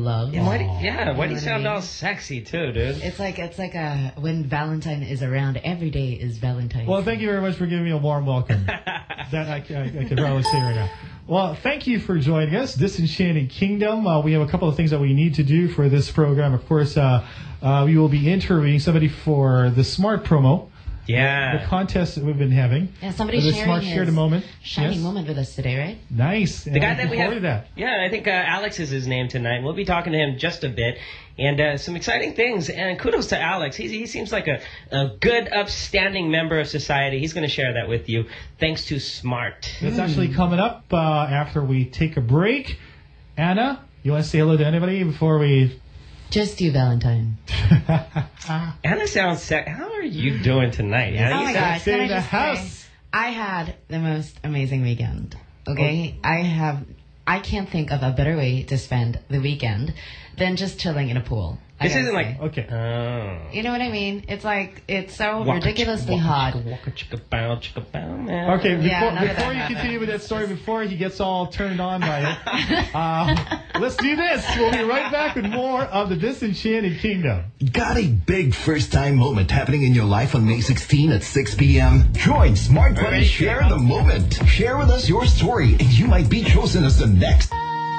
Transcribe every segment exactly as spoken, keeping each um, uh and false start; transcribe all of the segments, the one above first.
love. Yeah, why do, yeah, why You do you know sound what I mean? all sexy too, dude? It's like it's like a when Valentine is around, every day is Valentine. Well, thank you very much for giving me a warm welcome. that I, I, I can probably say right now. Well, thank you for joining us, Disenchanted Kingdom. Uh, we have a couple of things that we need to do for this program. Of course, uh, uh, we will be interviewing somebody for the Smart promo. Yeah. The contest that we've been having. Yeah, somebody the sharing Smart his Share the Moment. shining Yes. moment with us today, right? Nice. The guy that we have, that. yeah, I think uh, Alex is his name tonight. We'll be talking to him just a bit, and uh, some exciting things. And kudos to Alex. He he seems like a, a good, upstanding member of society. He's going to share that with you, thanks to Smart. That's mm. actually coming up uh, after we take a break. Anna, you want to say hello to anybody before we? Just you, Valentine. Anna sounds sick. How are you doing tonight, Anna? Oh You my sound- gosh, can I the just house. say, I had the most amazing weekend. Okay, oh. I have. I can't think of a better way to spend the weekend than just chilling in a pool. I This gotta isn't say. like Okay. Oh. You know what I mean? It's like it's so Waka ridiculously chicka, hot. waka waka chicka bow, chicka bow, man. Okay, before, Yeah, none of before that. you continue with that story, before he gets all turned on by it, uh, let's do this. We'll be right back with more of the Disenchanted Kingdom. Got a big first-time moment happening in your life on May sixteenth at six p.m.? Join Smart Buddy Share the Moment. Share with us your story, and you might be chosen as the next.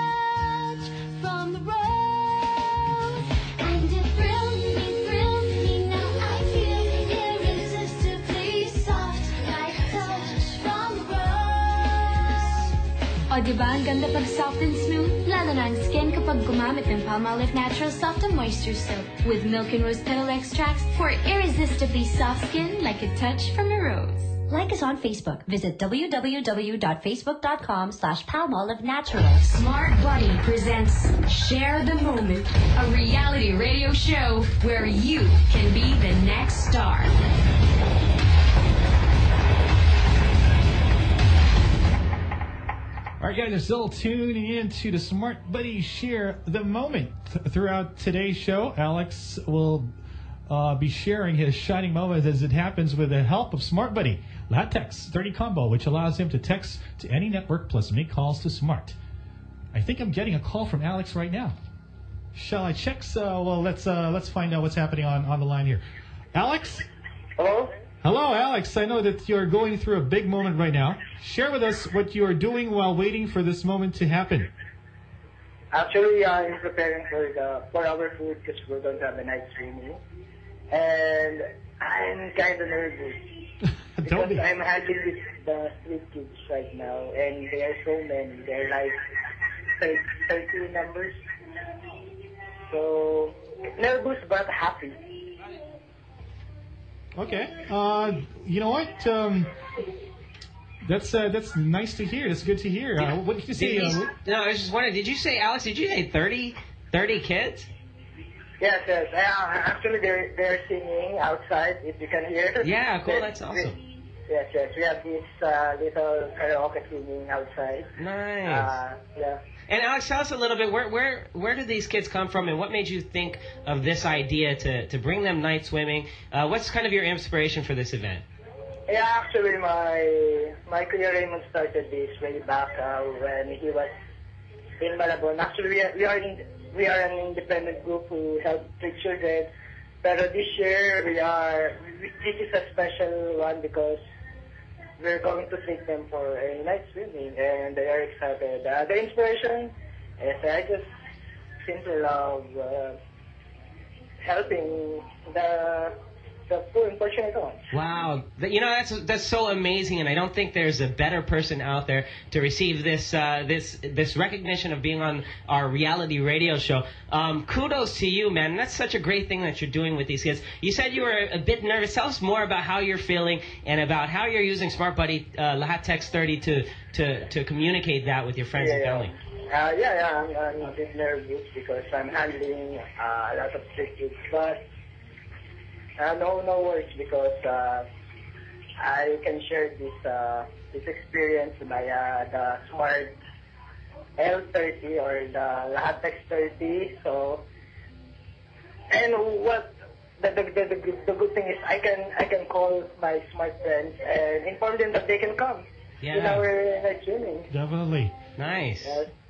O diba ang ganda pag soft and smooth? Lalo na ang skin kapag gumamit ng Palmolive Natural Soft and Moisture Soap with milk and rose petal extracts for irresistibly soft skin like a touch from a rose. Like us on Facebook. Visit www.facebook.com slash Palmolive Naturals. Smart Buddy presents Share the Moment, a reality radio show where you can be the next star. All right, guys, you're still tuning in to the Smart Buddy Share the Moment. Th- throughout today's show, Alex will uh, be sharing his shining moment as it happens with the help of Smart Buddy. Latex thirty combo, which allows him to text to any network plus make calls to Smart. I think I'm getting a call from Alex right now. Shall I check? So, well, let's uh, let's find out what's happening on, on the line here. Alex? Hello? Hello, Alex. I know that you're going through a big moment right now. Share with us what you are doing while waiting for this moment to happen. Actually, I'm preparing for the four-hour food because we're going to have a night swimming. And I'm kind of nervous. because be. I'm handling with the street kids right now. And they are so many. They're like thirty numbers. So, nervous but happy. Okay. Uh, you know what? Um, that's uh, that's nice to hear. That's good to hear. Uh, what did you say? Did he- Uh, no, I was just wondering, did you say, Alex, did you say thirty, thirty kids? Yes, yes. Uh, actually, they're, they're singing outside, if you can hear. Yeah, cool. They- That's awesome. Yes, yes. We have this uh, little karaoke singing outside. Nice. Uh, yeah. And Alex, tell us a little bit, where where where did these kids come from, and what made you think of this idea to, to bring them night swimming? Uh, what's kind of your inspiration for this event? Yeah, actually, my my Kuya Raymond started this way back uh, when he was in Malabon. Actually, we are, we are in we are an independent group who help treat children. But this year, we are we, this is a special one because we're going to take them for a night swimming, and they are excited. Uh, the inspiration is I just simply love uh, helping the the poor unfortunate ones. Wow, Th- you know that's that's so amazing, and I don't think there's a better person out there to receive this uh, this this recognition of being on our reality radio show. Um, kudos to you, man. That's such a great thing that you're doing with these kids. You said you were a bit nervous. Tell us more about how you're feeling and about how you're using Smart Buddy uh, Latex thirty to to to communicate that with your friends Yeah, and yeah. family. Uh, yeah, yeah, I'm, I'm a bit nervous because I'm handling uh, a lot of sick kids, but uh, no, no worries because uh, I can share this uh, this experience by uh, the Smart L thirty or the Latex thirty. So, and what the the, the the good the good thing is I can I can call my smart friends and inform them that they can come Yeah. in our night swimming. definitely. Nice. Yes.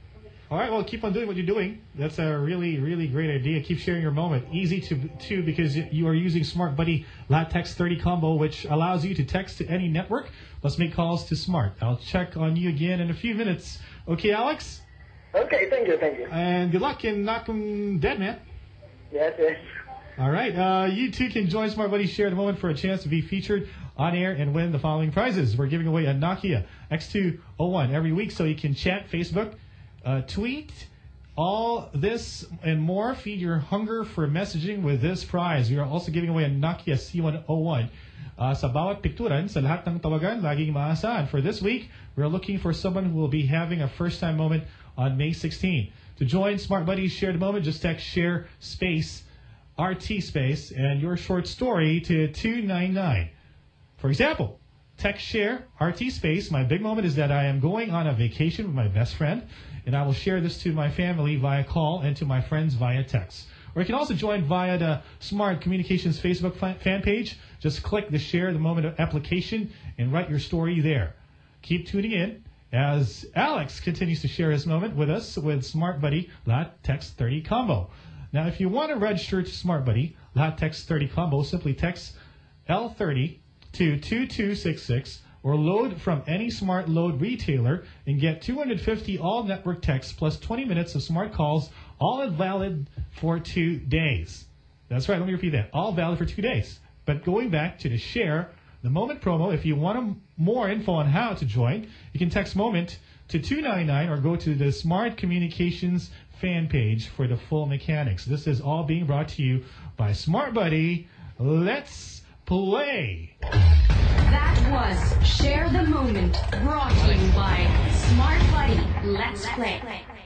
All right, well, keep on doing what you're doing. That's a really, really great idea. Keep sharing your moment. Easy to too because you are using Smart Buddy Latex thirty combo, which allows you to text to any network. Let's make calls to Smart. I'll check on you again in a few minutes. Okay, Alex? Okay, thank you, thank you. And good luck in knock 'em dead, man. Yes, yes. All right, uh, you too can join Smart Buddy Share the Moment for a chance to be featured on air and win the following prizes. We're giving away a Nokia X two oh one every week, so you can chat, Facebook, uh, tweet, all this and more. Feed your hunger for messaging with this prize. We are also giving away a Nokia C one oh one. Uh, sa bawat pikturan, sa lahat ng tawagan, laging maasahan. For this week, we're looking for someone who will be having a first-time moment on May sixteenth. To join Smart Buddies Share the Moment, just text share space R T space and your short story to two nine nine. For example, text share R T space. My big moment is that I am going on a vacation with my best friend, and I will share this to my family via call and to my friends via text. Or you can also join via the Smart Communications Facebook fan page. Just click the Share the Moment application and write your story there. Keep tuning in as Alex continues to share his moment with us with Smart Buddy Latex thirty combo. Now, if you want to register to Smart Buddy Latex thirty combo, simply text L thirty to two two six six or load from any Smart Load retailer and get two hundred fifty all-network texts plus twenty minutes of Smart calls, all valid for two days. That's right, let me repeat that. All valid for two days. But going back to the Share the Moment promo, if you want more info on how to join, you can text Moment to two nine nine or go to the Smart Communications fan page for the full mechanics. This is all being brought to you by Smart Buddy. Let's play. That was Share the Moment, brought to you by Smart Buddy. Let's play.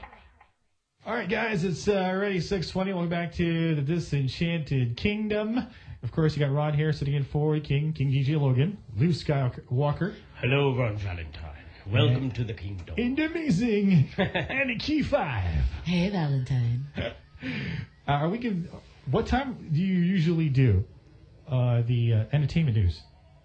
All right, guys, it's uh, already six twenty. Welcome back to the Disenchanted Kingdom. Of course, you got Ron here sitting in for King, King D J Logan, Lou Skywalker. Hello, Ron Valentine. Welcome and to the kingdom. And amazing Annie Key Five. Hey, Valentine. uh, are we give, what time do you usually do uh, the uh, entertainment news?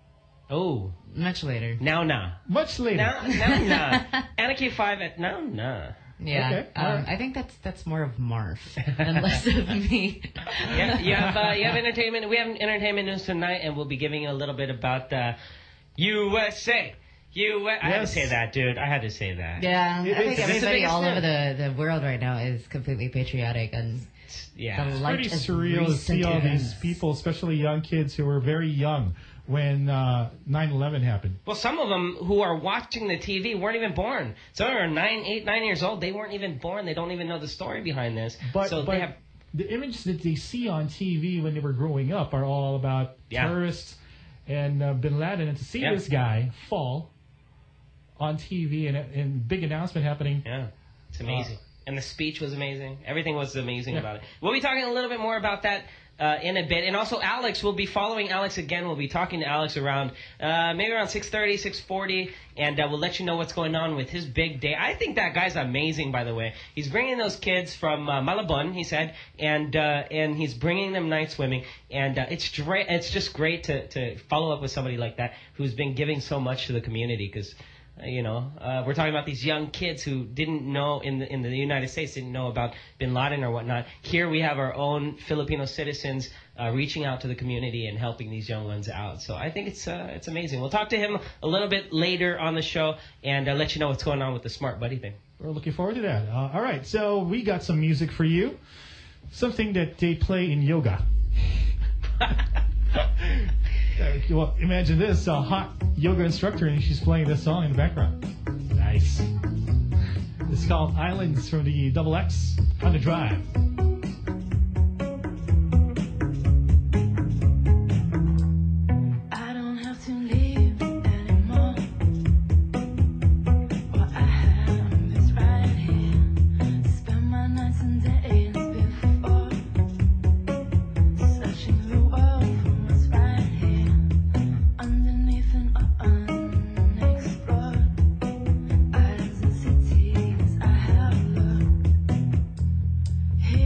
Oh. Much later. Now, nah. Much later. Now, now, nah. Annie Key Five at now, nah. Yeah, Okay, um, right. I think that's that's more of Marf and less of me. Yeah, you have uh, you have entertainment. We have entertainment news tonight, and we'll be giving you a little bit about uh, U S A. You, I had to Yes. say that, dude. I had to say that. Yeah, It- I think it's- it's the everybody biggest all news. over the, the world right now is completely patriotic and Yeah. the It's light pretty of surreal to see recent all these events. people, especially young kids who were very young when uh, nine eleven happened. Well, some of them who are watching the T V weren't even born. Some are nine, eight, nine years old. They weren't even born. They don't even know the story behind this. But, so but they have. the images that they see on T V when they were growing up are all about Yeah. terrorists and uh, Bin Laden. And to see Yeah. this guy fall on T V and a and big announcement happening. Yeah, it's amazing. and the speech was amazing. Everything was amazing Yeah. about it. We'll be talking a little bit more about that uh, in a bit. And also Alex, we'll be following Alex again. We'll be talking to Alex around uh, maybe around six thirty, six forty, and uh, we'll let you know what's going on with his big day. I think that guy's amazing, by the way. He's bringing those kids from uh, Malabon, he said, and uh, and he's bringing them night swimming. And uh, it's dra- it's just great to, to follow up with somebody like that who's been giving so much to the community, because you know, uh, we're talking about these young kids who didn't know in the in the United States, didn't know about Bin Laden or whatnot. Here we have our own Filipino citizens uh, reaching out to the community and helping these young ones out. So I think it's uh, it's amazing. We'll talk to him a little bit later on the show and uh, let you know what's going on with the Smart Buddy thing. We're looking forward to that. Uh, all right, so we got some music for you. Something that they play in yoga. Uh, well, imagine this, a hot yoga instructor, and she's playing this song in the background. Nice. It's called Islands from the Double X on the Drive. I don't have to leave anymore. What I have is right here. Spend my nights and days before, searching the world for what's right here, underneath and unexplored. Islands and cities I have looked.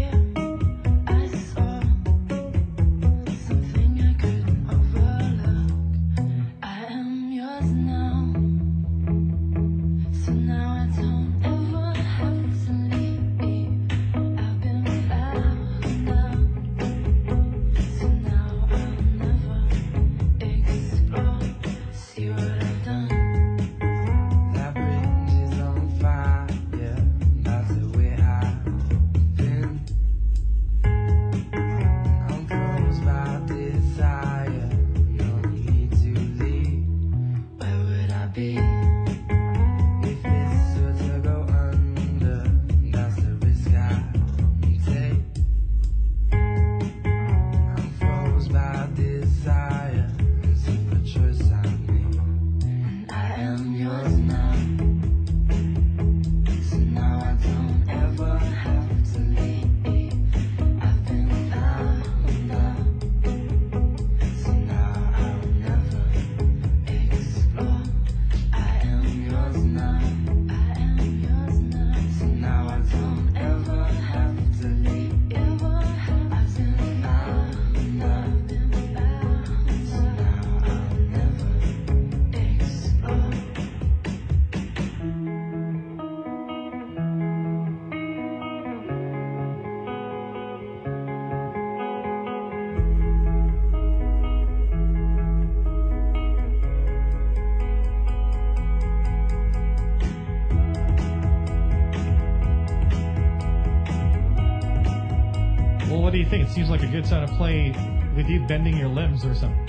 Well, what do you think? It seems like a good time to play with you bending your limbs or something.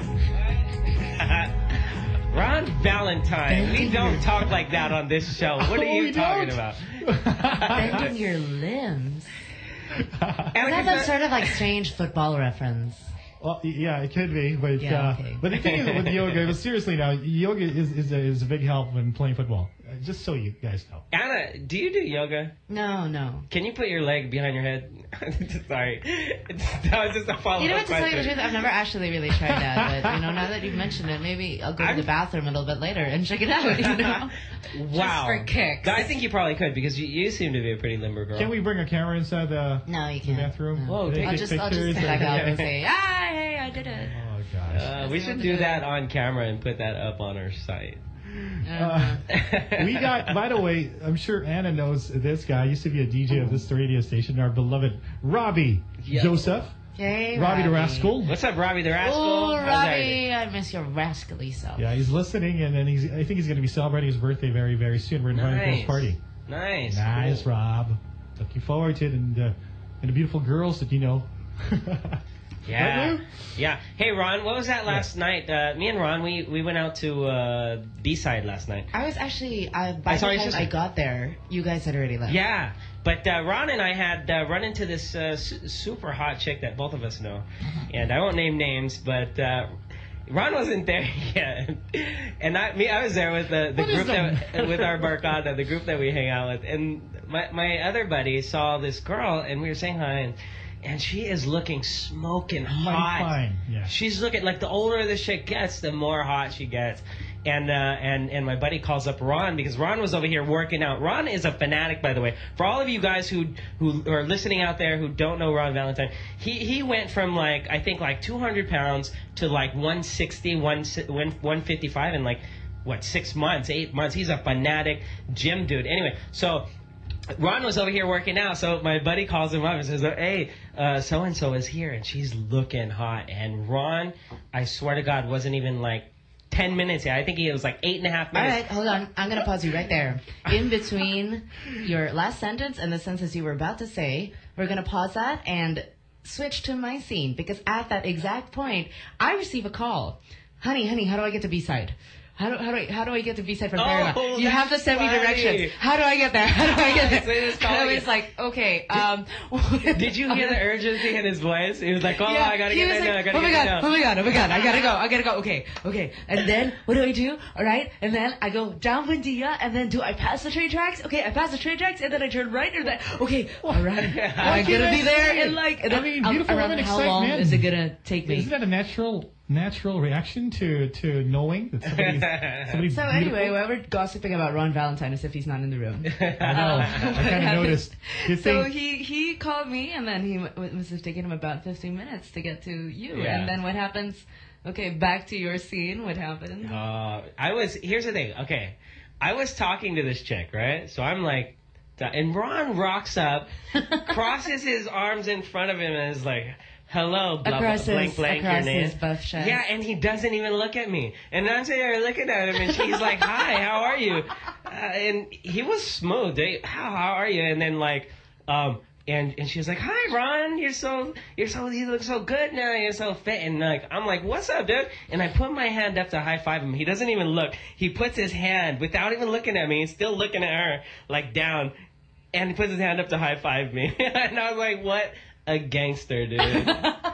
Ron Valentine, we Bending don't your- talk like that on this show. What are Oh, you we talking don't? about? Bending your limbs. Alex, That's is a that- sort of like strange football reference. Well, yeah, it could be, but Yeah, uh, okay. but the thing is with yoga, but seriously now, yoga is is a, is a big help when playing football. Uh, just so you guys know. Anna, do you do yoga? No, no. Can you put your leg behind your head? Sorry. That was just a follow-up You know what, to tell you the question. truth, I've never actually really tried that, but, you know, now that you've mentioned it, maybe I'll go to I'm- the bathroom a little bit later and check it out, you know? Wow. for kicks. I think you probably could because you, you seem to be a pretty limber girl. Can we bring a camera inside the, No, you the can't. bathroom? No. Whoa, Take take I'll the just, I'll just pictures come back and- out and say, ah, hey, I did it. Oh gosh. Uh, we That's should what do to that do. on camera and put that up on our site. Uh, we got, by the way, I'm sure Anna knows this guy. Used to be a D J of this radio station, our beloved Robbie Yep. Joseph. Hey, Robbie the Rascal. What's up, Robbie the Rascal? Oh, How's that? Robbie, I miss your rascally self. Yeah, he's listening, and then he's. I think he's going to be celebrating his birthday very, very soon. We're inviting him to Nice. his party. Nice. Nice, Cool. Rob. Looking forward to it, and uh, and the beautiful girls that you know. Yeah. Right, Lou? Yeah. Hey, Ron, what was that last night? Uh, me and Ron, we, we went out to uh, B-side last night. I was actually, uh, by I the saw your time sister. I got there, you guys had already left. Yeah. But uh, Ron and I had uh, run into this uh, su- super hot chick that both of us know. And I won't name names, but uh, Ron wasn't there yet. And I, me, I was there with the, the What is group that, the- with our Barcada, the group that we hang out with. And my, my other buddy saw this girl, and we were saying hi, and, and she is looking smoking Mighty hot. fine, yeah. She's looking like the older the chick gets, the more hot she gets. And uh, and and my buddy calls up Ron because Ron was over here working out. Ron is a fanatic, by the way. For all of you guys who who are listening out there who don't know Ron Valentine, he he went from like I think like two hundred pounds to like one sixty, one fifty-five in like what six months, eight months. He's a fanatic gym dude. Anyway, so. Ron was over here working out, so my buddy calls him up and says, hey, uh, so-and-so is here, and she's looking hot. And Ron, I swear to God, wasn't even like ten minutes yet. I think he was like eight and a half All minutes. right, hold on. I'm going to pause you right there. In between your last sentence and the sentence you were about to say, we're going to pause that and switch to my scene because at that exact point, I receive a call. Honey, honey, how do I get to B-side? How do, how do I how do I get to B-side from Oh, Paramount? You have to that's send me funny. directions. How do I get there? How do I get So he there? was And calling I you. was like, okay. Um, Did you hear the urgency in his voice? He was like, oh, Yeah, I gotta he get was there now, I like, gotta oh my get god, there oh now. my god, oh my god, I gotta go, I gotta go. Okay, okay. And then what do I do? All right, and then I go down Buendia, and then do I pass the train tracks? Okay, I pass the train tracks, and then I turn right or that. Okay, all right, I'm can't gonna I be there say it? in like. And I then mean, um, beautiful around women how excite long men. is it gonna take me? Isn't that a natural natural reaction to to knowing that somebody's somebody's So beautiful? anyway, while we're gossiping about Ron Valentine as if he's not in the room. I know. I kind of noticed. Good So thing- he he called me, and then he it must have taken him about fifteen minutes to get to you. Yeah. And then what happens? Okay, back to your scene. What happened? Uh, I was, here's the thing, okay. I was talking to this chick, right? So I'm like, and Ron rocks up, crosses his arms in front of him, and is like, hello, blah, Across blah, blank, his- blank, your across name. his buff chest. Yeah, and he doesn't even look at me. And I'm sitting there looking at him, and she's like, hi, how are you? Uh, and he was smooth. They, how, how are you? And then like, um, and, and she was like, hi, Ron, you're so, you're so, you look so good now, you're so fit. And like, I'm like, what's up, dude? And I put my hand up to high five him. He doesn't even look. He puts his hand, without even looking at me, he's still looking at her, like down. And he puts his hand up to high five me. And I was like, what a gangster, dude. Dude,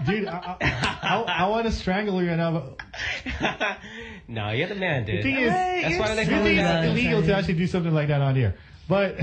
I, I, I, I want to strangle you now. But No, you're the man, dude. the thing is, That's why they the call thing me is that. illegal to actually do something like that on here. But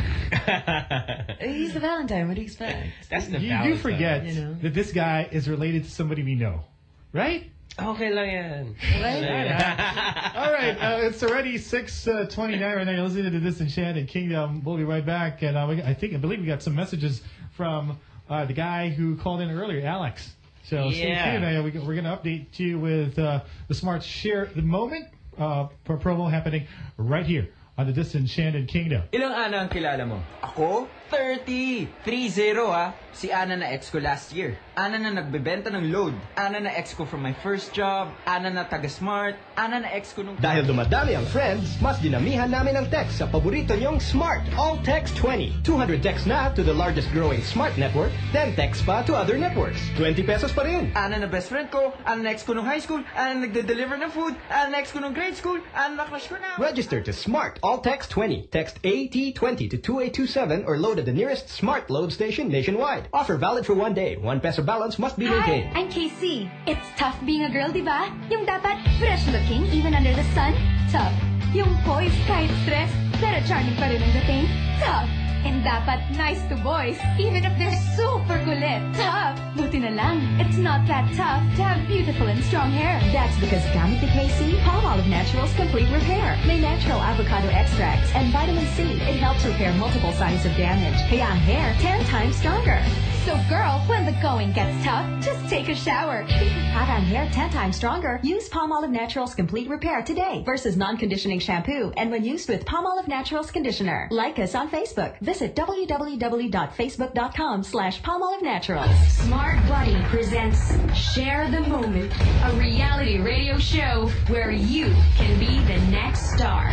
He's the Valentine. What do you expect? That's the you do Valentine. forget You know. that this guy is related to somebody we know, right? Okay lang yan. Right? All right, uh, it's already six twenty-nine right now. You're listening to this Enchanted Kingdom. We'll be right back. And uh, we, I think, I believe we got some messages from uh, the guy who called in earlier, Alex. So stay Yeah. tuned. Uh, we, we're going to update you with uh, the Smart Share the Moment uh, for promo happening right here on the Disenchanted Kingdom. Ilang ana ang kilala mo? Ako? thirty! three zero ah. Si Ana na ex ko last year. Ana na nagbebenta ng load. Ana na ex ko from my first job. Ana na taga-smart. Ana na ex ko nung... Dahil dumadami ang friends, mas dinamihan namin ang text sa paborito niyong Smart All Text twenty. two hundred texts na to the largest growing Smart network, ten texts pa to other networks. twenty pesos pa rin. Ana na best friend ko. Ana na ex ko nung high school. Ana na nagde-deliver ng food. Ana na ex ko nung grade school. Ana na crush ko na... Register to Smart All Text twenty. Text A T twenty to two eight two seven or load at the nearest Smart load station nationwide. Offer valid for one day. One peso balance must be maintained. Hi, I'm Casey. It's tough being a girl, diba? Yung dapat fresh looking even under the sun? Tough. Yung poised kahit stress, pero charming pa rin ang dating? Tough. And dapat nice to boys, even if they're super kulit. Tough. Buti na lang, it's not that tough to have beautiful and strong hair. That's because gamit ni Casey, Palmolive Naturals Complete Repair. May natural avocado extracts and vitamin C. It helps repair multiple signs of damage. Kaya ang hair, ten times stronger. So girl, when the going gets tough, just take a shower. Para ang hair ten times stronger, use Palmolive Naturals Complete Repair today versus non-conditioning shampoo and when used with Palmolive Naturals Conditioner. Like us on Facebook. Visit w w w dot facebook dot com slash Palmolive Naturals. Smart Buddy presents Share the Moment, a reality radio show where you can be the next star.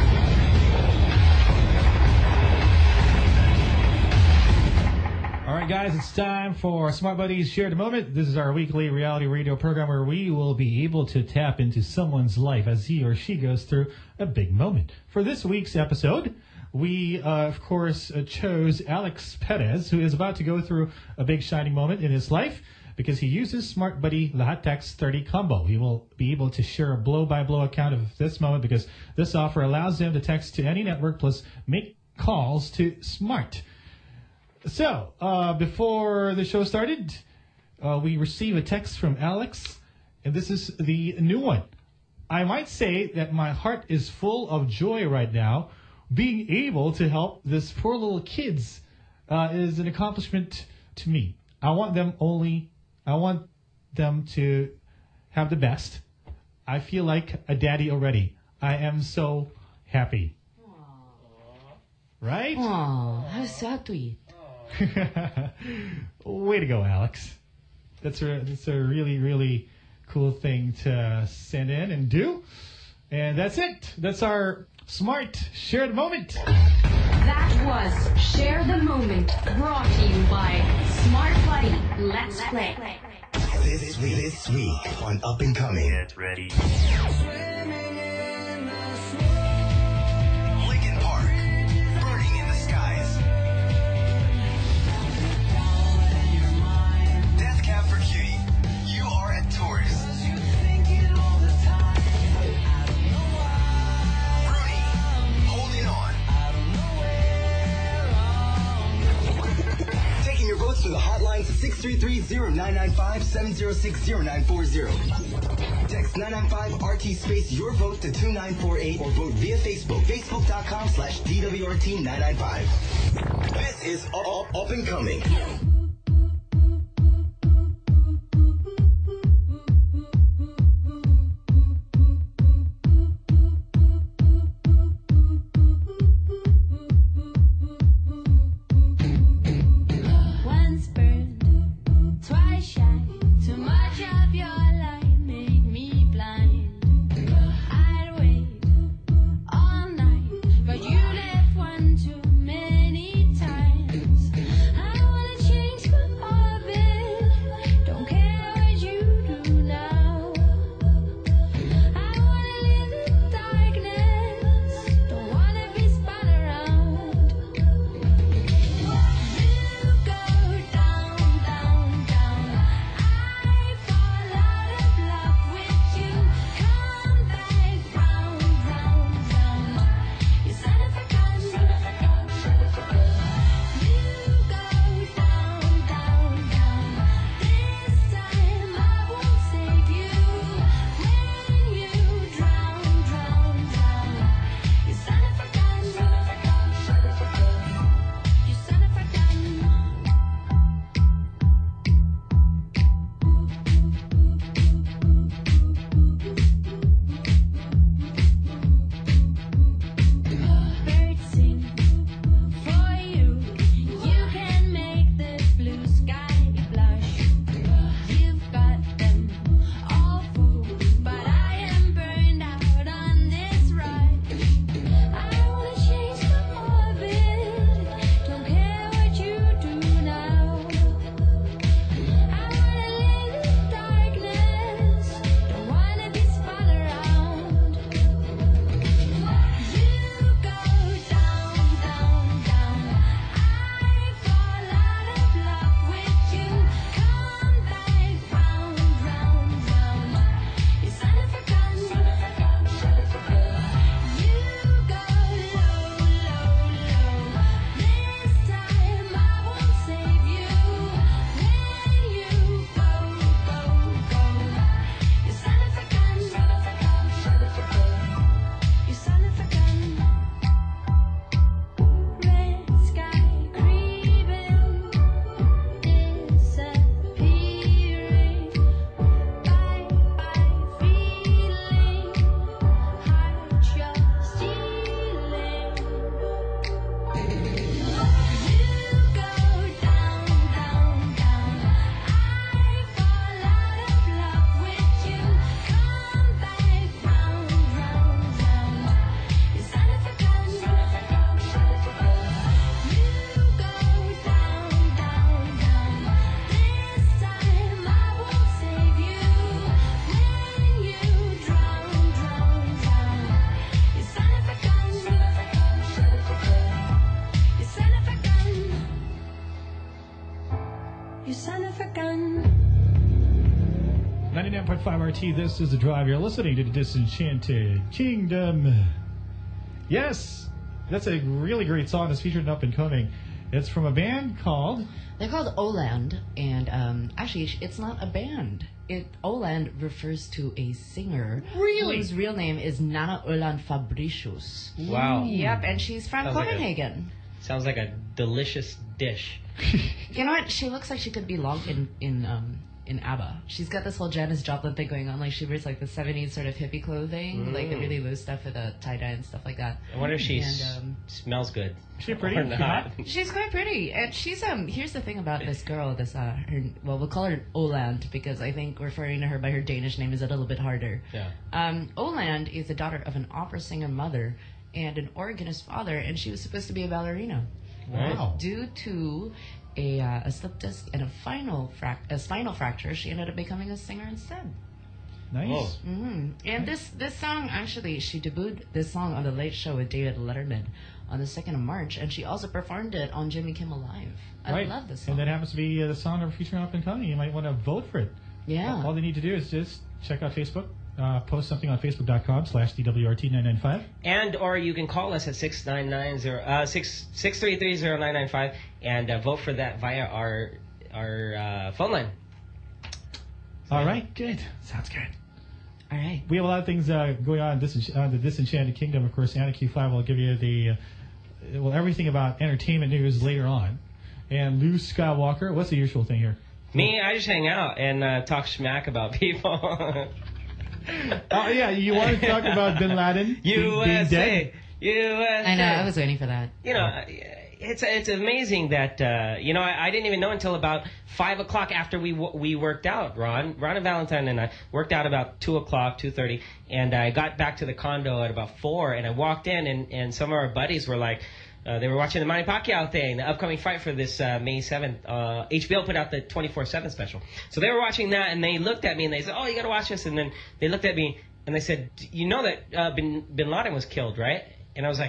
All right, guys, it's time for Smart Buddies Share the Moment. This is our weekly reality radio program where we will be able to tap into someone's life as he or she goes through a big moment. For this week's episode, we, uh, of course, uh, chose Alex Perez, who is about to go through a big shining moment in his life because he uses Smart Buddy Lahat Text thirty combo. He will be able to share a blow-by-blow account of this moment because this offer allows him to text to any network plus make calls to Smart. So, uh, before the show started, uh, we received a text from Alex, and this is the new one. I might say that my heart is full of joy right now. Being able to help this poor little kids uh, is an accomplishment to me. I want them only, I want them to have the best. I feel like a daddy already. I am so happy. Aww. Right? Aww, how sweet. Way to go, Alex. That's a, that's a really, really cool thing to send in and do. And that's it. That's our Smart Share the Moment. That was Share the Moment, brought to you by Smart Buddy. Let's play. This week, this week on Up and Coming. Get ready. Linkin Park, Burning in the Skies. Death Cab for Cutie, You Are a Tourist. Rooney, Holding On. Taking your votes to the hotlines six three three, zero nine nine five, seven zero six, zero nine four zero. Text nine nine five R T space your vote to two nine four eight or vote via Facebook, facebook.com slash DWRT nine nine five. This is Up, Up and Coming. Once burned, twice shy. Too much of your light make me blind. I'd wait all night, but you left one too many times. I wanna change. ninety-nine point five R T, this is The Drive. You're listening to the Disenchanted Kingdom. Yes, that's a really great song that's featured in Up and Coming. It's from a band called... They're called Oland, and um, actually, it's not a band. It Oland refers to a singer Really? whose real name is Nana Oland Fabricius. Wow. Yep, and she's from Sounds like a- Copenhagen. Sounds like a delicious dish. You know what? She looks like she could be logged in in um in ABBA. She's got this whole Janis Joplin thing going on. Like she wears like the seventies sort of hippie clothing, Mm. like the really loose stuff with a tie dye and stuff like that. I wonder if she And, s- um, smells good. Is she pretty? Or She not. hot? She's quite pretty, and she's um. Here's the thing about this girl. This uh, her, well, we'll call her Oland because I think referring to her by her Danish name is a little bit harder. Yeah. Um, Oland is the daughter of an opera singer mother and an organist father, and she was supposed to be a ballerina. Wow. But due to a uh, a slip disc and a final frac- a spinal fracture, she ended up becoming a singer instead. Nice. Oh. hmm And this this song, actually, she debuted this song on the Late Show with David Letterman on the second of March, and she also performed it on Jimmy Kimmel Live. I Right. love this song. And that happens to be uh, the song of featuring Up and Coming. You might want to vote for it. Yeah. All they need to do is just check out Facebook, uh, post something on facebook.com slash DWRT nine nine five. And or you can call us at six nine nine zero uh six six three three zero nine nine five and uh, vote for that via our our uh, phone line. All right, good. Sounds good. All right. We have a lot of things uh, going on in Disench- uh, the Disenchanted Kingdom. Of course, Anna Q five will give you the, uh, well, everything about entertainment news later on. And Lou Skywalker, what's the usual thing here? Me, I just hang out and uh, talk smack about people. Oh, yeah, you want to talk about Bin Laden being, being dead? U S A. I know, I was waiting for that. You know, it's it's amazing that uh, you know I, I didn't even know until about five o'clock after we w- we worked out. Ron, Ron and Valentine and I worked out about two o'clock, two thirty, and I got back to the condo at about four. And I walked in, and, and some of our buddies were like, uh, they were watching the Manny Pacquiao thing, the upcoming fight for this uh, May seventh. Uh, H B O put out the twenty-four seven special, so they were watching that, and they looked at me and they said, "Oh, you got to watch this." And then they looked at me and they said, "You know that uh, Bin Bin Laden was killed, right?" And I was like,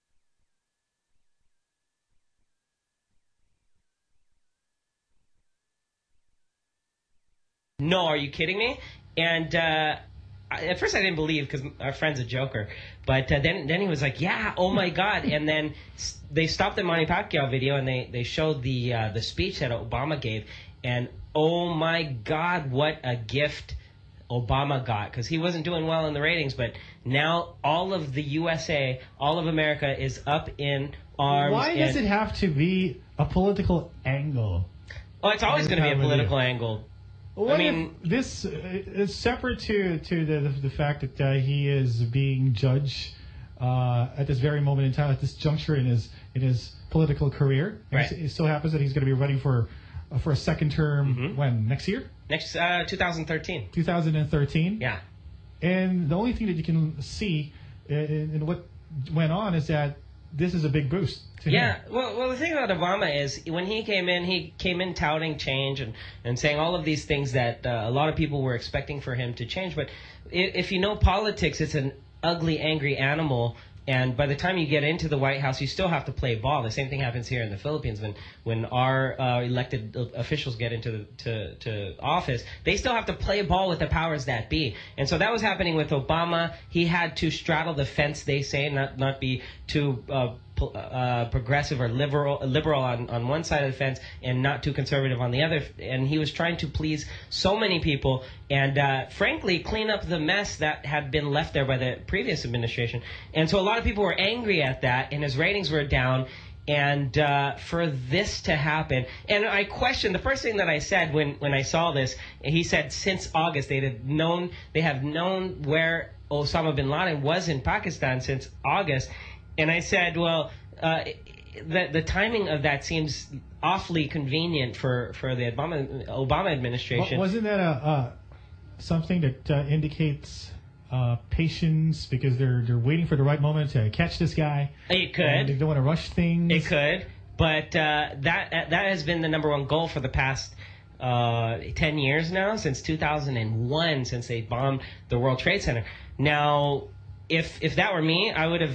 "No, are you kidding me?" And uh, I, at first I didn't believe because our friend's a joker. But uh, then then he was like, "Yeah, oh my God." And then s- they stopped the Manny Pacquiao video and they, they showed the uh, the speech that Obama gave. And oh my God, what a gift Obama got. Because he wasn't doing well in the ratings. But now all of the U S A, all of America is up in arms. Why does and- it have to be a political angle? Oh, it's always I going to be a have no political idea. angle. What I mean, if this uh, is separate to to the the, the fact that uh, he is being judged uh, at this very moment in time, at this juncture in his in his political career. And Right. It so happens that he's going to be running for uh, for a second term Mhm. when next year, next uh, two thousand thirteen. two thousand thirteen. Yeah. And the only thing that you can see in, in what went on is that this is a big boost to Yeah, him. well, well, the thing about Obama is when he came in, he came in touting change and, and saying all of these things that uh, a lot of people were expecting for him to change. But if, if you know politics, it's an ugly, angry animal. And by the time you get into the White House, you still have to play ball. The same thing happens here in the Philippines when when our uh, elected officials get into the, to, to office. They still have to play ball with the powers that be. And so that was happening with Obama. He had to straddle the fence, they say, not not be too uh, po- uh, progressive or liberal liberal on, on one side of the fence and not too conservative on the other. And he was trying to please so many people and, uh, frankly, clean up the mess that had been left there by the previous administration. And so a lot of people were angry at that, and his ratings were down. And uh, for this to happen, and I questioned the first thing that I said when, when I saw this. He said since August they had known they have known where Osama bin Laden was in Pakistan since August, and I said, well, uh, the the timing of that seems awfully convenient for, for the Obama Obama administration. Wa- Wasn't that a uh, something that uh, indicates uh, patience because they're they're waiting for the right moment to catch this guy? It could. And they don't want to rush things. It could, but uh, that that has been the number one goal for the past uh, ten years now, since two thousand one, since they bombed the World Trade Center. Now, if if that were me, I would have,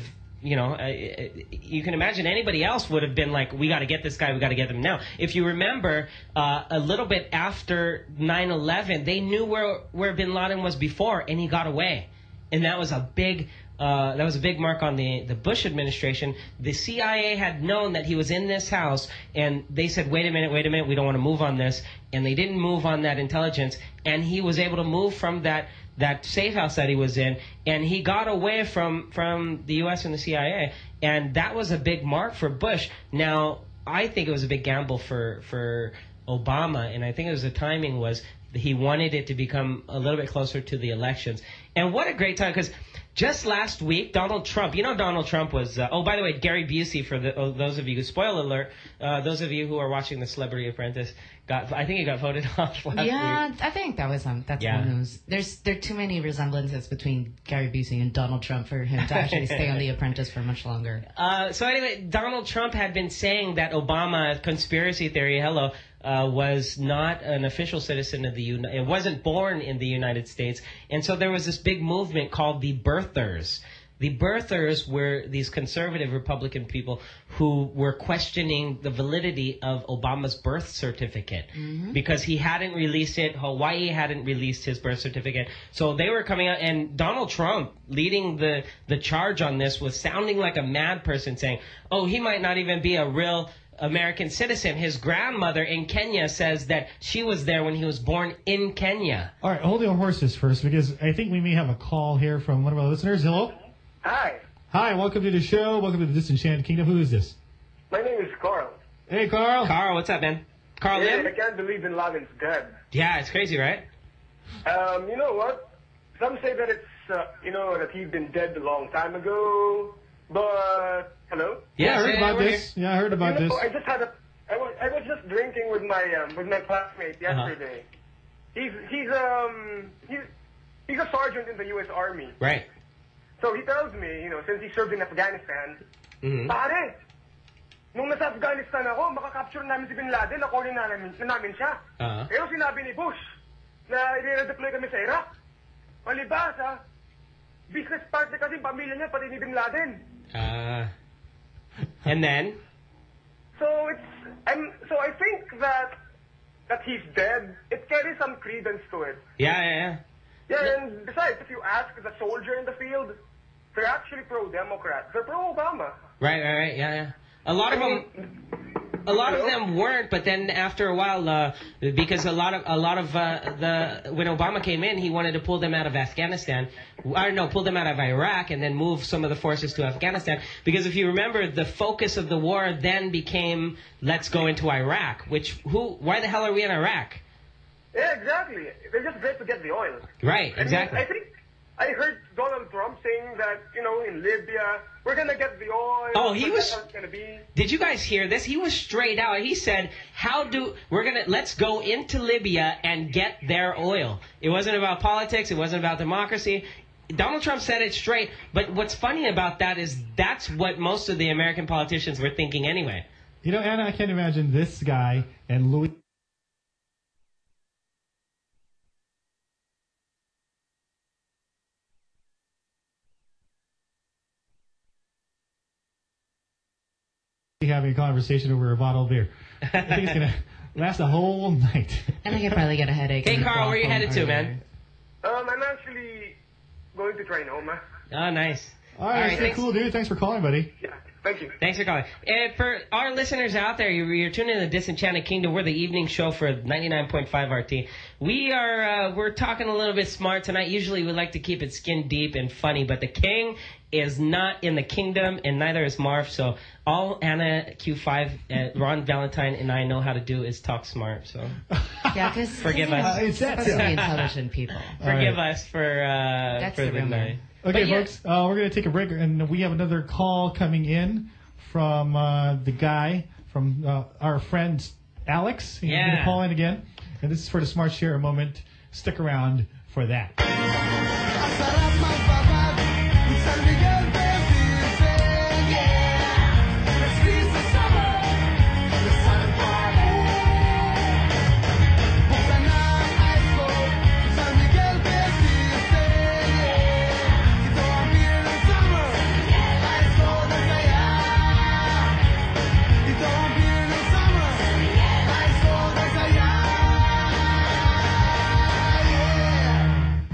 you know, uh, you can imagine anybody else would have been like, we got to get this guy, we got to get him now. If you remember, uh, a little bit after nine eleven, they knew where, where Bin Laden was before, and he got away. And that was a big... Uh, that was a big mark on the, the Bush administration. The C I A had known that he was in this house, and they said, wait a minute, wait a minute, we don't want to move on this. And they didn't move on that intelligence, and he was able to move from that, that safe house that he was in, and he got away from, from the U S and the C I A, and that was a big mark for Bush. Now, I think it was a big gamble for, for Obama, and I think it was the timing was he wanted it to become a little bit closer to the elections. And what a great time, because just last week, Donald Trump, you know Donald Trump was, uh, oh, by the way, Gary Busey, for the, oh, those of you, spoiler alert, uh, those of you who are watching The Celebrity Apprentice, got, I think he got voted off last yeah, week. I think that was um, that's Yeah. one news. There's there are too many resemblances between Gary Busey and Donald Trump for him to actually stay on The Apprentice for much longer. Uh, so anyway, Donald Trump had been saying that Obama, conspiracy theory, hello, uh, was not an official citizen of the United, it wasn't born in the United States. And so there was this big movement called the Birthers. The Birthers were these conservative Republican people who were questioning the validity of Obama's birth certificate Mm-hmm. because he hadn't released it. Hawaii hadn't released his birth certificate. So they were coming out, and Donald Trump, leading the, the charge on this, was sounding like a mad person saying, oh, he might not even be a real American citizen. His grandmother in Kenya says that she was there when he was born in Kenya. All right, hold your horses first, because I think we may have a call here from one of our listeners. Hello? Hi. Hi, welcome to the show. Welcome to the Disenchanted Kingdom. Who is this? My name is Carl. Hey, Carl. Carl, what's up, man? Carl yeah, Lim? I can't believe Bin Laden's dead. Yeah, it's crazy, right? Um, you know what? Some say that it's, uh, you know, that he's been dead a long time ago. But, hello? Yeah, I heard about this. Yeah, I heard about you know, this. I just had a, I was, I was just drinking with my, um, with my classmate yesterday. He's, he's, um, he's, he's a sergeant in the U S Army. Right. So he tells me, you know, since he served in Afghanistan, Mhm. pare, nung nasa Afghanistan ako, makakapture namin si Bin Laden, nakunin na namin, na namin siya. Uh-huh. Pero sinabi ni Bush na i-redeploy kami sa Iraq. Palibas, ha? Business partner kasi pamilya niya, pati ni Bin Laden. Uh, and then? So it's, I'm, so I think that that he's dead, it carries some credence to it. Yeah, yeah, yeah. Yeah, and besides, if you ask the soldier in the field, they're actually pro-Democrat. They're pro-Obama. Right, right, right. Yeah, yeah. A lot of them, a lot of them weren't. But then after a while, uh, because a lot of a lot of uh, the when Obama came in, he wanted to pull them out of Afghanistan, or no, pull them out of Iraq, and then move some of the forces to Afghanistan. Because if you remember, the focus of the war then became let's go into Iraq. Which who? Why the hell are we in Iraq? Yeah, exactly. They're just great to get the oil. Right, I mean, exactly. I think I heard Donald Trump saying that, you know, in Libya, we're going to get the oil. Oh, he but was- that's how it's going to be. Did you guys hear this? He was straight out. He said, "How do we're gonna let's go into Libya and get their oil." It wasn't about politics. It wasn't about democracy. Donald Trump said it straight. But what's funny about that is that's what most of the American politicians were thinking anyway. You know, Anna, I can't imagine this guy and Louis having a conversation over a bottle of beer. I think it's going to last a whole night. And I could probably get a headache. Hey, and Carl, where you fall headed to, man? Um, I'm actually going to Trinoma. Oh, nice. All right, that's thanks. cool, dude. Thanks for calling, buddy. Thank you. Thanks for calling. And for our listeners out there, you're, you're tuning in to the Disenchanted Kingdom. We're the evening show for ninety-nine point five R T. We are uh, we're talking a little bit smart tonight. Usually we like to keep it skin deep and funny, but the king is not in the kingdom, and neither is Marv. So all Anna Q five, uh, Ron Valentine, and I know how to do is talk smart. So Yeah, because forgive us. Uh, it's that supposed to be simple. intelligent people. Forgive right. us for uh, That's for the the rumor. night. Okay, But yeah, folks, uh, we're going to take a break, and we have another call coming in from uh, the guy, from uh, our friend Alex. He's going to Yeah. call in again, and this is for the Smart Share moment. Stick around for that.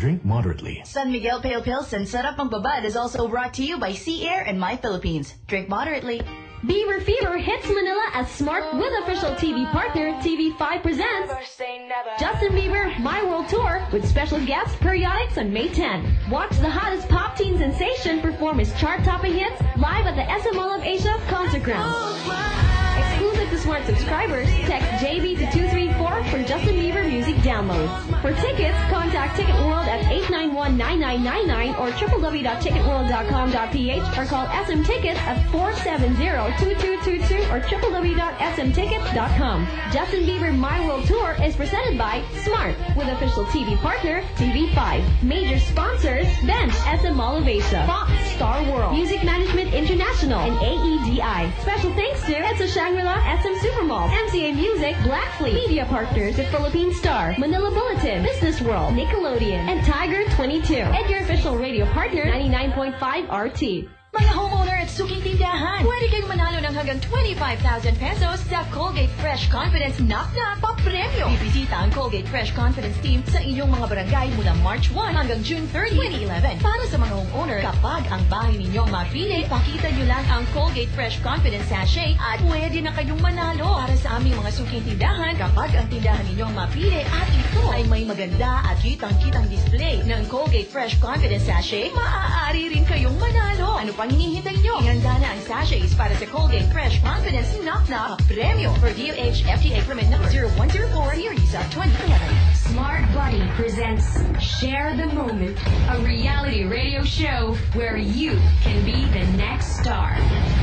Drink moderately. San Miguel Pale Pilsen Sarap Ang Babad is also brought to you by Sea Air and My Philippines. Drink moderately. Beaver Fever hits Manila as Smart with official T V partner T V five presents Justin Bieber My World Tour with special guest Periodics on May tenth. Watch the hottest pop teen sensation perform his chart-topping hits live at the S M Mall of Asia concert grounds. Exclusive to Smart subscribers, text J B to two three four for Justin Bieber music downloads. For tickets, contact Ticket World at eight nine one, nine nine nine nine or w w w dot ticket world dot com dot p h or call S M Tickets at four seven zero, two two two two or w w w dot s m tickets dot com. Justin Bieber My World Tour is presented by Smart with official T V partner T V five. Major sponsors Bench, S M Mall of Asia, Fox, Star World, Music Management International, and A E D I. Special thanks to Edsa Shangri-La, S M Supermall, M C A Music, Black Fleet, Media Partners, The Philippine Star, Manila Bulletin, Business World, Nickelodeon, and Tiger twenty-two. And your official radio partner, ninety-nine point five R T. Mga homeowner at suking tindahan, pwede kayong manalo ng hanggang twenty-five thousand pesos sa Colgate Fresh Confidence Knock Knock pa-premyo. Bibisita ang Colgate Fresh Confidence Team sa inyong mga barangay mula March first hanggang June thirtieth, twenty eleven. Para sa mga homeowner, kapag ang bahay ninyong mapili, pakita nyo lang ang Colgate Fresh Confidence Sachet at pwede na kayong manalo. Para sa aming mga suking tindahan, kapag ang tindahan ninyong mapili at ito ay may maganda at kitang-kitang display ng Colgate Fresh Confidence Sachet, maaari rin kayong manalo. Ano pang hinihintay nyo? Ihanda na ang sachets para sa Colgate Fresh Confidence Knock Knock Premio for D O H F D A permit number zero one zero four series of twenty eleven. Smart Buddy presents Share the Moment, a reality radio show where you can be the next star.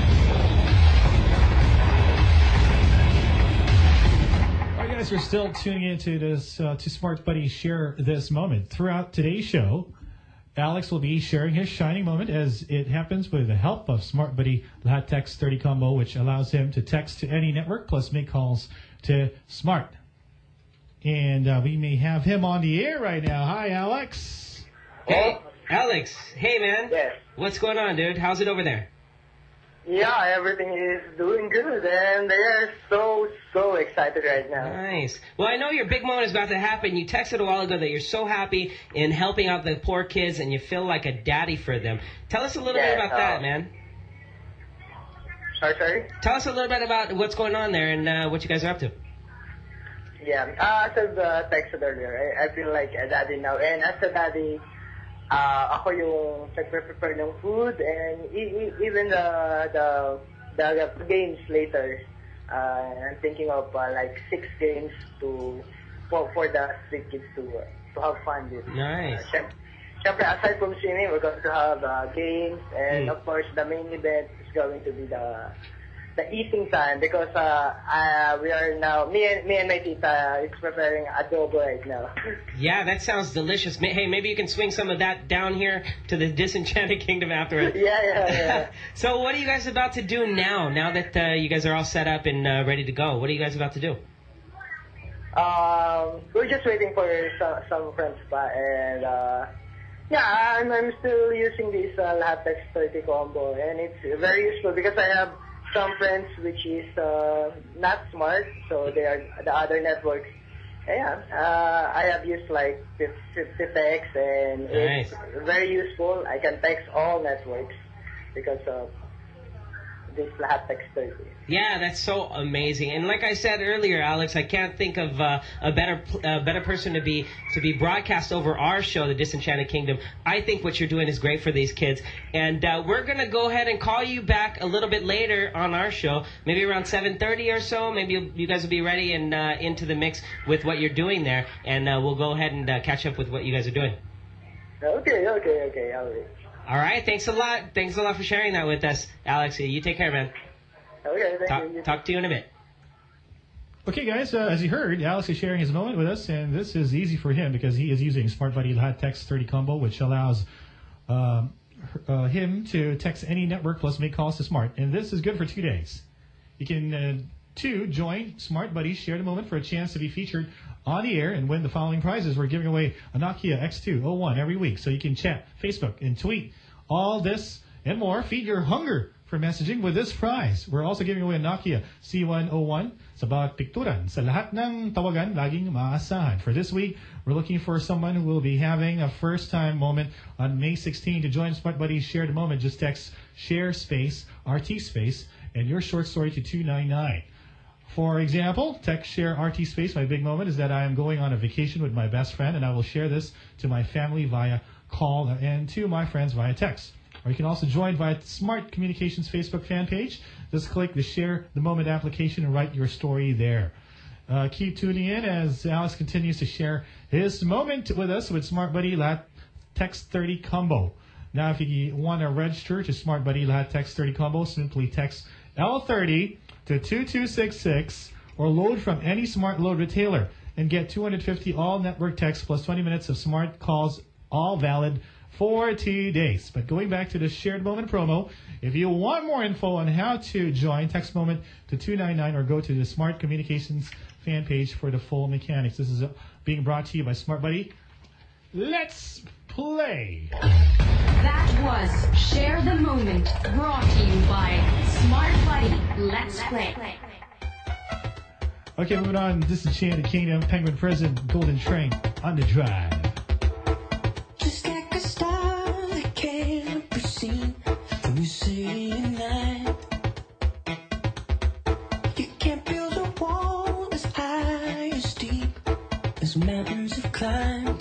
All right, guys, we're still tuning into this uh, to Smart Buddy Share This Moment. Throughout today's show, Alex will be sharing his shining moment as it happens with the help of Smart Buddy Lahat Text thirty combo, which allows him to text to any network plus make calls to Smart. And uh, we may have him on the air right now. Hi, Alex. Hey, Alex. Hey, man. Yes. What's going on, dude? How's it over there? Yeah, everything is doing good, and they are so, so excited right now. Nice. Well, I know your big moment is about to happen. You texted a while ago that you're so happy in helping out the poor kids, and you feel like a daddy for them. Tell us a little Yeah, bit about uh, that, man. Sorry, sorry? Tell us a little bit about what's going on there and uh, what you guys are up to. Yeah, uh, as I uh, texted earlier, I, I feel like a daddy now. And as a daddy, uh, ako yung nagpe-prepare ng food and e- e- even the, the the games later. Uh, I'm thinking of uh, like six games to for, for the street kids to uh, to have fun with. Nice. Uh, syem- syempre, aside from swimming, we're going to have uh, games, and Mm. of course, the main event is going to be the the eating time because uh, uh, we are now me and me and my tita is preparing adobo right now. Yeah, that sounds delicious. Ma- Hey, maybe you can swing some of that down here to the Disenchanted Kingdom afterwards. yeah, yeah, yeah. So what are you guys about to do now, now that uh, you guys are all set up and uh, ready to go? What are you guys about to do? Um, we're just waiting for some, some friends pa, and uh, yeah, I'm, I'm still using this uh, Latex thirty combo, and it's very useful because I have some friends which is uh, not smart, so they are the other networks. Yeah, uh, I have used like fifty text, and Nice. it's very useful. I can text all networks because of this Latex thirty. Yeah, that's so amazing. And like I said earlier, Alex, I can't think of uh, a better a better person to be to be broadcast over our show, The Disenchanted Kingdom. I think what you're doing is great for these kids. And uh, we're going to go ahead and call you back a little bit later on our show, maybe around seven thirty or so. Maybe you, you guys will be ready and uh, into the mix with what you're doing there. And uh, we'll go ahead and uh, catch up with what you guys are doing. Okay, okay, okay. I'll wait. All right. Thanks a lot. Thanks a lot for sharing that with us, Alex. You take care, man. Okay, thank Talk, you. talk to you in a bit. Okay, guys, uh, as you heard, Alex is sharing his moment with us, and this is easy for him because he is using Smart Buddy Lahat Text thirty combo, which allows um, uh, him to text any network plus make calls to Smart. And this is good for two days. You can, uh, too, join Smart Buddy Share the Moment for a chance to be featured on the air and win the following prizes. We're giving away a Nokia X two oh one every week, so you can chat, Facebook, and tweet all this and more. Feed your hunger for messaging with this prize. We're also giving away a Nokia C one oh one sa bawat pikturan. Sa lahat ng tawagan, laging maasahan. For this week, we're looking for someone who will be having a first-time moment on May sixteenth. To join Smart Buddies Share the Moment, just text share space, R T space, and your short story to two nine nine. For example, text share R T space. My big moment is that I am going on a vacation with my best friend, and I will share this to my family via call and to my friends via text. Or you can also join via Smart Communications Facebook fan page. Just click the Share the Moment application and write your story there. Uh, keep tuning in as Alex continues to share his moment with us with Smart Buddy Lahat Text thirty Combo. Now, if you want to register to Smart Buddy Lahat Text thirty Combo, simply text L thirty to two two six six or load from any Smart Load retailer and get two hundred fifty all network texts plus twenty minutes of Smart calls, all valid for two days. But going back to the Shared Moment promo, if you want more info on how to join, text Moment to two nine nine or go to the Smart Communications fan page for the full mechanics. This is uh, being brought to you by Smart Buddy. Let's play. That was Share the Moment, brought to you by Smart Buddy. Let's play. Okay, moving on. Disenchanted Kingdom, Penguin Prison, Golden Train, on the drive. Just like a star that can't be seen from your city at night. You can't build a wall as high as deep as mountains have climbed.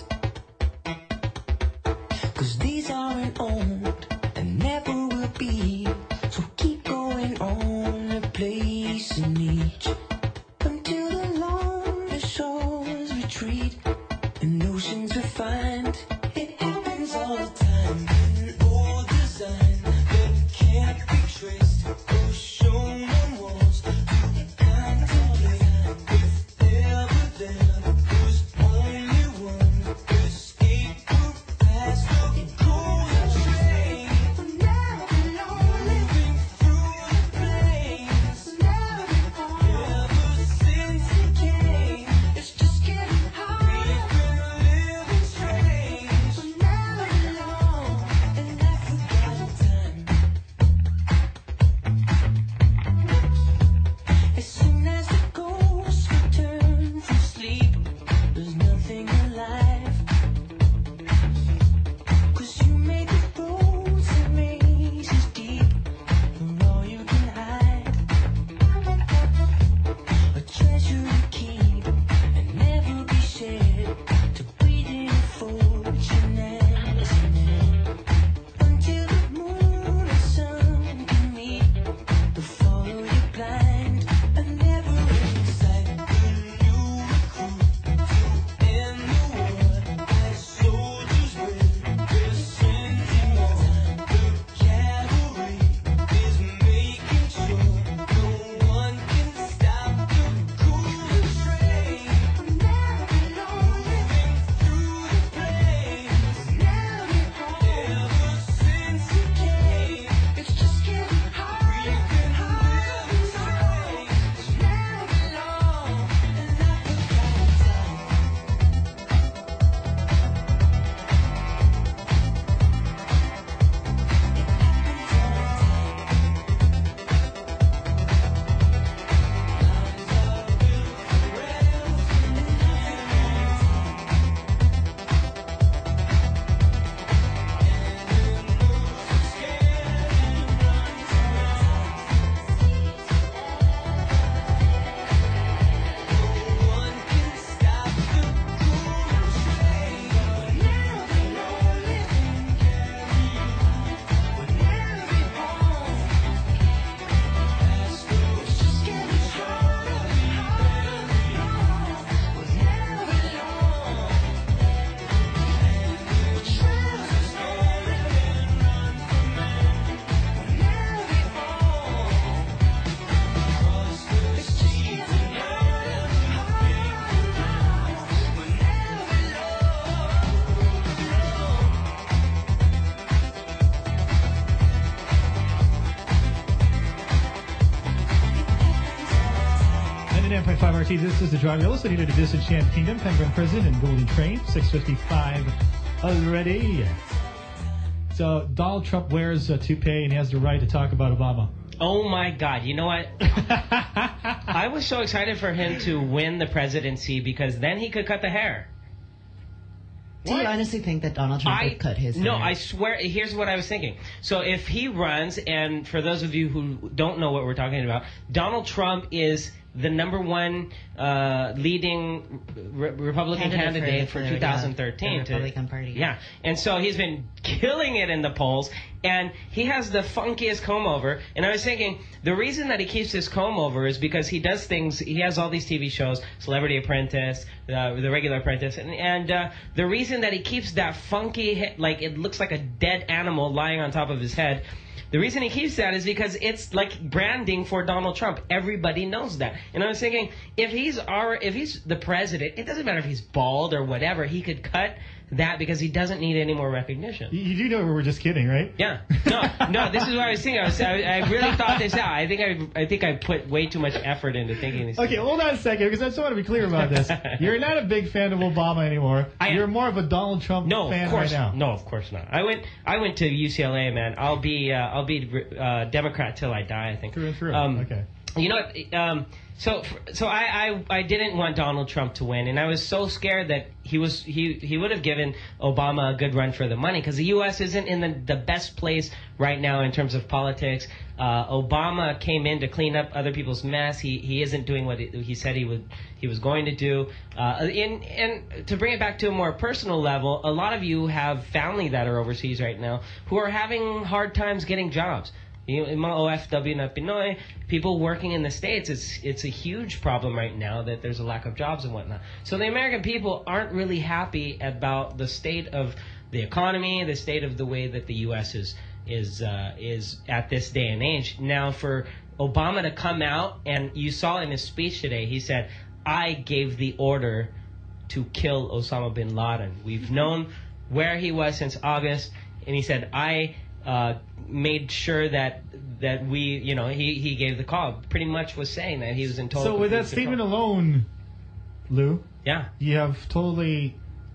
Cause these aren't owned and never will be. So keep going on, a place in each. Until the lonely shores retreat and oceans refined. It happens all the time. In old design that can't be traced or shown on walls. You contemplate if ever there was only one escape route past the golden train. We'll never be lonely. Moving through the plains. We'll never be home. Ever since it came, it's just getting harder. We've been living strange. We'll never be alone, and I forgot time. As soon as the ghost returns from sleep, there's nothing alive. Cause you made the roads and mazes deep, for all you can hide. A treasure to keep and never be shared, to breathe in a fortune as an end. Until the moon and sun can meet, to follow you blind. A never-ending sight, a new recruit to end the war. As soldiers win, their sins ignore. The cavalry is making sure no one can stop the golden train. We'll never be lonely. Moving through the plains. We'll never be home. Ever since you came, it's just getting harder. We've been living strange. We'll never be alone, and I forgot time. ninety-nine point five R T, this is the drive. You're listening to the Disenchanted Kingdom, Penguin Prison, and Golden Train, six fifty-five already. So Donald Trump wears a toupee and he has the right to talk about Obama. Oh my God! You know what? I was so excited for him to win the presidency because then he could cut the hair. Do you honestly think that Donald Trump I, would cut his No, hair? I swear. Here's what I was thinking. So if he runs, and for those of you who don't know what we're talking about, Donald Trump is the number one uh, leading re- Republican Candidate candidate for for, the- for the, twenty thirteen. uh, the Republican Party. Yeah, and so he's been killing it in the polls, and he has the funkiest comb over. And I was thinking, the reason that he keeps his comb over is because he does things. He has all these T V shows, Celebrity Apprentice, uh, The Regular Apprentice, and, and uh, the reason that he keeps that funky, he- like it looks like a dead animal lying on top of his head. The reason he keeps that is because it's like branding for Donald Trump. Everybody knows that. And I was thinking, if he's our, if he's the president, it doesn't matter if he's bald or whatever. He could cut that because he doesn't need any more recognition. You, you do know we were just kidding, right? Yeah. No, no. This is what I was thinking. I, was, I, I really thought this out. I think I, I think I put way too much effort into thinking this. Okay, hold on a second, because I just want to be clear about this. You're not a big fan of Obama anymore. I am. You're more of a Donald Trump No, fan of course, right now. no, of course not. I went, I went to U C L A, man. I'll be, uh, I'll be uh, Democrat till I die. I think. Through and through. Um, okay. You know what? Um, so, so I, I, I didn't want Donald Trump to win, and I was so scared that he was, he, he would have given Obama a good run for the money because the U S isn't in the, the best place right now in terms of politics. Uh, Obama came in to clean up other people's mess. He, he isn't doing what he, he said he would, he was going to do. Uh, and, and to bring it back to a more personal level, a lot of you have family that are overseas right now who are having hard times getting jobs. You know, mga O F W na Pinoy, people working in the States, it's it's a huge problem right now that there's a lack of jobs and whatnot. So the American people aren't really happy about the state of the economy, the state of the way that the U S is is uh, is at this day and age. Now, for Obama to come out, and you saw in his speech today, he said, I gave the order to kill Osama bin Laden. We've known where he was since August, and he said, I... Uh, made sure that that we, you know, he, he gave the call. Pretty much was saying that he was in total. So with that statement alone, Lou, yeah, you have totally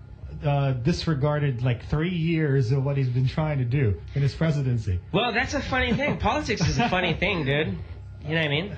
uh, disregarded like three years of what he's been trying to do in his presidency. Well, that's a funny thing. Politics is a funny thing, dude. You know what I mean?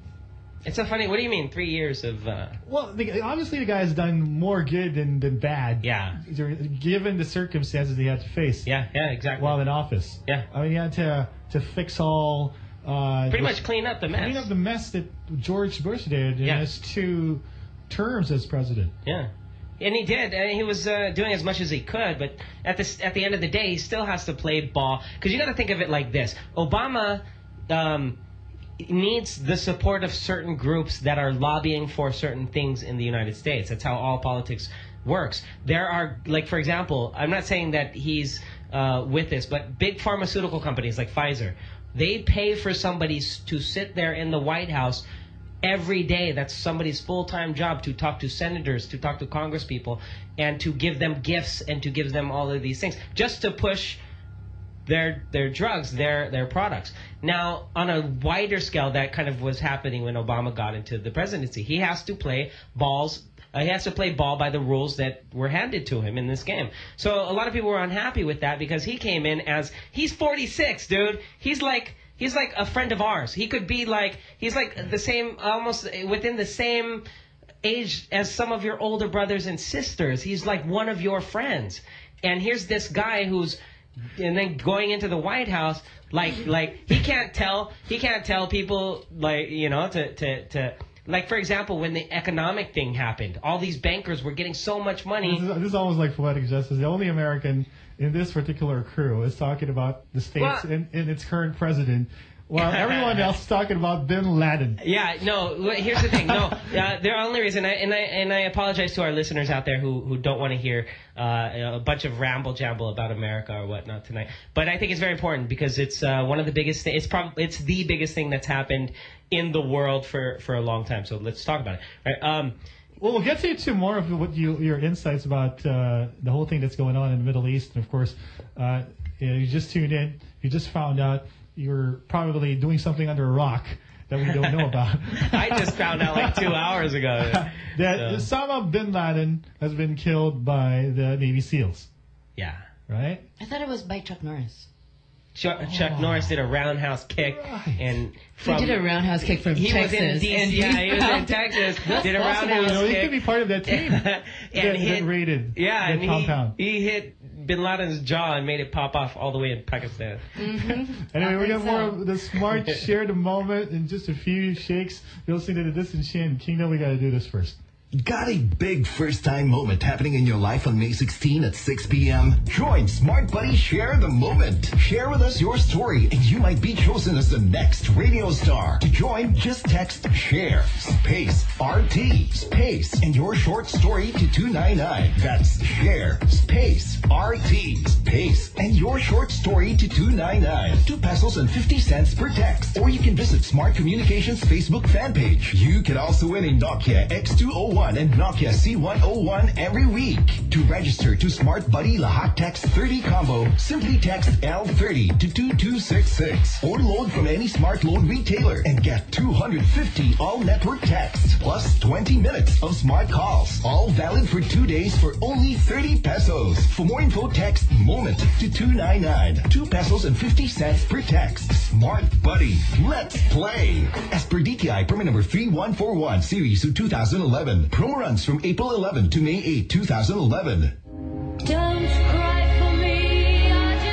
It's a funny. What do you mean? Three years of. Uh, well, the, obviously the guy's done more good than, than bad. Yeah. Given the circumstances he had to face. Yeah. Yeah. Exactly. While in office. Yeah. I mean, he had to to fix all. Uh, Pretty the, much clean up the mess. Clean up the mess that George Bush did in Yeah. his two terms as president. Yeah. And he did, and he was uh, doing as much as he could, but at the at the end of the day, he still has to play ball. Because you got to think of it like this: Obama um, needs the support of certain groups that are lobbying for certain things in the United States. That's how all politics works. There are, like, for example, I'm not saying that he's uh, with this, but big pharmaceutical companies like Pfizer, they pay for somebody s- to sit there in the White House every day. That's somebody's full-time job, to talk to senators, to talk to congresspeople, and to give them gifts and to give them all of these things, just to push their their drugs, their their products. Now, on a wider scale, that kind of was happening when Obama got into the presidency. He has to play balls. Uh, he has to play ball by the rules that were handed to him in this game. So a lot of people were unhappy with that because he came in as, he's forty-six, dude. He's like he's like a friend of ours. He could be like, he's like the same, almost within the same age as some of your older brothers and sisters. He's like one of your friends. And here's this guy who's, and then going into the White House, like like he can't tell he can't tell people, like, you know, to to to like, for example, when the economic thing happened, all these bankers were getting so much money. This is, this is almost like poetic justice. The only American in this particular crew is talking about the states Well- and, and its current president, while everyone else is talking about Bin Laden. Yeah, no. well, Here's the thing. No, uh, the only reason, I, and I and I apologize to our listeners out there who who don't want to hear uh, a bunch of ramble jamble about America or whatnot tonight. But I think it's very important because it's uh, one of the biggest. Th- it's probably it's the biggest thing that's happened in the world for for a long time. So let's talk about it. Right. Um, Well, we'll get to, to more of what you, your insights about uh, the whole thing that's going on in the Middle East. And, of course, uh, you know, you just tuned in. You just found out you're probably doing something under a rock that we don't know about. I just found out like two hours ago. that So. Osama bin Laden has been killed by the Navy SEALs. Yeah. right? I thought it was by Chuck Norris. Chuck, Chuck Norris did a roundhouse kick, and from, he did a roundhouse kick from he Texas. was in D C, and yeah, he was in Texas. Did a roundhouse You know, kick. he could be part of that team and that, hit, that raided yeah, the and compound. he, he hit Bin Laden's jaw and made it pop off all the way in Pakistan. Mm-hmm. Anyway, we got so. more of the Smart Share the Moment in just a few shakes. You'll listen to the Distant Shin Kingdom. We got to do this first. Got a big first-time moment happening in your life on May sixteenth at six p.m.? Join Smart Buddy Share the Moment. Share with us your story, and you might be chosen as the next radio star. To join, just text SHARE, space, R T, space, and your short story to two nine nine. That's SHARE, space, R T, space, and your short story to two nine nine. Two pesos and fifty cents per text. Or you can visit Smart Communications Facebook fan page. You can also win a Nokia X two oh one and Nokia C one oh one every week. To register to Smart Buddy Lahat Text thirty combo, simply text L thirty to two two six six or load from any Smart Load retailer and get two hundred fifty all-network texts plus twenty minutes of smart calls. All valid for two days for only thirty pesos. For more info, text MOMENT to two nine nine. two pesos and fifty cents per text. Smart Buddy. Let's play. As per D T I permit number three one four one series of two thousand eleven. Promo runs from April eleventh to May eighth, two thousand eleven. Don't cry for me,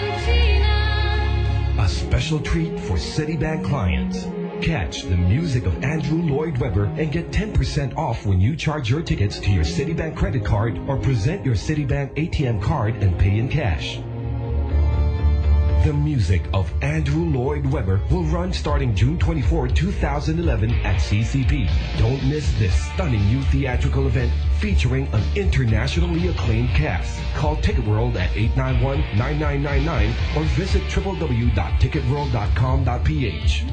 Argentina. A special treat for Citibank clients. Catch the music of Andrew Lloyd Webber and get ten percent off when you charge your tickets to your Citibank credit card or present your Citibank A T M card and pay in cash. The music of Andrew Lloyd Webber will run starting June twenty-fourth, two thousand eleven at C C P. Don't miss this stunning new theatrical event featuring an internationally acclaimed cast. Call Ticket World at eight nine one, nine nine nine nine or visit w w w dot ticket world dot com dot p h.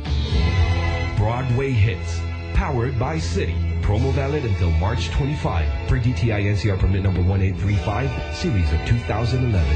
Broadway Hits, powered by Citi. Promo valid until March twenty-fifth per D T I N C R permit number one eight three five, series of two thousand eleven.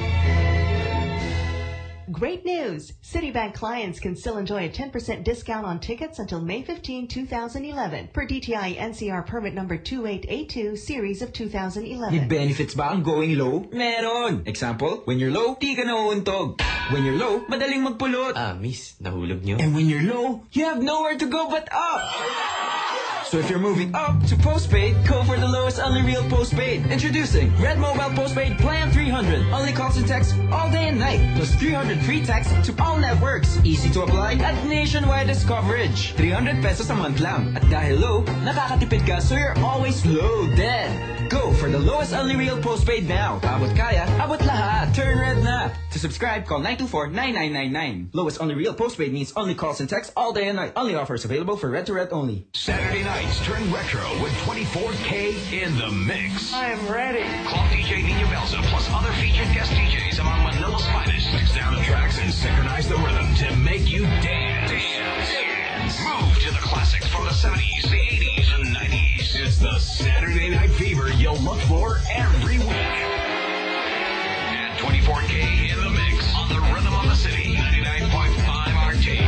Great news! Citibank clients can still enjoy a ten percent discount on tickets until May fifteenth, two thousand eleven per D T I N C R permit number two eight eight two, series of two thousand eleven. May benefits ba ang going low? Meron! Example, when you're low, di ka nauuntog. When you're low, madaling magpulot. Ah, miss, nahulog nyo. And when you're low, you have nowhere to go but up! So if you're moving up to postpaid, go for the lowest only real postpaid. Introducing Red Mobile Postpaid Plan three hundred. Only calls and texts all day and night. Plus three hundred free texts to all networks. Easy to apply at nationwide coverage. three hundred pesos a month lang. At dahil low, nakakatipid ka so you're always loaded. Go for the lowest only real postpaid now. Abot kaya, abot lahat. Turn red na. To subscribe, call nine two four, nine nine nine nine. Lowest only real postpaid means only calls and texts all day and night. Only offers available for red to red only. Saturday nights turn retro with twenty-four K in the mix. I am ready. Club D J Nino Belza plus other featured guest D Js among Manila's finest. Mix down the tracks and synchronize the rhythm to make you dance. Dance. Dance. Move to the classics from the seventies, the eighties, and nineties. It's the Saturday Night Fever you'll look for every week. And twenty-four K in the mix on the rhythm of the city, ninety-nine point five R T.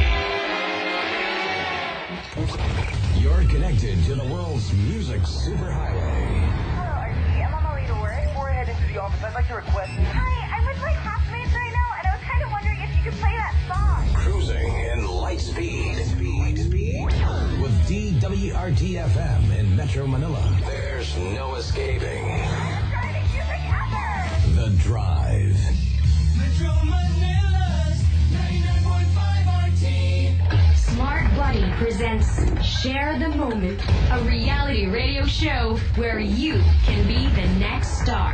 You're connected to the world's music superhighway. I'm on my way to work. Before I head into the office, I'd like to request. Hi, I'm with my classmates right now, and I was kind of wondering if you could play that song. Cruising in light speed. Speed, speed. With D W R T F M in Metro Manila. There's no escaping. The Drive. Metro Manila's ninety-nine point five R T. Smart Buddy presents Share the Moment, a reality radio show where you can be the next star.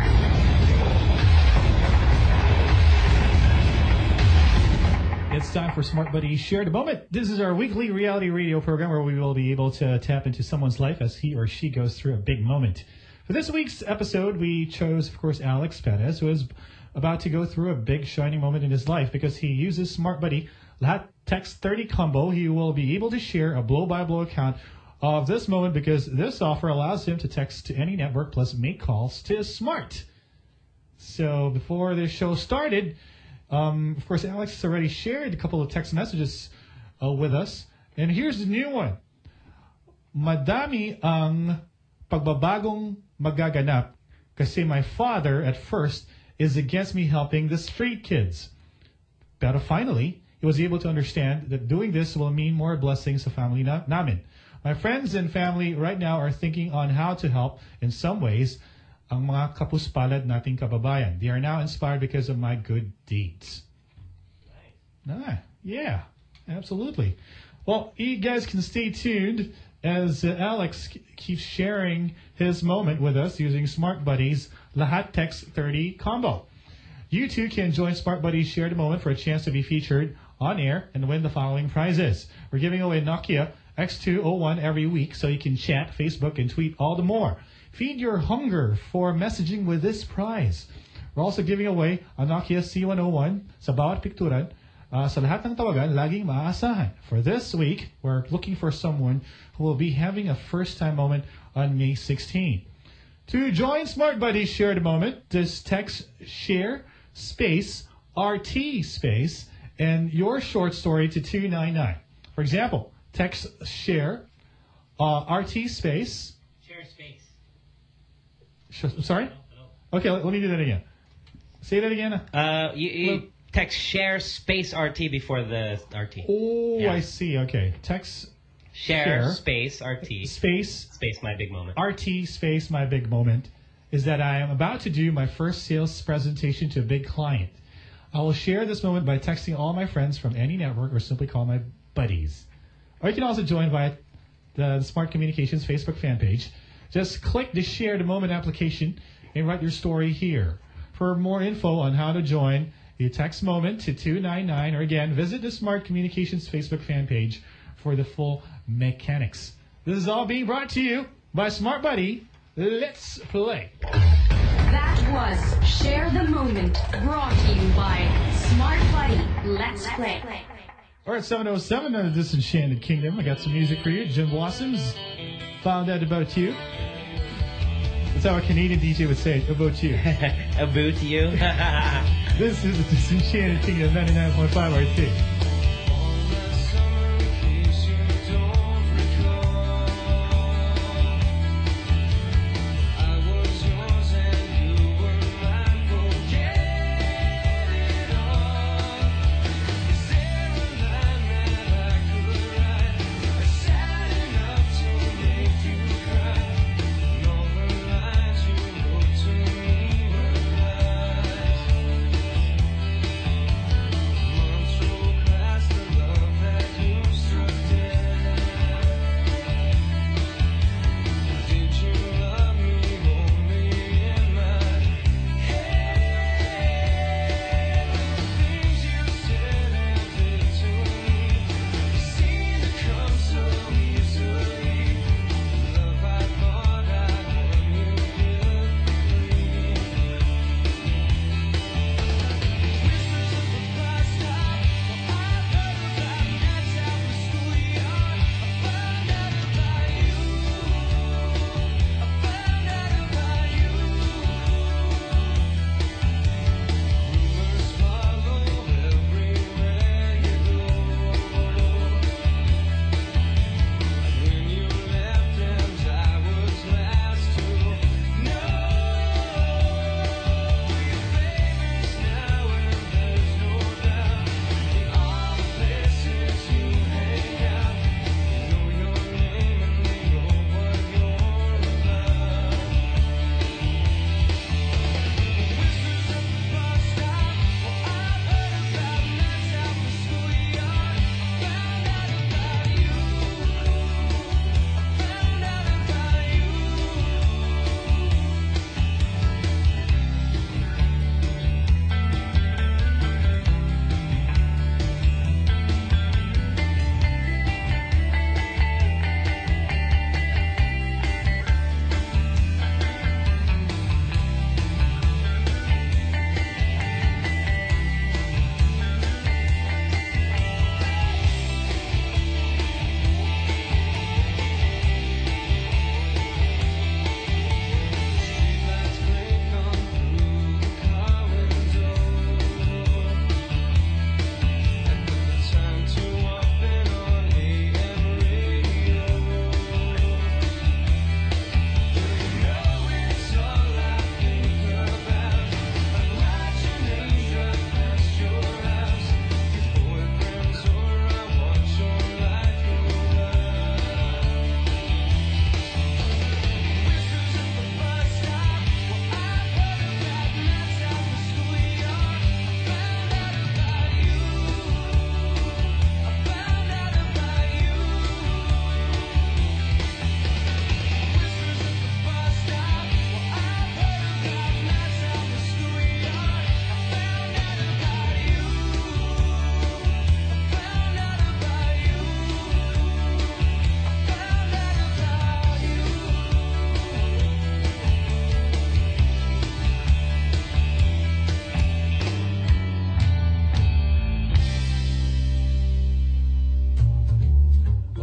It's time for Smart Buddy Share the Moment. This is our weekly reality radio program where we will be able to tap into someone's life as he or she goes through a big moment. For this week's episode, we chose, of course, Alex Perez, who is about to go through a big shining moment in his life because he uses Smart Buddy Lahat Text thirty combo. He will be able to share a blow-by-blow account of this moment because this offer allows him to text to any network plus make calls to Smart. So before this show started, um, of course, Alex has already shared a couple of text messages uh, with us. And here's the new one. Madami ang pagbabagong magaganap kasi my father at first is against me helping the street kids. Pero finally, he was able to understand that doing this will mean more blessings sa family na namin. My friends and family right now are thinking on how to help in some ways ang mga kapuspalad nating kababayan. They are now inspired because of my good deeds. Nice. Ah, yeah, absolutely. Well, you guys can stay tuned as uh, Alex k- keeps sharing his moment with us using Smart Buddies Lahat Text thirty combo. You too can join Smart Buddies Share the Moment for a chance to be featured on air and win the following prizes. We're giving away Nokia X two oh one every week, so you can chat, Facebook, and tweet all the more. Feed your hunger for messaging with this prize. We're also giving away a Nokia C one oh one sa bawat pikturan. Uh, sa lahat ng tawagan, laging maaasahan. For this week, we're looking for someone who will be having a first-time moment on May sixteenth. To join Smart Buddies Share the Moment, just text share space R T space and your short story to two nine nine. For example, text share uh, R T space. Share space. Sh- sorry? Okay, let, let me do that again. Say that again. Uh, you, you text share space R T before the R T. Oh, Yeah. I see. Okay. Text Share, share space R T. space Space my big moment. R T space my big moment is that I am about to do my first sales presentation to a big client. I will share this moment by texting all my friends from any network or simply call my buddies. Or you can also join via the Smart Communications Facebook fan page. Just click the Share the Moment application and write your story here. For more info on how to join, you text moment to two nine nine, or again, visit the Smart Communications Facebook fan page for the full mechanics. This is all being brought to you by Smart Buddy. Let's play. That was Share the Moment, brought to you by Smart Buddy. Let's play. All right, seven oh seven on the Disenchanted Kingdom. I got some music for you. Jim Blossoms, Found Out About You. That's how a Canadian D J would say it, about you. About you. This is the Disenchanted Kingdom, ninety-nine point five R T. So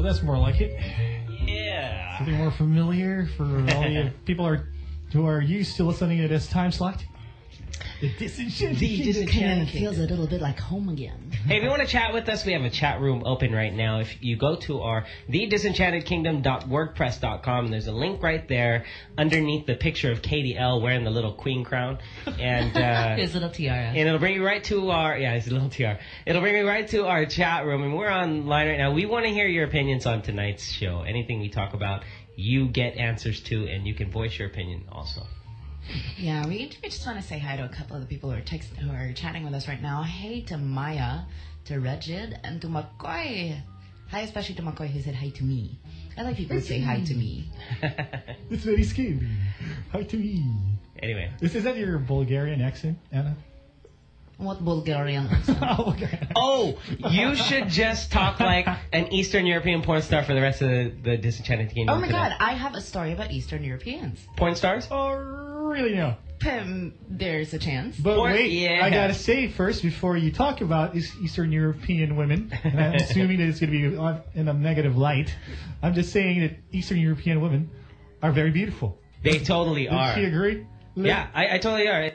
that's more like it. Yeah. Something more familiar for all the people are who are used to listening to this time slot. The Disenchanted The Kingdom. Disenchanted Feels a little bit like home again. Hey, if you want to chat with us, we have a chat room open right now. If you go to our the disenchanted kingdom dot wordpress dot com, there's a link right there underneath the picture of Katie L wearing the little queen crown. And uh, his little tiara. And it'll bring you right to our, yeah, his little tiara. It'll bring you right to our chat room. And we're online right now. We want to hear your opinions on tonight's show. Anything we talk about, you get answers to, and you can voice your opinion also. Yeah, we, we just want to say hi to a couple of the people who are text, who are chatting with us right now. Hey to Maya, to Regid, and to McCoy. Hi, especially to McCoy who said hi to me. I like people who say hi to me. It's very scary. Hi to me. Anyway. Is, is that your Bulgarian accent, Anna? What Bulgarian? Oh, you should just talk like an Eastern European porn star for the rest of the, the Disenchanted Kingdom. Oh my today. god, I have a story about Eastern Europeans. Porn stars? Oh, really? No. Um, there's a chance. But Porn- wait, yeah. I gotta say first, before you talk about is Eastern European women, and I'm assuming that it's gonna be on, in a negative light, I'm just saying that Eastern European women are very beautiful. They totally Does are. she agree? Liv? Yeah, I, I totally are.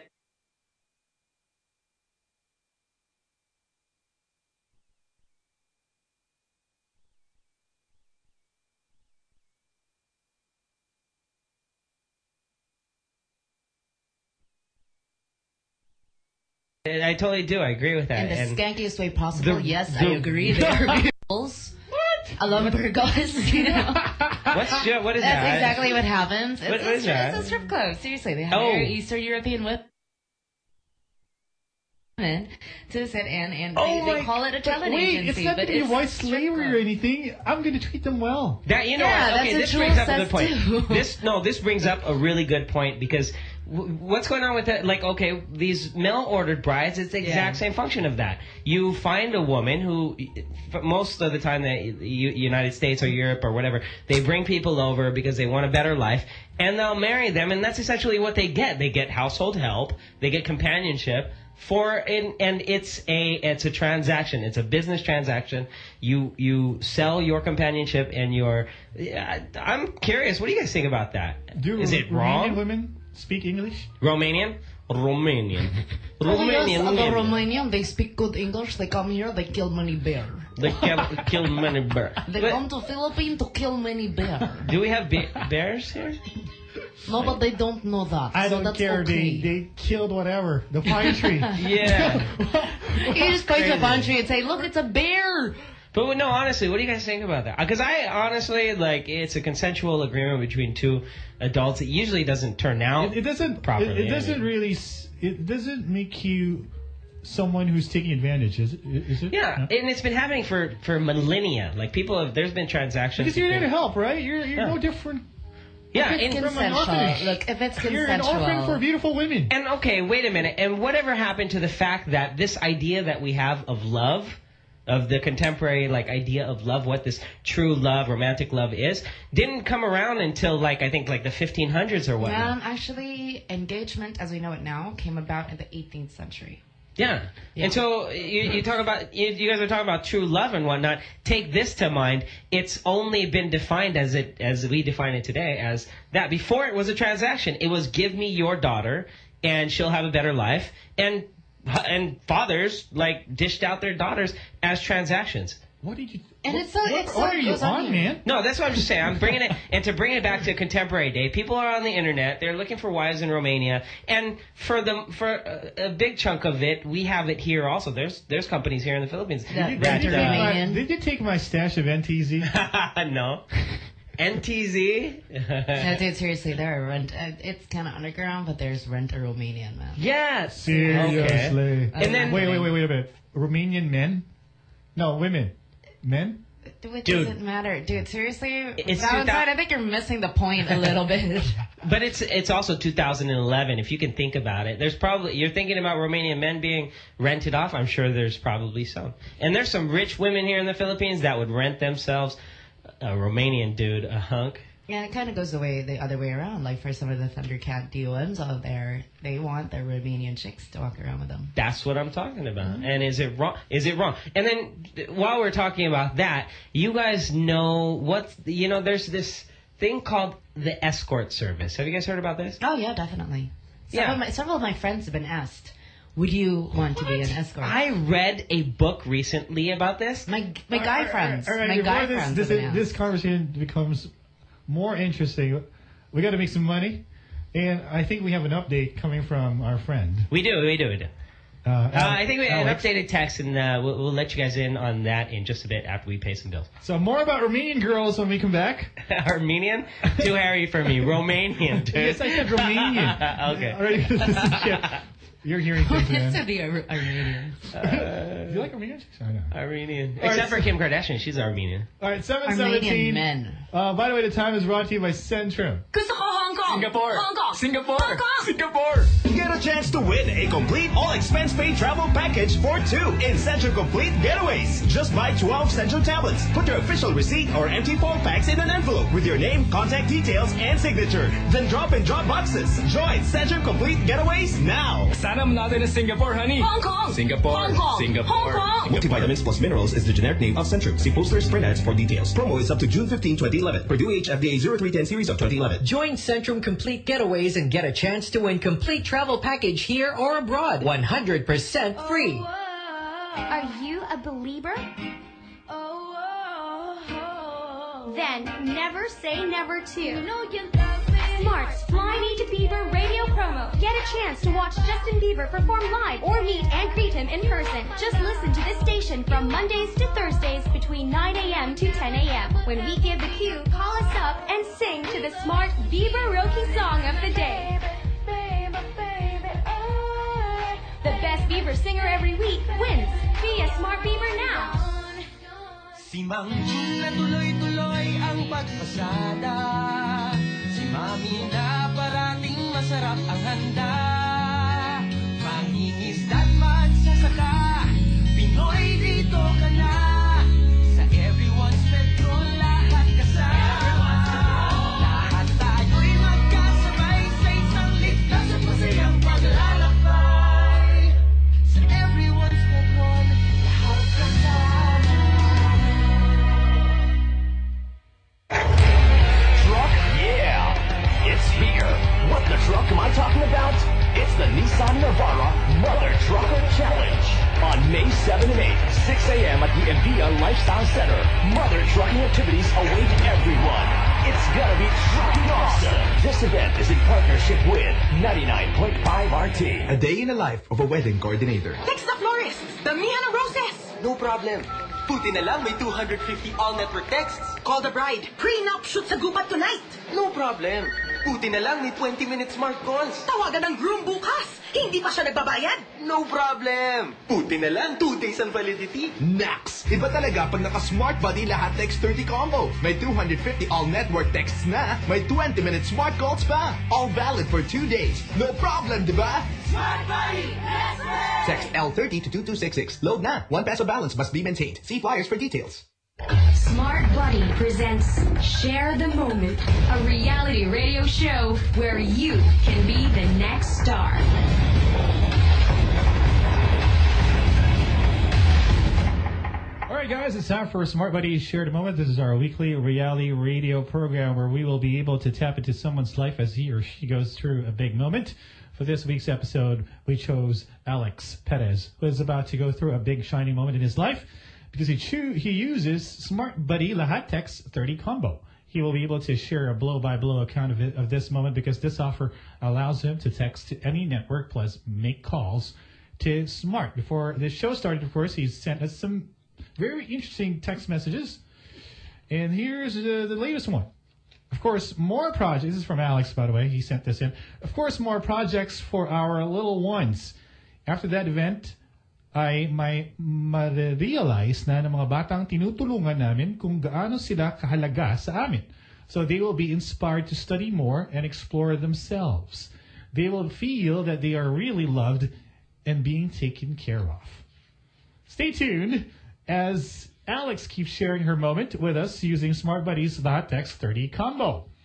I totally do. I agree with that. In the And skankiest way possible, the- yes, the- I agree. They are Virgos. What? I love Virgos, you know. What's ju- what is That's that? exactly what happens. It's, What- a, what is strip- that? it's a strip club. Seriously, they Oh. hire Eastern European women to sit in, and Oh they, they my- call it a talent Wait, agency. it's not but gonna be it's white strip slavery club. or anything. I'm gonna treat them well. That you know Yeah, what? Okay, that's this what brings Jewel up a good says point. too. This no, this brings up a really good point because w- what's going on with that? Like, okay, these mail-ordered brides, it's the exact Yeah. same function of that. You find a woman who, f- most of the time, the U- United States or Europe or whatever, they bring people over because they want a better life, and they'll marry them, and that's essentially what they get. They get household help, they get companionship. For and, and it's a it's a transaction. It's a business transaction. You you sell your companionship and your. I, I'm curious. What do you guys think about that? Do Is it Romanian wrong? women speak English? Romanian, Romanian, Oh, yes, Romanian. the Romanian, they speak good English. They come here, they kill many bear. They kill, kill many bears. They But come to Philippines to kill many bear. do we have be- bears here? No, but they don't know that. I so don't that's care. Okay. They they killed whatever the pine tree. Yeah. You just point to a Crazy. pine tree and say, "Look, it's a bear." But no, honestly, what do you guys think about that? Because I honestly, like, it's a consensual agreement between two adults. It usually doesn't turn out It, it doesn't. properly. It, it doesn't really. s- It doesn't make you someone who's taking advantage. Is it? Is it? Yeah, and it's been happening for, for millennia. Like, people have, there's been transactions. Because you're there to between- help, right? You're you're Yeah. no different. Yeah, If it's and- from an consensual. orphanage. Look, if it's You're an consensual. orphan for beautiful women. And okay, wait a minute. And whatever happened to the fact that this idea that we have of love, of the contemporary like idea of love, what this true love, romantic love is, didn't come around until like I think like the fifteen hundreds or whatnot. Um, actually, engagement, as we know it now, came about in the eighteenth century. Yeah. And so you, you talk about, you, you guys are talking about true love and whatnot. Take this to mind. It's only been defined as it, as we define it today as that. Before it was a transaction. It was give me your daughter and she'll have a better life. And, and fathers like dished out their daughters as transactions. What did you? And it's so, What, it's so what are you goes on on, here. man? No, that's what I'm just saying. I'm bringing it, and to bring it back to contemporary day, people are on the internet. They're looking for wives in Romania, and for the for a, a big chunk of it, we have it here also. There's there's companies here in the Philippines Yeah, Did, that you uh, take my, did you take my stash of N T Z? no. N T Z? No, dude, seriously, there are rent. Uh, it's kind of underground, but there's rent a Romanian man. Yes. Seriously. Okay. And then wait, wait, wait, wait a minute. Romanian men? No, women. Men? It Dude. doesn't matter, dude. Seriously, It's Valentine, two thou- I think you're missing the point a little bit. But it's it's also two thousand eleven, if you can think about it. There's probably, you're thinking about Romanian men being rented off. I'm sure there's probably some. And there's some rich women here in the Philippines that would rent themselves a Romanian dude a hunk Yeah, it kind of goes the way the other way around. Like for some of the Thundercat D Ms out there, they want their Romanian chicks to walk around with them. That's what I'm talking about. And is it wrong? Is it wrong? And then th- while we're talking about that, you guys know what's, you know, there's this thing called the escort service. Have you guys heard about this? Oh, yeah, definitely. Some Yeah. Of my, several of my friends have been asked, would you want to be an escort? I read a book recently about this. My my guy friends. All right, my before guy this, friends this, have been asked. this conversation becomes more interesting, we got to make some money, and I think we have an update coming from our friend. We do, we do, we do. Uh, Uh, I think we have an Alex. updated text, and uh, we'll, we'll let you guys in on that in just a bit after we pay some bills. So more about Romanian girls when we come back. Armenian? Too hairy for me. Romanian, dude. Yes, I said Romanian. Okay. All right, this is shit. You're hearing things, man. to be Ar- Armenian. Do you like Armenian chicks? I know. Armenian. All right, Except so- for Kim Kardashian. She's Armenian. All right, seven Armenian seventeen. men. Uh, by the way, the time is brought to you by Centrum. Gusto ko Hong Kong. Singapore. Hong Kong. Singapore. Hong Kong. Singapore. Get a chance to win a complete all-expense-paid travel package for two in Centrum Complete Getaways. Just buy twelve Centrum tablets. Put your official receipt or empty phone packs in an envelope with your name, contact details, and signature. Then drop in drop boxes. Join Centrum Complete Getaways now. Sana manalo na Singapore, honey. Hong Kong. Singapore. Hong Kong. Singapore. Hong Kong. Multivitamins plus minerals is the generic name of Centrum. See posters, print ads for details. Promo is up to June fifteenth, twenty eleven. Purdue H F D A zero three ten series of twenty eleven. Join Centrum Complete Getaways and get a chance to win complete travel package here or abroad. one hundred percent free. Are you a believer? Then never say never to Smart's Fly Me to Bieber radio promo. Get a chance to watch Justin Bieber perform live or meet and greet him in person. Just listen to this station from Mondays to Thursdays between nine a.m. to ten a.m. When we give the cue, call us up and sing to the Smart Bieber Roki song of the day. The best Bieber singer every week wins. Be a Smart Bieber now. Si Mang Jun na tuloy-tuloy ang pagpasada. Si Mami na parating masarap ang handa. Mangingisda't magsasaka, Pinoy dito ka na. Sa Everyone's Petrol lahat kasama. Lahat tayo'y magkasabay sa isang ligtas at masayang paglalakbay. Sa Everyone's Petrol lahat kasama. Truck? Yeah, it's here. What the truck am I talking about? It's the Nissan Navara Mother Trucker Challenge. On May seventh and eighth, six a.m. at the Evia Lifestyle Center, Mother Trucking activities await everyone. It's gonna be trucking awesome. This event is in partnership with ninety-nine point five R T. A day in the life of a wedding coordinator. Text the florist. Damihan ng roses. No problem. Buti na lang may two hundred fifty all-network texts. Call the bride. Prenup shoot sa gubat tonight. No problem. Buti na lang may twenty minute smart calls. Tawagan ng groom bukas. Hindi pa siya nagbabayad. No problem. Buti na lang two days ang validity. Nax! Iba talaga pag naka-Smart Buddy lahat text thirty combo. May two hundred fifty all-network texts na. May twenty minute smart calls pa. All valid for two days. No problem, di ba? Smart Buddy! Yes, Text L thirty to two two six six. Load na. One peso balance must be maintained. See flyers for details. Smart Buddy presents Share the Moment, a reality radio show where you can be the next star. All right, guys, it's time for Smart Buddies Shared a Moment. This is our weekly reality radio program where we will be able to tap into someone's life as he or she goes through a big moment. For this week's episode, we chose Alex Perez, who is about to go through a big shining moment in his life because he choo- he uses Smart Buddy Lahat Text thirty combo. He will be able to share a blow-by-blow account of, it, of this moment because this offer allows him to text to any network plus make calls to Smart. Before this show started, of course, he sent us some very interesting text messages. And here's uh, the latest one. Of course, more projects. This is from Alex, by the way. He sent this in. Of course, more projects for our little ones. After that event, ay may ma-realize na ng mga batang tinutulungan namin kung gaano sila kahalaga sa amin. So they will be inspired to study more and explore themselves. They will feel that they are really loved and being taken care of. Stay tuned as Alex keeps sharing her moment with us using Smart Buddy's Lahat Text thirty combo.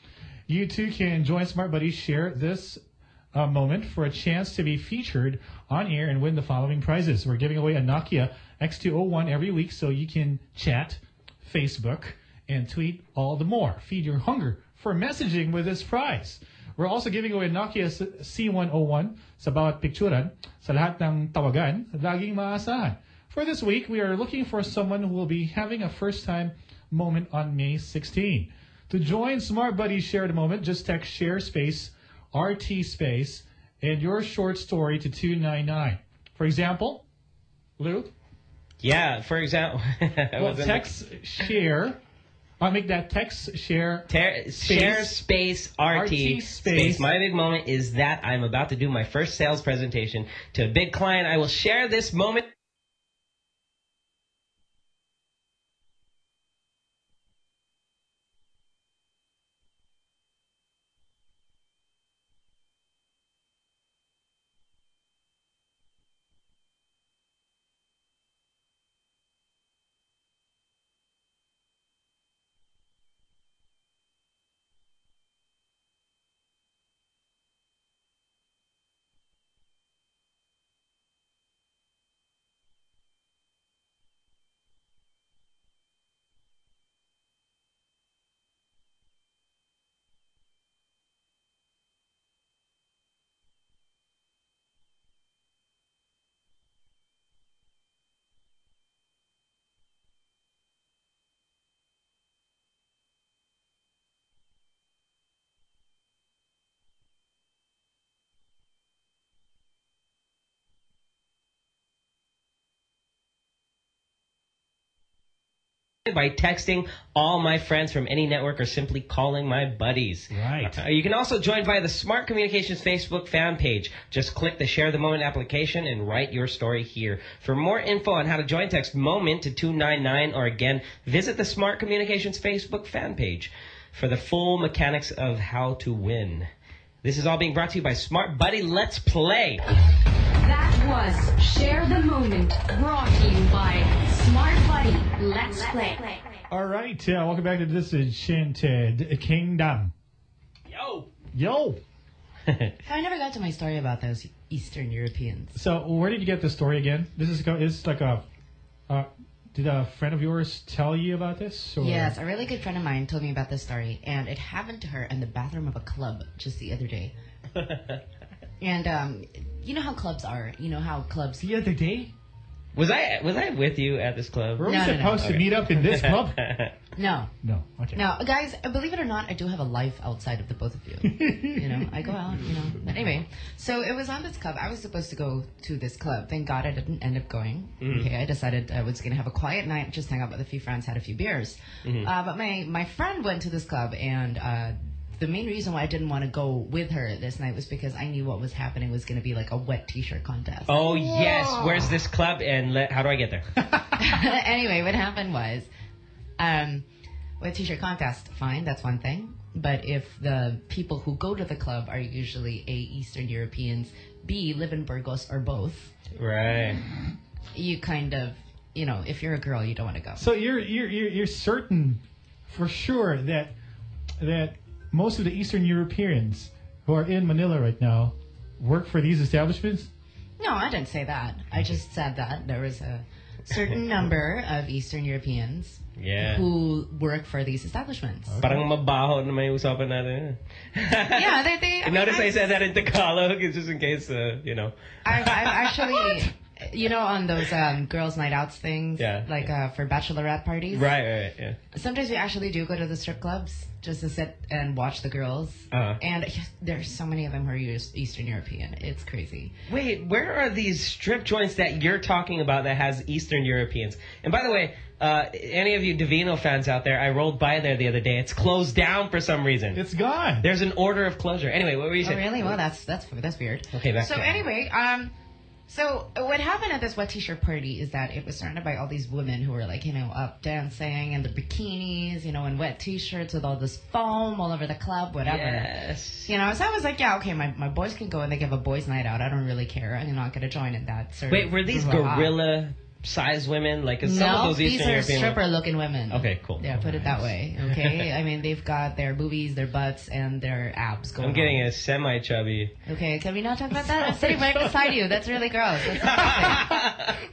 you too can join Smart Buddies, share this uh, moment for a chance to be featured on air and win the following prizes. We're giving away a Nokia X two oh one every week, so you can chat, Facebook, and tweet all the more. Feed your hunger for messaging with this prize. We're also giving away a Nokia C one oh one sa bawat picturan, sa lahat ng tawagan, laging maasahan. For this week, we are looking for someone who will be having a first-time moment on May sixteenth. To join Smart Buddies Share the Moment, just text share space, R T space, and your short story to two nine nine. For example, Lou? Yeah, for example... well, text share... I'll make that text share Ter- space, share space R T, R T space. space. My big moment is that I'm about to do my first sales presentation to a big client. I will share this moment. By texting all my friends from any network or simply calling my buddies. Right. Uh, you can also join via the Smart Communications Facebook fan page. Just click the Share the Moment application and write your story here. For more info on how to join, text MOMENT to two nine nine, or again, visit the Smart Communications Facebook fan page for the full mechanics of how to win. This is all being brought to you by Smart Buddy. Let's play. That was Share the Moment, brought to you by Smart Buddy. Let's play. All right, uh, welcome back to This Enchanted Kingdom. Yo! Yo! I never got to my story about those Eastern Europeans. So, where did you get the story again? This is go- it's like a... Uh, did a friend of yours tell you about this? Or? Yes, a really good friend of mine told me about this story, and it happened to her in the bathroom of a club just the other day. And um, you know how clubs are. You know how clubs... The other day? Was I was I with you at this club? Were we No, no, no. supposed to Okay. meet up in this club? No. No, okay. Now, guys, believe it or not, I do have a life outside of the both of you. You know, I go out, you know. But anyway, so it was on this club. I was supposed to go to this club. Thank God I didn't end up going. Mhm. Okay, I decided I was going to have a quiet night, just hang out with a few friends, had a few beers. Mhm. Uh, but my, my friend went to this club, and uh, the main reason why I didn't want to go with her this night was because I knew what was happening was going to be like a wet t-shirt contest. Oh, yes. Where's this club and le- how do I get there? Anyway, what happened was, um, with t-shirt contest, fine, that's one thing. But if the people who go to the club are usually A, Eastern Europeans, B, live in Burgos, or both, Right. you kind of, you know, if you're a girl, you don't want to go. So you're, you're, you're, you're certain for sure that that most of the Eastern Europeans who are in Manila right now work for these establishments? No, I didn't say that. I just said that there was a certain number of Eastern Europeans Yeah. who work for these establishments. Parang mabaho na may usapan natin. Yeah, they... they I mean, Notice I, I- said that in Tagalog, it's just in case, uh, you know. I, I actually, you know, on those um, girls' night outs things, Yeah, like uh, for bachelorette parties. Right, right, yeah. Sometimes we actually do go to the strip clubs just to sit and watch the girls. Uh-huh. And there's so many of them who are East- Eastern European. It's crazy. Wait, where are these strip joints that you're talking about that has Eastern Europeans? And by the way, uh, any of you Divino fans out there, I rolled by there the other day. It's closed down for some reason. It's gone. There's an order of closure. Anyway, what were you Oh, saying? really? Well, that's that's that's weird. Okay, back So to it. anyway, um, so what happened at this wet t-shirt party is that it was surrounded by all these women who were like, you know, up dancing in their bikinis, you know, in wet t-shirts with all this foam all over the club, whatever. Yes. You know, so I was like, yeah, okay, my, my boys can go and they give a boys' night out. I don't really care. I'm not going to join in that. Sort Wait, of were these brouhaha. gorilla size women? Like, 'cause some of No, those these Eastern are European stripper-looking women. Okay, cool. Yeah, put it that way. Okay, I mean they've got their boobies, their butts, and their abs going. I'm getting on. a semi-chubby. Okay, can we not talk about that? I'm sitting right beside you. That's really gross. That's disgusting.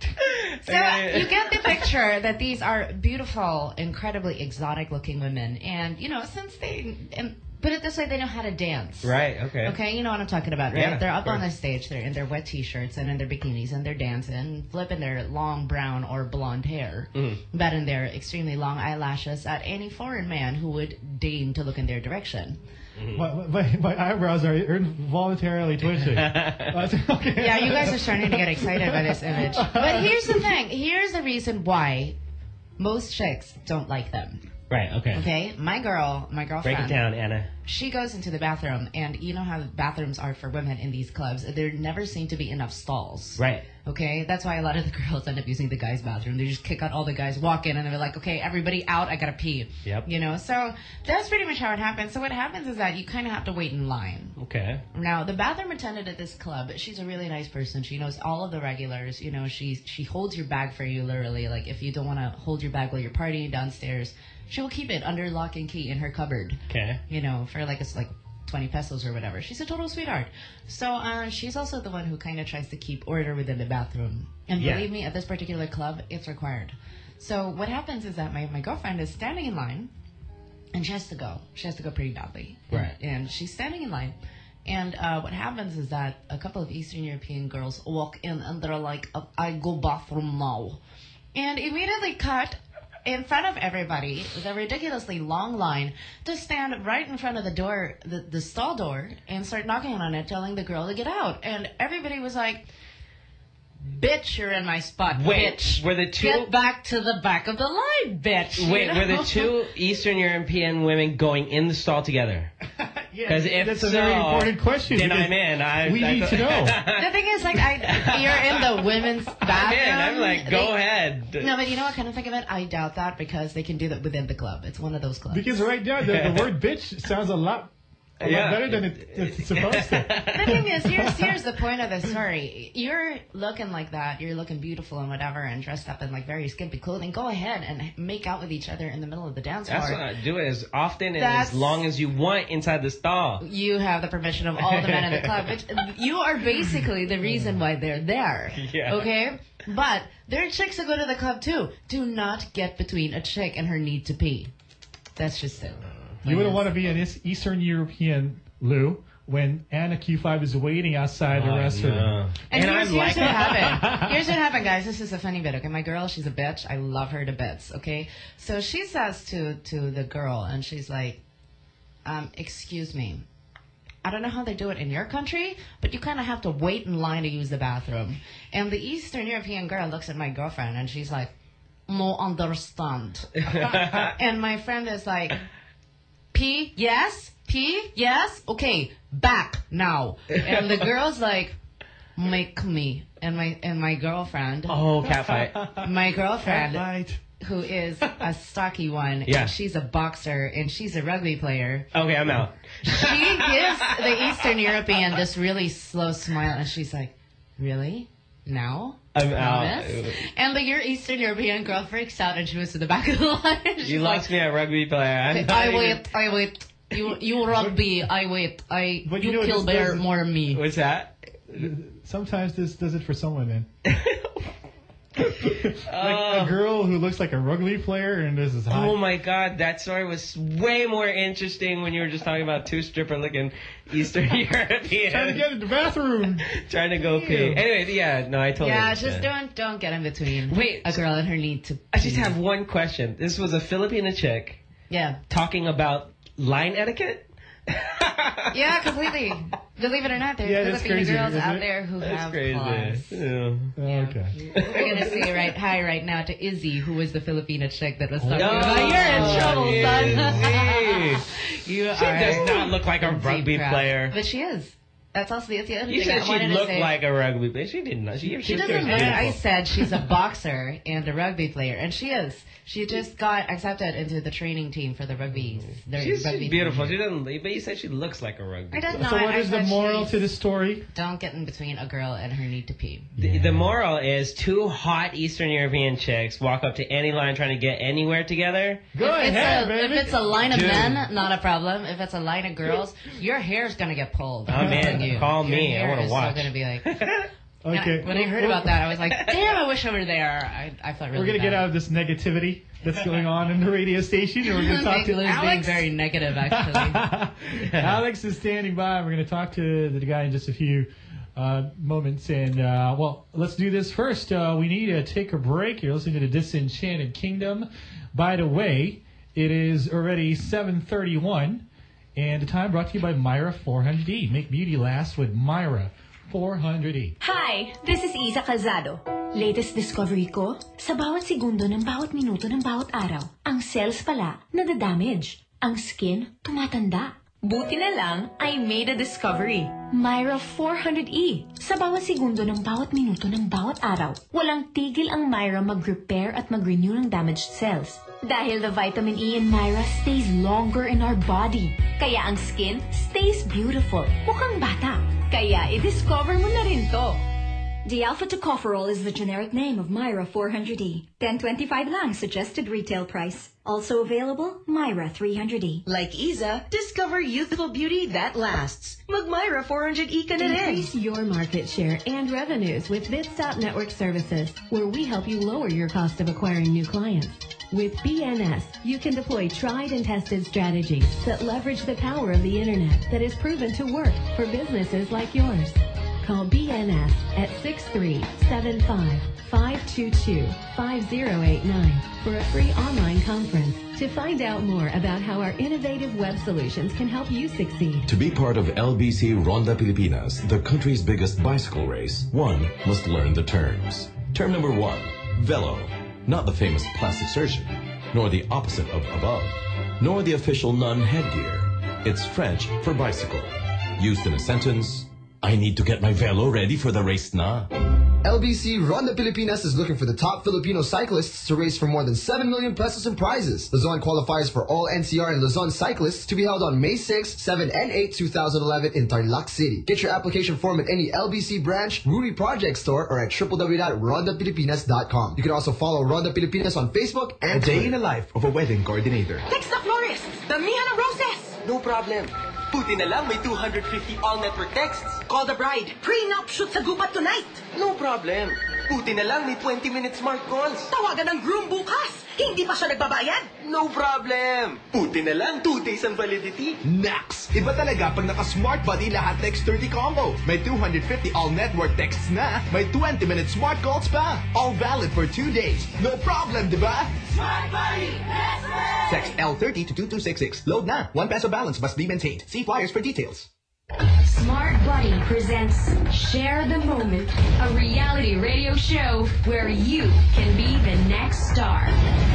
So you get the picture that these are beautiful, incredibly exotic-looking women, and you know since they and put it this way, they know how to dance. Right. Okay. Okay, you know what I'm talking about, right? Yeah, they're of up on the course. stage, they're in their wet t-shirts and in their bikinis, and they're dancing, flipping their long brown or blonde hair, Mhm. batting their extremely long eyelashes at any foreign man who would deign to look in their direction. My, my, my eyebrows are involuntarily twitching. That's- okay. Yeah, you guys are starting to get excited by this image. But here's the thing. Here's the reason why most chicks don't like them. Right. Okay. Okay? My girl, my girlfriend. Break it down, Anna. She goes into the bathroom, and you know how bathrooms are for women in these clubs. There never seem to be enough stalls. Right. Okay? That's why a lot of the girls end up using the guys' bathroom. They just kick out all the guys, walk in, and they're like, okay, everybody out, I gotta pee. Yep. You know? So that's pretty much how it happens. So what happens is that you kind of have to wait in line. Okay. Now, the bathroom attendant at this club, she's a really nice person. She knows all of the regulars. You know, she she holds your bag for you, literally. Like, if you don't want to hold your bag while you're partying downstairs, she will keep it under lock and key in her cupboard. Okay. You know, for like it's like twenty pesos or whatever. She's a total sweetheart. So uh, she's also the one who kind of tries to keep order within the bathroom. And Yeah. believe me, at this particular club, it's required. So what happens is that my, my girlfriend is standing in line, and she has to go. She has to go pretty badly. Right. And she's standing in line. And uh, what happens is that a couple of Eastern European girls walk in, and they're like, I go bathroom now. And immediately cut in front of everybody with a ridiculously long line to stand right in front of the door, the, the stall door, and start knocking on it, telling the girl to get out. And everybody was like, bitch, you're in my spot, Wait, bitch. were the two- Get back to the back of the line, bitch. you Wait, were the know? two Eastern European women going in the stall together? Because if that's a so, very important question, then because I'm in. I, we I need thought- to know. The thing is, like, I, you're in the women's bathroom. I'm in. I'm like, go They- ahead. No, but you know what? Kind of think of it. I doubt that because they can do that within the club. It's one of those clubs. Because right now, the, the word bitch sounds a lot, a Yeah. lot better than it, it's supposed to. The thing is, here's here's the point of the story. You're looking like that. You're looking beautiful and whatever, and dressed up in like very skimpy clothing. Go ahead and make out with each other in the middle of the dance floor. That's what I do as often and That's- as long as you want inside the stall. You have the permission of all the men in the club, which you are basically the reason why they're there. Yeah. Okay? But there are chicks who go to the club too. Do not get between a chick and her need to pee. That's just it. You wouldn't want to be an Eas- Eastern European, Lou, when Anna Q five is waiting outside the Oh, restroom. no. And, And here's, I'm here's like- what happened. Here's what happened, guys. This is a funny bit, okay? My girl, she's a bitch. I love her to bits, okay? So she says to, to the girl, and she's like, um, excuse me. I don't know how they do it in your country, but you kind of have to wait in line to use the bathroom. And the Eastern European girl looks at my girlfriend, and she's like, no understand. And my friend is like, pee, yes? Pee, yes? Okay, back now. And the girl's like, make me. And my and my girlfriend. Oh, catfight. My girlfriend, Catfight. who is a stocky one. Yeah. And she's a boxer and she's a rugby player. Okay, I'm out. She gives the Eastern European this really slow smile, and she's like, really? Now? I'm Promise? out. And the your Eastern European girl freaks out and she moves to the back of the line. She's You like, lost me at rugby player. I'm not I even- wait, I wait. You you rugby, I wait. I But you, you know, kill this bear doesn't- more me. What's that? Sometimes this does it for some women. Like Oh. a girl who looks like a rugby player and this is hot. Oh my god, that story was way more interesting when you were just talking about two stripper looking Eastern Europeans. Trying to get in the bathroom. Trying to go pee. Ew. Anyway, yeah, no, I totally Yeah, understand. just don't don't get in between. Wait, a girl and her need to. I just have one question. This was a Filipina chick Yeah, talking about line etiquette. yeah, completely. Believe it or not, there's Yeah, that's Filipino crazy, girls isn't out it? there who That's have crazy. claws. Yeah. Oh, okay. We're gonna say right hi right now to Izzy, who was the Filipina chick that was talking No, about. You're in trouble, son. Izzy. you She are. does not look like a in deep rugby crap. player. but she is. That's also the, the other You thing I said she wanted to looked say. like a rugby player. She did not. She, She she's doesn't look. beautiful. I said she's a boxer and a rugby player, and she is. She just got accepted into the training team for the rugby. The She's, rugby she's beautiful. team. She doesn't. But you said she looks like a rugby. I don't player. know. So what I, is I the said moral she's- to the story? Don't get in between a girl and her need to pee. The, the moral is two hot Eastern European chicks walk up to any line trying to get anywhere together. Go if it's ahead, a, baby. If it's a line of Dude. men, not a problem. If it's a line of girls, your hair's gonna get pulled. Oh, man. telling you. Call Your me. I hair wanna is watch. So gonna be like. Okay. And I- when I heard about that, I was like, damn, I wish I were there. I, I felt really We're gonna bad. get out of this negativity that's going on in the radio station, and we're gonna talk to Lou's being Alex. very negative, actually. Alex is standing by. We're going to talk to the guy in just a few uh, moments. And, uh, well, let's do this first. Uh, we need to take a break. You're listening to the Disenchanted Kingdom. By the way, it is already seven thirty-one, and the time brought to you by Myra four hundred E. Make beauty last with Myra four hundred E. Hi, this is Isa Calzado. Latest discovery ko, sa bawat segundo ng bawat minuto ng bawat araw, ang cells pala nadadamage. Ang skin tumatanda. Buti na lang, I made a discovery. Myra four hundred E. Sa bawat segundo ng bawat minuto ng bawat araw, walang tigil ang Myra mag-repair at mag-renew ng damaged cells. Dahil the vitamin E in Myra stays longer in our body. Kaya ang skin stays beautiful. Mukhang bata. Kaya i-discover mo na rin to. D-alpha tocopherol is the generic name of Myra four hundred E. ten twenty-five lang suggested retail price. Also available, Myra three hundred E. Like Isa, discover youthful beauty that lasts. Mag Myra four hundred E ka na rin. Increase your market share and revenues with Bitstop Network Services, where we help you lower your cost of acquiring new clients. With B N S, you can deploy tried and tested strategies that leverage the power of the internet that is proven to work for businesses like yours. Call B N S at six three seven five, five two two, five zero eight nine for a free online conference to find out more about how our innovative web solutions can help you succeed. To be part of L B C Ronda Pilipinas, the country's biggest bicycle race, one must learn the terms. Term number one, velo. Not the famous plastic surgeon, nor the opposite of above, nor the official nun headgear. It's French for bicycle. Used in a sentence, I need to get my velo ready for the race na. L B C Ronda Pilipinas is looking for the top Filipino cyclists to race for more than seven million pesos in prizes. Luzon qualifies for all N C R and Luzon cyclists to be held on May sixth, seventh, and eighth, twenty eleven in Tarlac City. Get your application form at any L B C branch, Rudy Project store, or at w w w dot ronda pilipinas dot com. You can also follow Ronda Pilipinas on Facebook and A day in Twitter. the life of a wedding coordinator. Text the florist. Damihan ng roses. No problem. Buti na lang may two hundred fifty all-network texts. Call the bride. Prenup shoot sa gubat tonight. No problem. Buti na lang may twenty minute smart calls. Tawagan ng groom bukas. Hindi pa siya nagbabayad. No problem. Buti na lang, two days ang validity. Nax! Iba talaga pag naka-Smart Buddy lahat text thirty combo. May two hundred fifty all-network texts na. May twenty minute smart calls pa. All valid for two days. No problem, di ba? Smart Buddy, let's play! Text L thirty to two two six six. Load na. One peso balance must be maintained. See flyers for details. Smart Buddy presents Share the Moment, a reality radio show where you can be the next star.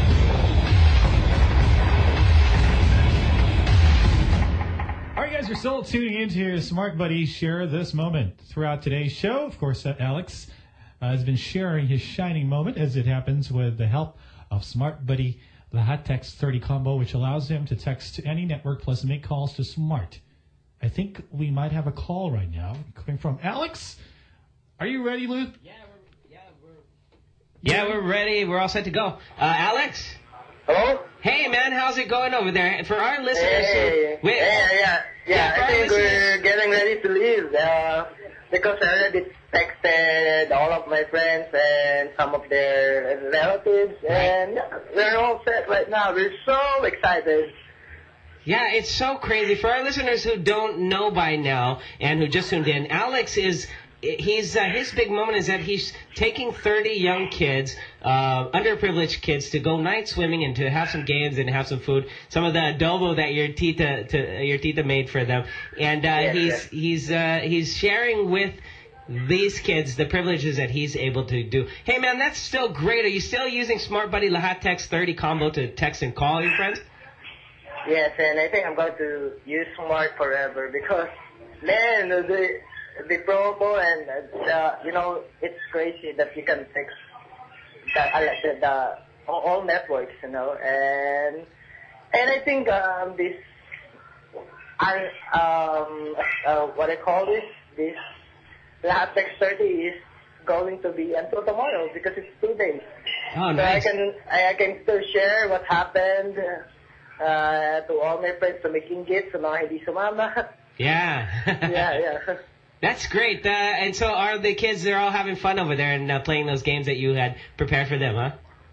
All right, guys, you're still tuning into Smart Buddy Share This Moment. Throughout today's show, of course, uh, Alex uh, has been sharing his shining moment, as it happens, with the help of Smart Buddy, the Hot Text thirty combo, which allows him to text to any network plus make calls to Smart. I think we might have a call right now coming from Alex. Are you ready, Lou? Yeah, we're, yeah, we're... Yeah, we're ready. We're all set to go. Uh, Alex? Hello? Hey, man, how's it going over there? For our listeners... Hey, who, wait, yeah, yeah, yeah. for I our think listeners- we're getting ready to leave uh, because I already texted all of my friends and some of their relatives, and yeah, we're all set right now. We're so excited. Yeah, it's so crazy. For our listeners who don't know by now and who just tuned in, Alex is... He's uh, his big moment is that he's taking thirty young kids, uh, underprivileged kids, to go night swimming and to have some games and have some food. Some of the adobo that your tita to, your tita made for them, and uh, Yeah, he's yeah. he's uh, he's sharing with these kids the privileges that he's able to do. Hey man, that's still great. Are you still using Smart Buddy Lahat Text thirty combo to text and call your friends? Yes, and I think I'm going to use Smart forever because Man, the the promo and uh, you know, it's crazy that you can text the, uh, the, the all networks, you know, and and I think um, this I um uh, what I call this this Lahat Text thirty is going to be until tomorrow because it's two days. Oh, so nice. I can I, I can still share what happened uh, to all my friends, to making gifts, to mga hindi sumama. Yeah. yeah, yeah. That's great. Uh, and so are the kids, they're all having fun over there and uh, playing those games that you had prepared for them, huh?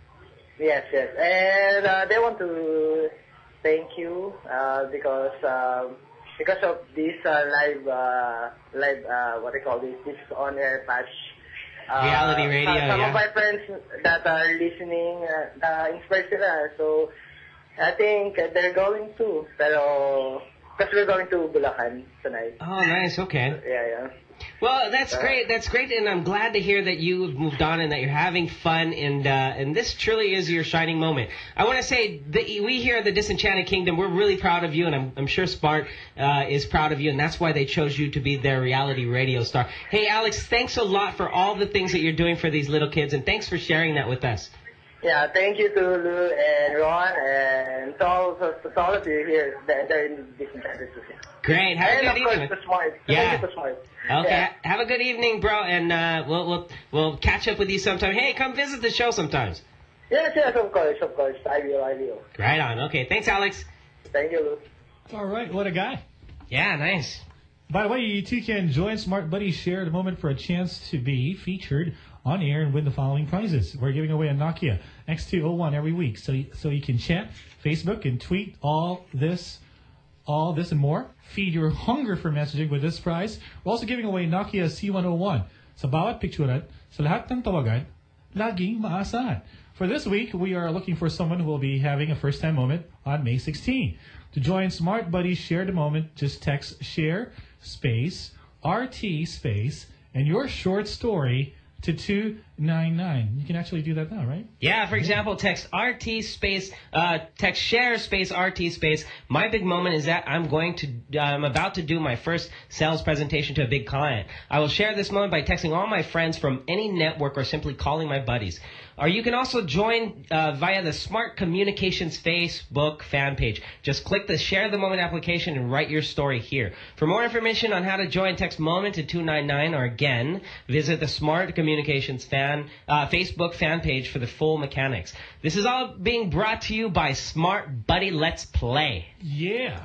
Yes, yes. And uh, they want to thank you uh, because um, because of this uh, live, uh, live uh, what I call this, this on-air patch. Uh, Reality radio, some, some yeah. of my friends that are listening, uh, uh, inspired sila. So I think uh, they're going to. Pero, because we're going to Bulacan tonight. Oh, nice. Okay. Yeah, yeah. Well, that's Uh, great. That's great, and I'm glad to hear that you've moved on and that you're having fun, and uh, and this truly is your shining moment. I want to say that we here at the Disenchanted Kingdom, we're really proud of you, and I'm, I'm sure Smart uh, is proud of you, and that's why they chose you to be their reality radio star. Hey, Alex, thanks a lot for all the things that you're doing for these little kids, and thanks for sharing that with us. Yeah, thank you to Lou and Ron and to all, to, to all of you here that are in this enchanted city. Great. Have and a good of evening. course, to Smart. Yeah. Thank you to Smart. Okay. Yeah. Have a good evening, bro, and uh, we'll we'll we'll catch up with you sometime. Hey, come visit the show sometimes. Yes, yes, of course, of course. I will, I will. Right on. Okay. Thanks, Alex. Thank you, Lou. All right, what a guy. Yeah, nice. By the way, you too can join Smart Buddy Share the moment for a chance to be featured on air and win the following prizes. We're giving away a Nokia X two oh one every week, so you, so you can chat, Facebook, and tweet all this, all this and more. Feed your hunger for messaging with this prize. We're also giving away Nokia C one oh one. Sa bawat picturean, sa lahat ng tawagan, laging maasahan. For this week, we are looking for someone who will be having a first-time moment on May sixteenth. To join Smart Buddy Share the moment, just text share space R T space and your short story to two nine nine. You can actually do that now, right? Yeah, for example, text R T space, uh, text share space R T space. My big moment is that I'm going to, uh, I'm about to do my first sales presentation to a big client. I will share this moment by texting all my friends from any network or simply calling my buddies. Or you can also join uh, via the Smart Communications Facebook fan page. Just click the Share the Moment application and write your story here. For more information on how to join, text MOMENT to two nine nine, or again, visit the Smart Communications fan uh, Facebook fan page for the full mechanics. This is all being brought to you by Smart Buddy Let's Play. Yeah.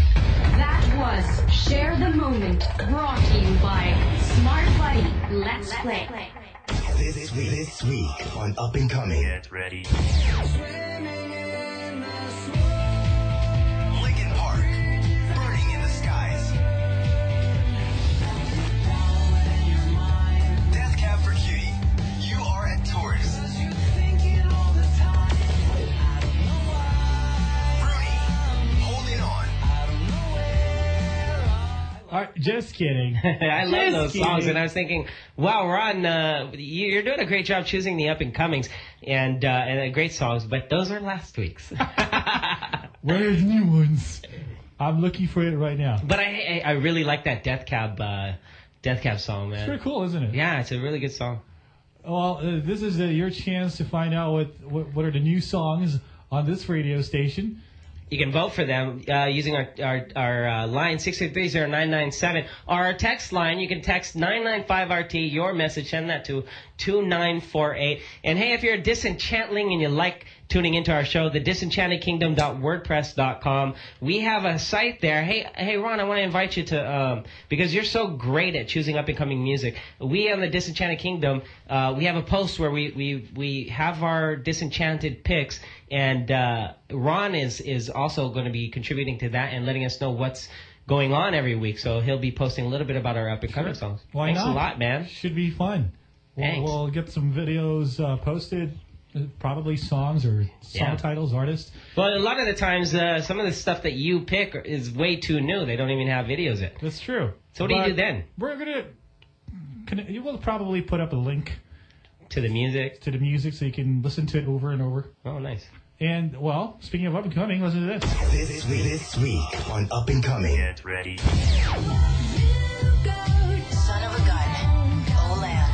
That was Share the Moment, brought to you by Smart Buddy Let's Play. This week, this week on Up and Coming. Get ready. Linkin Park, Burning in the Skies. Death Cab for Cutie, You Are at Tours. Rooney, Holding On. All right, just kidding. I love Just those kidding. songs, and I was thinking, wow, Ron, uh, you- you're doing a great job choosing the up-and-comings and, uh, and uh, great songs, but those are last week's. Where's new ones? I'm looking for it right now. But I I, I really like that Death Cab, uh, Death Cab song, man. It's pretty cool, isn't it? Yeah, it's a really good song. Well, uh, this is uh, your chance to find out what, what what are the new songs on this radio station. You can vote for them uh, using our our, our uh, line six eight three zero nine nine seven. Or our text line, you can text nine nine five R T, your message, send that to two nine four eight. And hey, if you're a disenchantling and you like tuning into our show, the disenchanted kingdom dot wordpress dot com. We have a site there. Hey, hey, Ron, I want to invite you to, um, because you're so great at choosing up-and-coming music. We on the Disenchanted Kingdom, uh, we have a post where we, we, we have our disenchanted picks, and uh, Ron is, is also going to be contributing to that and letting us know what's going on every week. So he'll be posting a little bit about our up-and-coming Sure. songs. Why Thanks not? a lot, man. Should be fun. We'll, Thanks. we'll get some videos uh, posted, uh, probably songs or song Yeah. titles, artists. Well, a lot of the times, uh, some of the stuff that you pick is way too new. They don't even have videos yet. That's true. So what do you But do then? We're gonna. Can, you will probably put up a link to the music, to the music, so you can listen to it over and over. Oh, nice. And well, speaking of up and coming, listen to this. This week, this week on Up and Coming. Get ready. Son of a Gun, Oh Land.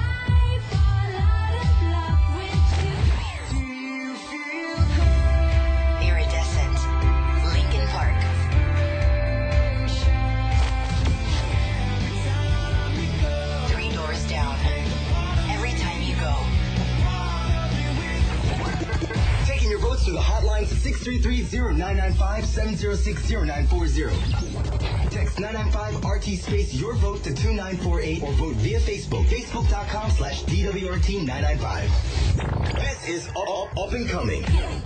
Iridescent, Linkin Park. Three Doors Down, Every Time You Go. Taking your votes to the hotlines six three three, zero nine nine five, seven zero six, zero nine four zero. Text nine nine five R T space your vote to two nine four eight or vote via Facebook. Facebook.com slash DWRT995. This is Up, up and Coming.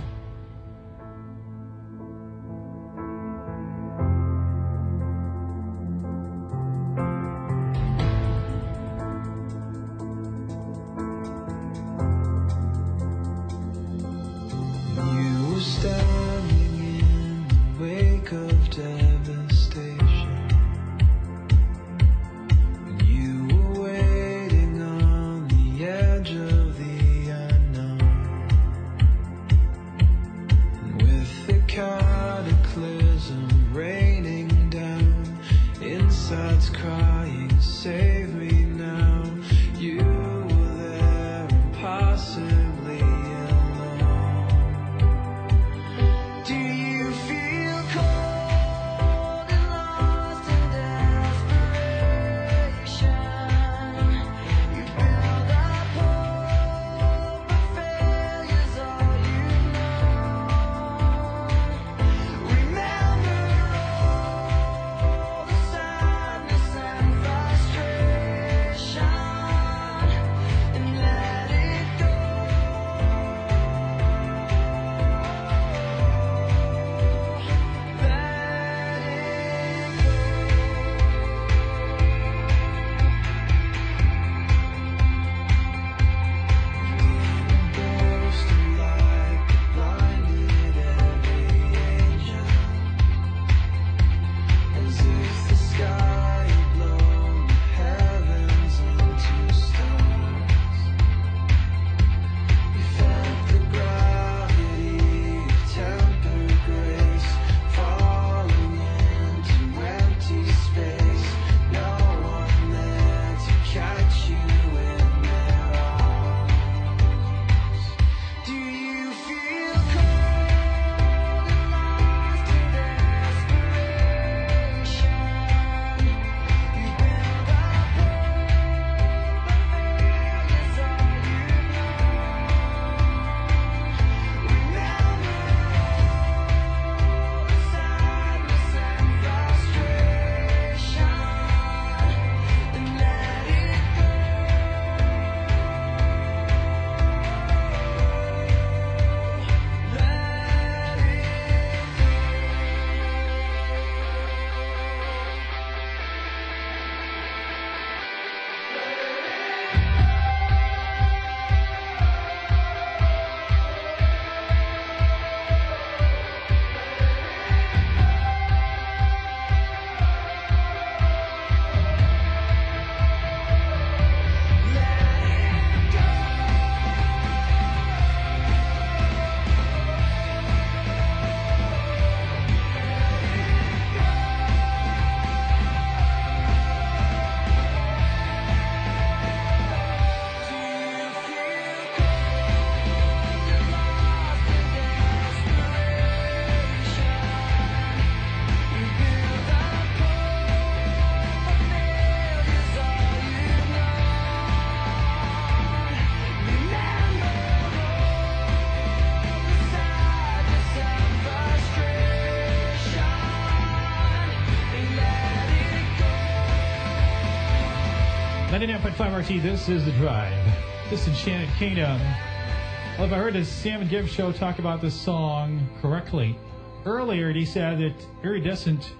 You were standing in the wake of devastation. And you were waiting on the edge of the unknown. And with the cataclysm raining down, inside's crying, save me now. You were there impossibly alone. Do you feel cold and lost in desperation? You build up hope, but failure's all you know. Remember all the sadness and frustration, and let it go. As if the sky had blown the heavens into stars. You felt the gravity of tempered grace falling into empty space. No one there to catch you in their arms. Do you feel cold and lost in desperation? You build up hope, but failure's all you know. Remember all the sadness and frustration, and let it ninety-nine point five R T, this is The Drive. This Enchanted Kingdom. Well, if I heard the Sam and Dave show talk about this song correctly, earlier he said that Iridescent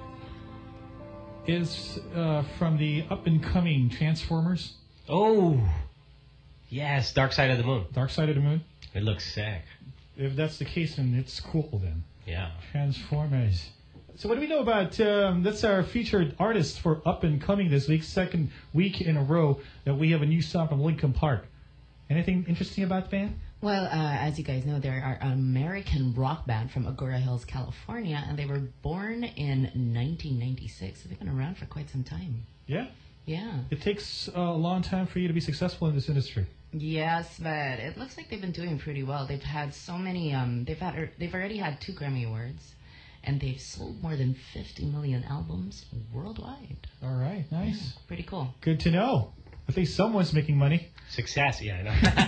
is uh, from the up-and-coming Transformers. Oh, yes, Dark Side of the Moon. Dark Side of the Moon? It looks sick. If that's the case, then it's cool then. Yeah. Transformers. So what do we know about, um, that's our featured artist for Up and Coming this week, second week in a row that we have a new song from Linkin Park. Anything interesting about the band? Well, uh, as you guys know, they are an American rock band from Agoura Hills, California, and they were born in nineteen ninety-six. So they've been around for quite some time. Yeah. Yeah. It takes a long time for you to be successful in this industry. Yes, but it looks like they've been doing pretty well. They've had so many. Um, they've had. They've already had two Grammy Awards, and they've sold more than fifty million albums worldwide. All right, nice. Yeah, pretty cool. Good to know. At least someone's making money. Success, yeah,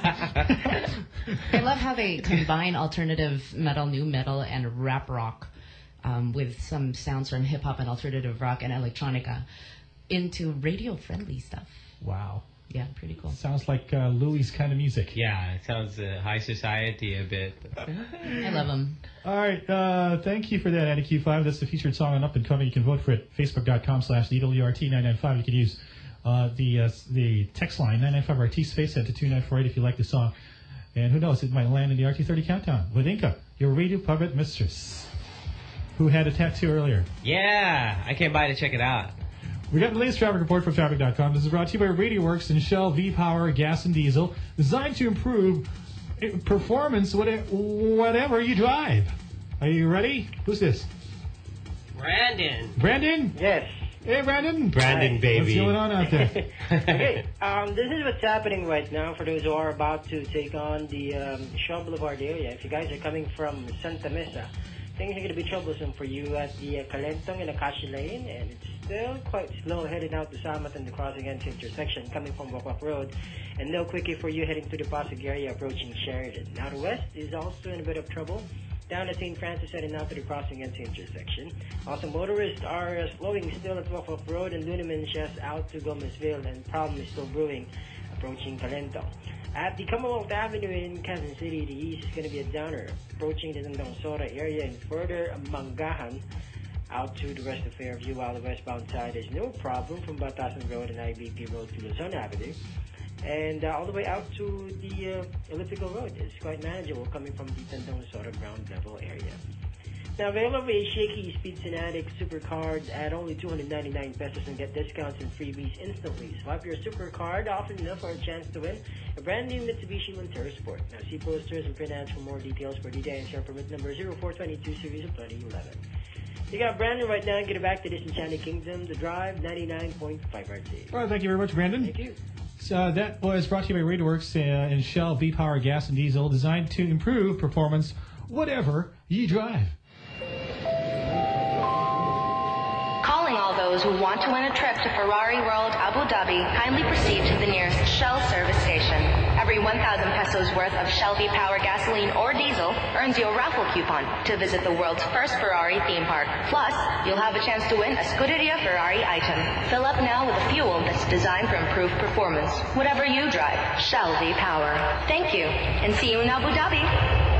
I know. I love how they combine alternative metal, new metal, and rap rock um, with some sounds from hip hop and alternative rock and electronica into radio-friendly stuff. Wow. Yeah, pretty cool. Sounds like uh, Louis' kind of music. Yeah, it sounds uh, high society a bit. I love them. All right, uh, thank you for that, Annie Q five. That's the featured song on Up and Coming. You can vote for it. Facebook.com slash DWRT nine nine five. You can use uh, the uh, the text line, nine nine five R T space, sent to two nine four eight if you like the song. And who knows, it might land in the R T thirty countdown with Inca, your radio puppet mistress, who had a tattoo earlier. Yeah, I came by to check it out. We got the latest traffic report from traffic dot com. This is brought to you by RadioWorks and Shell V-Power Gas and Diesel, designed to improve performance whatever you drive. Are you ready? Who's this? Brandon. Brandon? Yes. Hey, Brandon. Brandon, baby. What's going on out there? Okay, um, this is what's happening right now for those who are about to take on the um, Shaw Boulevard area. If you guys are coming from Santa Mesa, things are going to be troublesome for you at the uh, Calentong and Acacia Lane, and it's still quite slow heading out to Samat and the crossing into intersection coming from Wakwak Road, and no quickie for you heading to the Pasig area approaching Sheridan. Now the west is also in a bit of trouble. Down at Saint Francis heading out to the crossing into intersection. Also, motorists are uh, slowing still at Wakwak Road and Lunaman just out to Gomezville, and problem is still brewing approaching Calentong. At the Commonwealth Avenue in Quezon City, the east is going to be a downer, approaching the Tandang Sora area and further Mangahan out to the rest of Fairview, while the westbound side is no problem from Batasan Road and I B P Road to Luzon Avenue. And uh, all the way out to the uh, Elliptical Road is quite manageable coming from the Tandang Sora ground level area. Now, available is Shaky Speed Fanatic Supercard at only two hundred ninety-nine pesos and get discounts and freebies instantly. Swipe your Supercard often enough for a chance to win a brand new Mitsubishi Montero Sport. Now, see posters and print ads for more details for D D I N C R permit number zero four two two series of twenty eleven. You got Brandon right now and get it back to this Enchanted Kingdom, The Drive, ninety-nine point five R T. All right, thank you very much, Brandon. Thank you. So, uh, that was brought to you by RadioWorks uh, and Shell V-Power Gas and Diesel, designed to improve performance whatever you drive. Calling all those who want to win a trip to Ferrari World Abu Dhabi, kindly proceed to the nearest Shell service station. Every one thousand pesos worth of Shell V-Power gasoline or diesel earns you a raffle coupon to visit the world's first Ferrari theme park. Plus, you'll have a chance to win a Scuderia Ferrari item. Fill up now with a fuel that's designed for improved performance. Whatever you drive, Shell V-Power. Thank you, and see you in Abu Dhabi.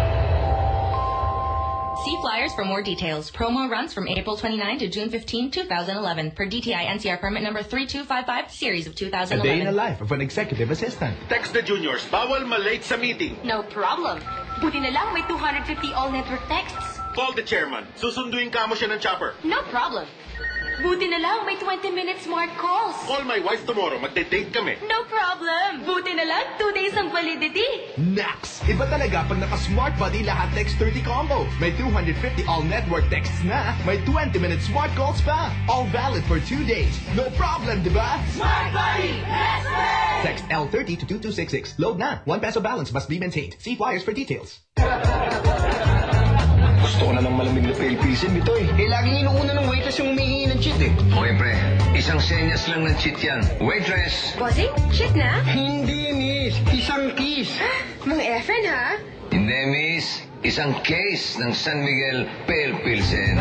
See flyers for more details. Promo runs from April twenty-ninth to June fifteenth, twenty eleven per D T I N C R permit number three two five five, series of two thousand eleven. A day in the life of an executive assistant. Text the juniors. Bawal malate sa meeting. No problem. Buti na lang may two hundred fifty all-network texts. Call the chairman. Susunduin ka mo siya ng chopper. No problem. Buti na lang may twenty minute smart calls. Call my wife tomorrow. Magde-date kami. No problem. Buti na lang two days ang validity. Nax! Iba talaga pag naka-Smart Buddy lahat text thirty combo. May two hundred fifty all-network texts na. May twenty minute smart calls pa. All valid for two days. No problem, diba? Smart Buddy! Let's play! Text L thirty to two two six six. Load na. One peso balance must be maintained. See flyers for details. Gusto ko na ng malamig na pale pilsen nito eh. Eh, laging inuuna ng waitress yung humihingi ng cheat eh. Oy, pre. Isang senyas lang ng cheat yan. Waitress! Bossing, cheat na? Hindi, miss. Isang kiss. Mang Efren, ha? Hindi, miss. Isang case ng San Miguel Pale Pilsen.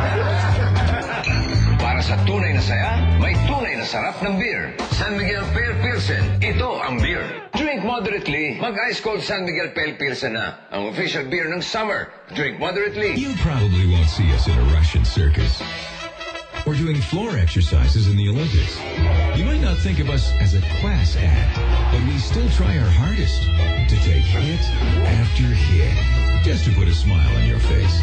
Para sa tunay na saya, may tunay na sarap ng beer. San Miguel Pale Pilsen. Ito ang beer. Drink moderately. Mag-ice cold San Miguel Pale Pilsen na. Ang official beer ng summer. Drink moderately. You probably won't see us in a Russian circus or doing floor exercises in the Olympics. You might not think of us as a class act, but we still try our hardest to take hit after hit, just to put a smile on your face.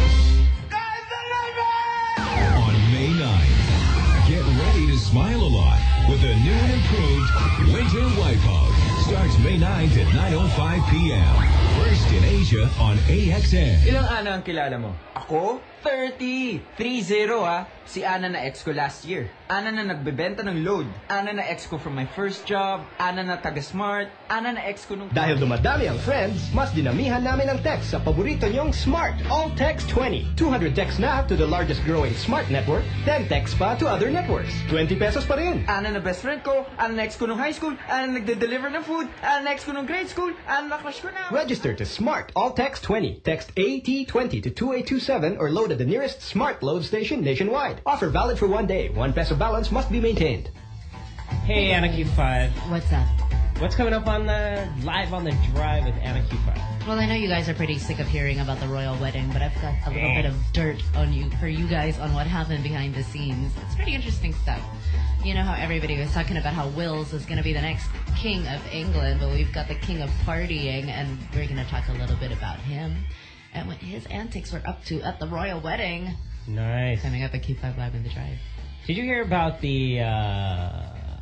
On May ninth, get ready to smile a lot with the new and improved Winter Wipe Out. Starts May ninth at nine oh five p.m. First in Asia on A X N. Ilang Ana ang kilala mo? Ako? thirty! three zero ah. Si Ana na ex ko last year. Ana na nagbebenta ng load. Ana na ex ko from my first job. Ana na taga-smart. Ana na ex ko nung... Dahil dumadami ang friends, mas dinamihan namin ang text sa paborito niyong Smart All Text twenty. two hundred texts na to the largest growing Smart network, ten texts pa to other networks. twenty pesos pa rin. Ana na best friend ko. Ana na ex ko nung high school. Ana na nagde-deliver ng food. Ana na ex ko nung grade school. Ana na crush ko na... Register to Smart All Text twenty. Text A T twenty to two eight two seven or load at the nearest Smart load station nationwide. Offer valid for one day. One peso balance must be maintained. Hey, Anna Q five. What's up? What's coming up on the live on the drive with Anna Q five? Well, I know you guys are pretty sick of hearing about the royal wedding, but I've got a little bit of dirt on you for you guys on what happened behind the scenes. It's pretty interesting stuff. You know how everybody was talking about how Wills is going to be the next king of England, but we've got the king of partying, and we're going to talk a little bit about him and what his antics were up to at the royal wedding. Nice. Coming up at Q five Live in the Drive. Did you hear about the uh,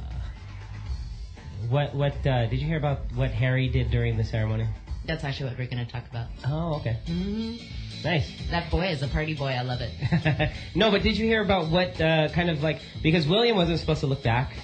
what what uh, did you hear about what Harry did during the ceremony? That's actually what we're going to talk about. Oh, okay. Mm-hmm. Nice. That boy is a party boy. I love it. No, but did you hear about what uh, kind of like, because William wasn't supposed to look back.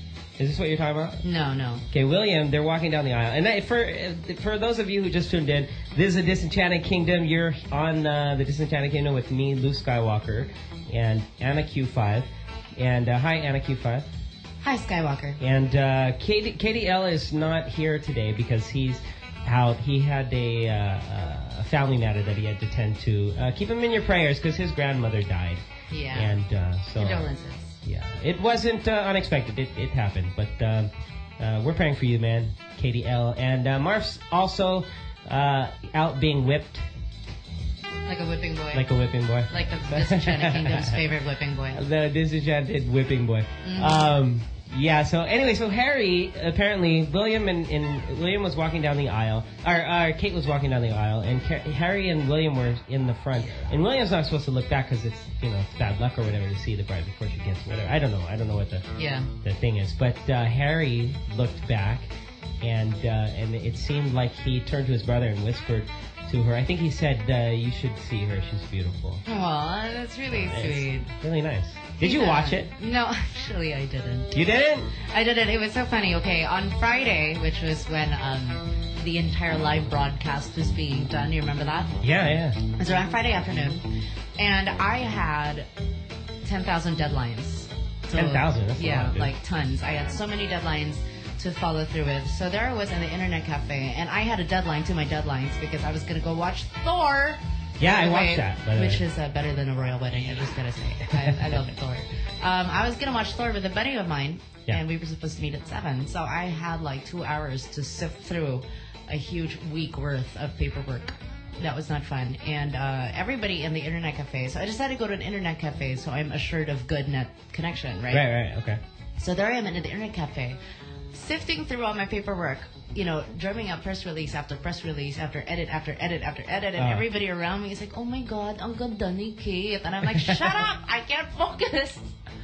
Is this what you're talking about? No, no. Okay, William, they're walking down the aisle. And I, for for those of you who just tuned in, this is a Disenchanted Kingdom. You're on uh, the Disenchanted Kingdom with me, Luke Skywalker, and Anna Q five. And uh, hi, Anna Q five. Hi, Skywalker. And uh, K D L is not here today because he's out. He had a, uh, a family matter that he had to tend to. Uh, keep him in your prayers because his grandmother died. Yeah. And uh, so. Condolences. Yeah, it wasn't uh, unexpected. It, it happened, but um, uh, we're praying for you, man, K D L. And uh, Marf's also uh, out being whipped. Like a whipping boy. Like a whipping boy. Like the Disenchanted Kingdom's favorite whipping boy. The Disenchanted whipping boy. Mm-hmm. Um, yeah. So anyway, so Harry apparently William and, and William was walking down the aisle, or, or Kate was walking down the aisle, and Ca- Harry and William were in the front. And William's not supposed to look back because it's you know it's bad luck or whatever to see the bride before she gets whatever. I don't know. I don't know what the yeah. the thing is. But uh, Harry looked back, and uh, and it seemed like he turned to his brother and whispered to her. I think he said, uh, "You should see her. She's beautiful." Aw, that's really It's sweet. Really nice. Did you Yeah. watch it? No, actually I didn't. You didn't? I didn't. It was so funny. Okay, on Friday, which was when um, the entire live broadcast was being done, you remember that? Yeah, yeah. It was around Friday afternoon, and I had ten thousand deadlines. ten thousand? That's a Yeah, lot, dude. like tons. I had so many deadlines to follow through with. So there I was in the internet cafe, and I had a deadline to my deadlines because I was going to go watch Thor. Yeah, By I the watched way, that, by the which way. is uh, better than a royal wedding. I just gotta say, I, I love Thor. Um, I was gonna watch Thor with a buddy of mine, Yeah. and we were supposed to meet at seven. So I had like two hours to sift through a huge week worth of paperwork. That was not fun. And uh, everybody in the internet cafe. So I decided to go to an internet cafe, so I'm assured of good net connection, right? Right, right, okay. So there I am in the internet cafe, sifting through all my paperwork, you know, drumming up press release after press release after edit after edit after edit, and Uh. everybody around me is like, oh my god, ang ganda ni Kate. And I'm like, shut up, I can't focus.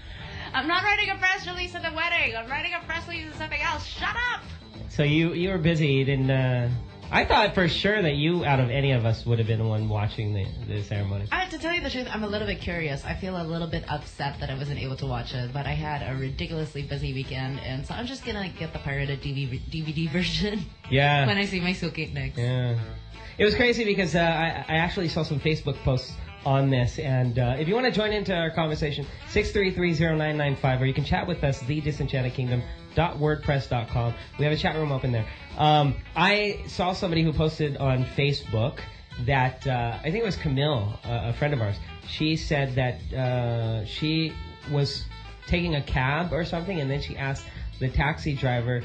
I'm not writing a press release at the wedding. I'm writing a press release of something else. Shut up. So you you were busy. You didn't. Uh, I thought for sure that you, out of any of us, would have been the one watching the, the ceremony. I have to tell you the truth, I'm a little bit curious. I feel a little bit upset that I wasn't able to watch it, but I had a ridiculously busy weekend, and so I'm just gonna get the pirated D V D version. Yeah. When I see my Silkate next. Yeah. It was crazy because uh, I, I actually saw some Facebook posts on this, and uh, if you want to join into our conversation, six three three zero nine nine five, or you can chat with us, the disenchanted kingdom dot wordpress dot com. We have a chat room open there. Um, I saw somebody who posted on Facebook that, uh, I think it was Camille, uh, a friend of ours, she said that uh, she was taking a cab or something, and then she asked the taxi driver,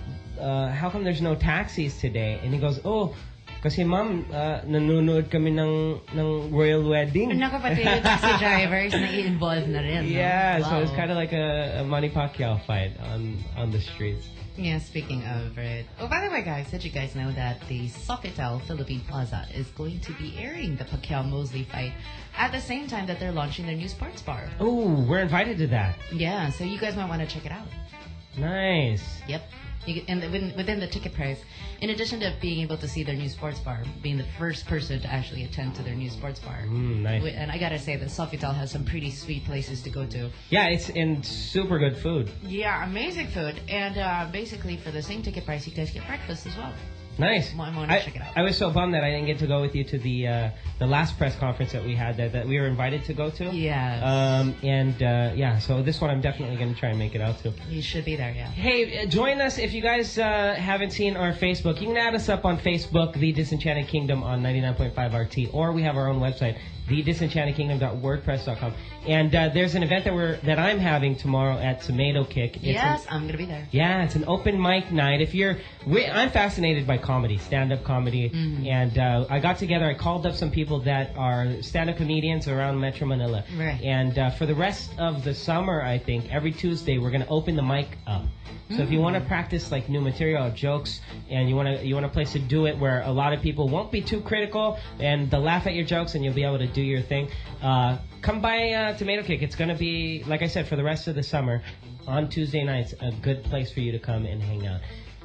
uh, how come there's no taxis today? And he goes, oh, kasi ma'am, uh, nanonood kami ng, ng royal wedding. Ang nakapatid, taxi drivers na i-involve na rin. No? Yeah, so Wow. it's kind of like a, a Manny Pacquiao fight on, on the streets. Yeah, speaking of it. Oh, by the way, guys, did you guys know that the Sofitel Philippine Plaza is going to be airing the Pacquiao-Mosley fight at the same time that they're launching their new sports bar? Oh, we're invited to that. Yeah, so you guys might want to check it out. Nice. Yep. You get, in the, within, within the ticket price, in addition to being able to see their new sports bar, being the first person to actually attend to their new sports bar. Mm, nice. Wi- And I gotta say that Sofitel has some pretty sweet places to go to. Yeah, it's in super good food. Yeah, amazing food. And uh, basically, for the same ticket price, you guys get breakfast as well. Nice. I want to I, check it out. I was so bummed that I didn't get to go with you to the uh, the last press conference that we had that, that we were invited to go to. Yes. Um, and uh, yeah, so this one I'm definitely going to try and make it out to. You should be there, yeah. Hey, uh, join us if you guys uh, haven't seen our Facebook. You can add us up on Facebook, The Disenchanted Kingdom on ninety-nine point five R T, or we have our own website, the disenchanted kingdom dot wordpress dot com. And uh, there's an event that we're that I'm having tomorrow at Tomato Kick. It's Yes, an- I'm going to be there. Yeah, it's an open mic night. If you're, we, I'm fascinated by comedy, stand-up comedy, Mhm. and uh, I got together. I called up some people that are stand-up comedians around Metro Manila. Right. And uh, for the rest of the summer, I think every Tuesday we're gonna open the mic up. So if you want to practice like new material or jokes, and you want to you want a place to do it where a lot of people won't be too critical and they'll laugh at your jokes and you'll be able to do your thing, uh, come by uh, Tomato Kick. It's gonna be, like I said, for the rest of the summer on Tuesday nights, a good place for you to come and hang out.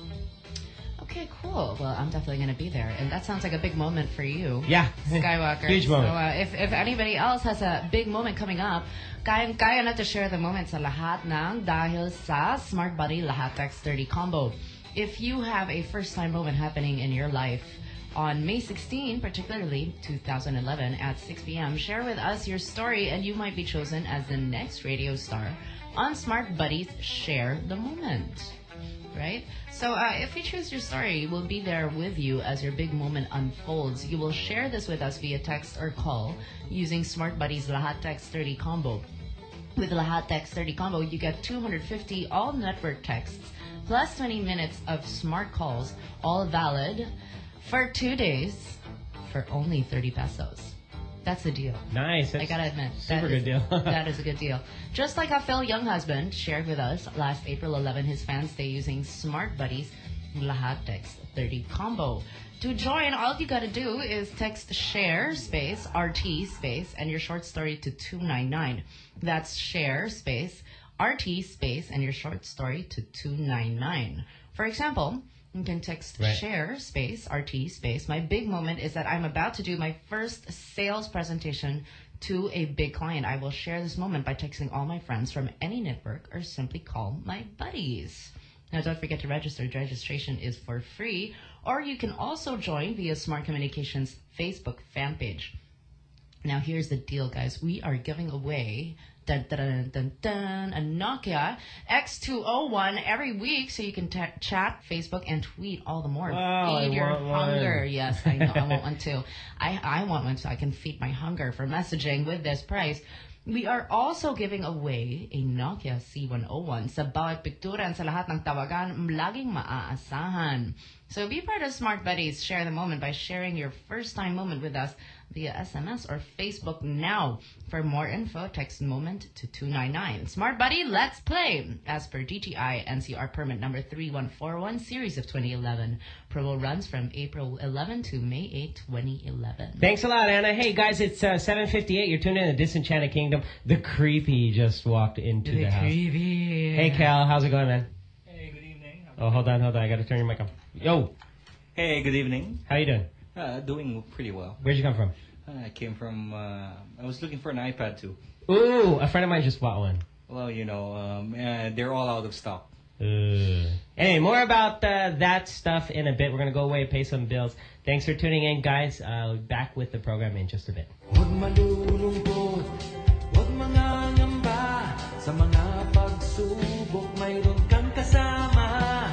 Okay, cool. Well, I'm definitely going to be there. And that sounds like a big moment for you. Yeah. Skywalker. Huge moment. So, uh, if, if anybody else has a big moment coming up, kaya, kaya na to share the moment sa lahat ng dahil sa Smart Buddy Lahat Text thirty combo. If you have a first-time moment happening in your life on May sixteenth, particularly two thousand eleven at six p.m., share with us your story and you might be chosen as the next radio star on Smart Buddies Share the Moment. Right? So uh, if you choose your story, we'll be there with you as your big moment unfolds. You will share this with us via text or call using Smart Buddies Lahat Text thirty combo. With Lahat Text thirty combo, you get two hundred fifty all-network texts plus twenty minutes of smart calls, all valid for two days for only thirty pesos. That's the deal. Nice. I That's gotta admit. super that good is- deal. that is a good deal. Just like how Phil Younghusband shared with us last April eleventh, his fans stay using Smart Buddies Lahat Text thirty combo. To join, all you gotta do is text share space R T space and your short story to two nine nine. That's share space R T space and your short story to two nine nine. For example, you can text Right. share space R T space. My big moment is that I'm about to do my first sales presentation to a big client. I will share this moment by texting all my friends from any network or simply call my buddies. Now, don't forget to register. Registration is for free, or you can also join via Smart Communications Facebook fan page. Now, here's the deal, guys. We are giving away dun, dun, dun, dun, dun, a Nokia X two oh one every week, so you can t- chat, Facebook, and tweet all the more. Wow, feed I your want one. hunger. Yes, I know. I want one too. I, I want one so I can feed my hunger for messaging with this price. We are also giving away a Nokia C one oh one sa bawat pikturan sa lahat ng tawagan laging maaasahan. So be part of Smart Buddies. Share the moment by sharing your first time moment with us via S M S or Facebook now. For more info, text moment to two nine nine. Smart Buddy, let's play. As per D T I N C R permit number three one four one series of twenty eleven. Promo runs from April eleventh to May eighth, twenty eleven. Thanks a lot, Anna. Hey, guys, it's uh, seven fifty-eight. You're tuned in to Disenchanted Kingdom. The Creepy just walked into the, The house. Creepy. Hey, Cal. How's it going, man? Hey, good evening. Oh, hold on, hold on. I got to turn your mic on. Yo. Hey, good evening. How you doing? Uh, doing pretty well. Where'd you come from? I came from, uh, I was looking for an iPad too. Ooh, a friend of mine just bought one. Well, you know, um, uh, they're all out of stock. Uh. Hey, more about uh, that stuff in a bit. We're going to go away, pay some bills. Thanks for tuning in, guys. Uh, back with the program in just a bit. Huwag malulungkot, huwag mangangamba. Sa mga pagsubok, mayroon kang kasama.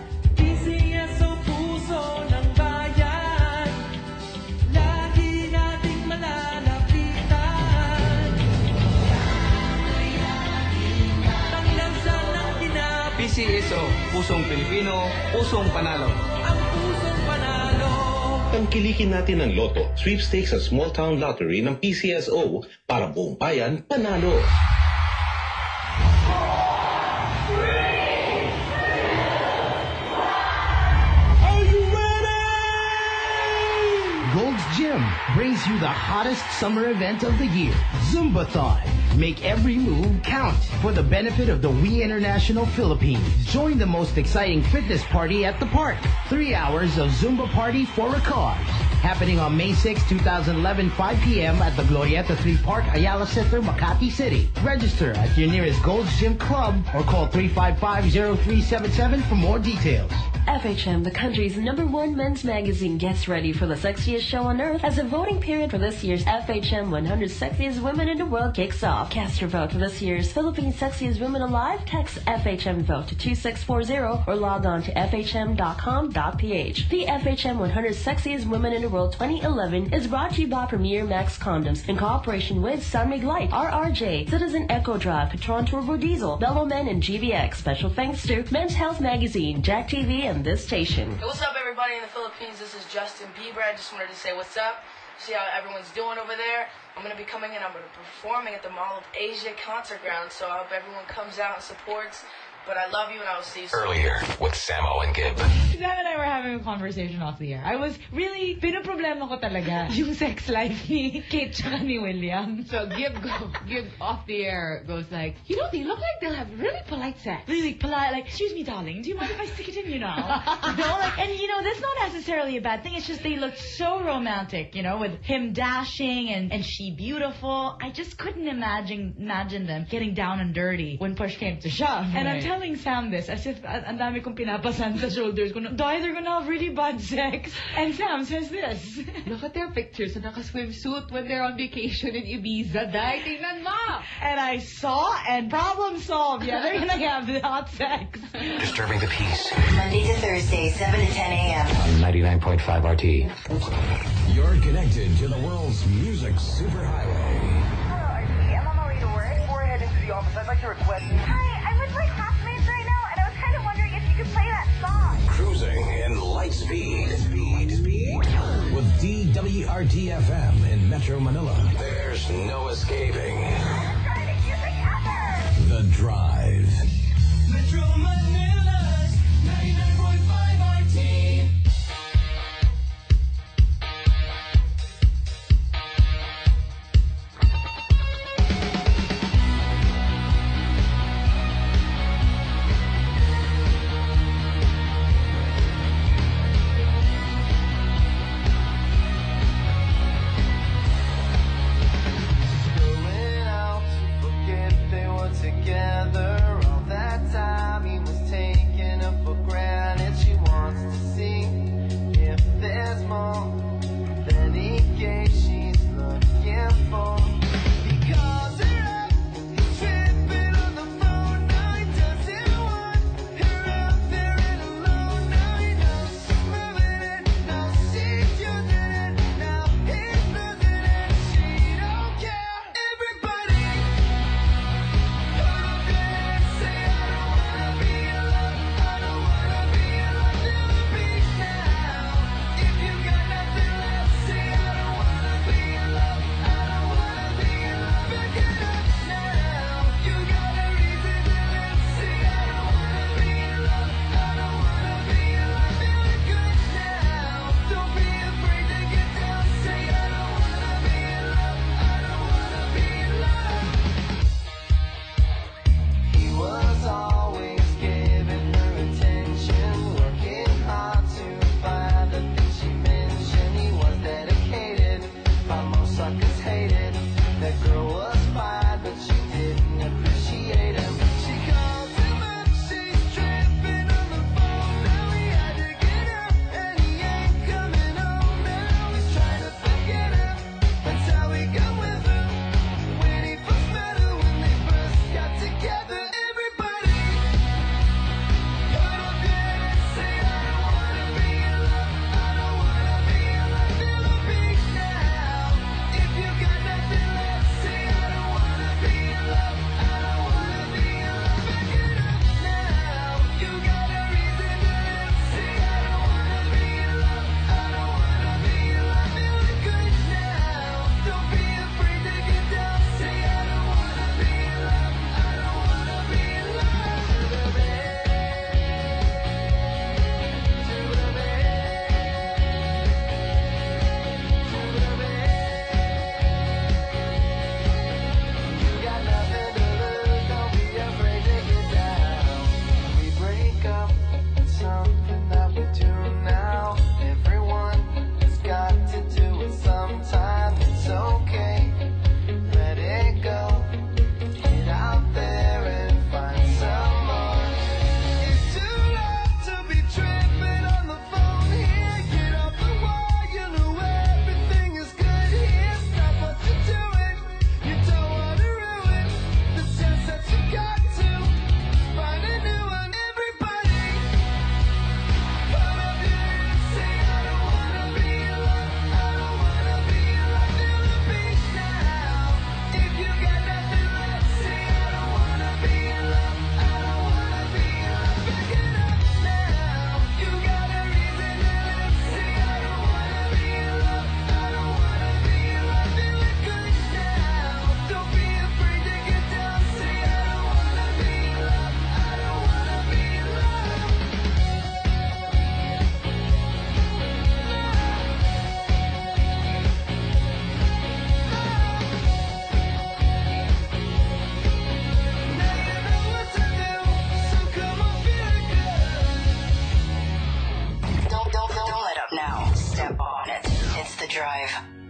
P C S o puso ng bayan, lagi nating malalapitan. Panglansan ng kinap, P C S O, pusong Pilipino, pusong panalo. ang pusong panalo. Tangkilikin natin ang Lotto, Sweepstakes at Small Town Lottery ng P C S O para buong bayan panalo. Gold's Gym Gym brings you the hottest summer event of the year, Zumbathon. Make every move count for the benefit of the We International Philippines. Join the most exciting fitness party at the park. Three hours of Zumba party for a cause. Happening on May sixth, twenty eleven, five p.m. at the Glorieta three Park, Ayala Center, Makati City. Register at your nearest Gold's Gym Club or call three five five, zero three seven seven for more details. F H M, the country's number one men's magazine, gets ready for the sexiest show on earth as the voting period for this year's F H M one hundred Sexiest Women in the World kicks off. Cast your vote for this year's Philippines Sexiest Women Alive. Text F H M vote to two six four zero or log on to f h m dot com dot p h. The F H M one hundred Sexiest Women in the World twenty eleven is brought to you by Premier Max Condoms in cooperation with Sunrig Light, R R J, Citizen Eco Drive, Petron Turbo Diesel, Bellowmen, and G V X. Special thanks to Men's Health Magazine, Jack T V, and this station. Hey, what's up, everybody in the Philippines? This is Justin Bieber. I just wanted to say what's up, see how everyone's doing over there. I'm going to be coming in, I'm going to be performing at the Mall of Asia Concert Ground, so I hope everyone comes out and supports. But I love you, and I will see you soon. Earlier with Samo and Gib. Sam and I were having a conversation off the air. I was really, pinoproblema ko talaga yung sex life ni Kate tsaka ni William. So Gib, go, Gib off the air goes like, you know, they look like they'll have really polite sex. Really polite, like, excuse me, darling, do you mind if I stick it in you now? You know, like, and you know, that's not necessarily a bad thing. It's just they look so romantic, you know, with him dashing and, and she beautiful. I just couldn't imagine imagine them getting down and dirty when push came to shove. And I'm telling telling Sam this as if uh, ang dami kong pinapasan sa shoulders ko. Dahil they're gonna have really bad sex. And Sam says this. Look at their pictures in a swimsuit when they're on vacation in Ibiza. Dahil tingnan mo. And I saw and problem solved. Yeah, they're gonna have the hot sex. Disturbing the peace. Monday to Thursday, seven to ten a.m. On ninety-nine point five R T. You're connected to the world's music superhighway. Hello, R T. I'm on my way to work. Before I head into the office, I'd like to request... Hi, I'm with my classmates right now, and I was kind of wondering if you could play that song. Cruising in light speed. Speed, speed. With D W R T F M in Metro Manila. There's no escaping. The Drive. Metro Manila's ninety-nine point five R T. Together all that time he was taking Drive.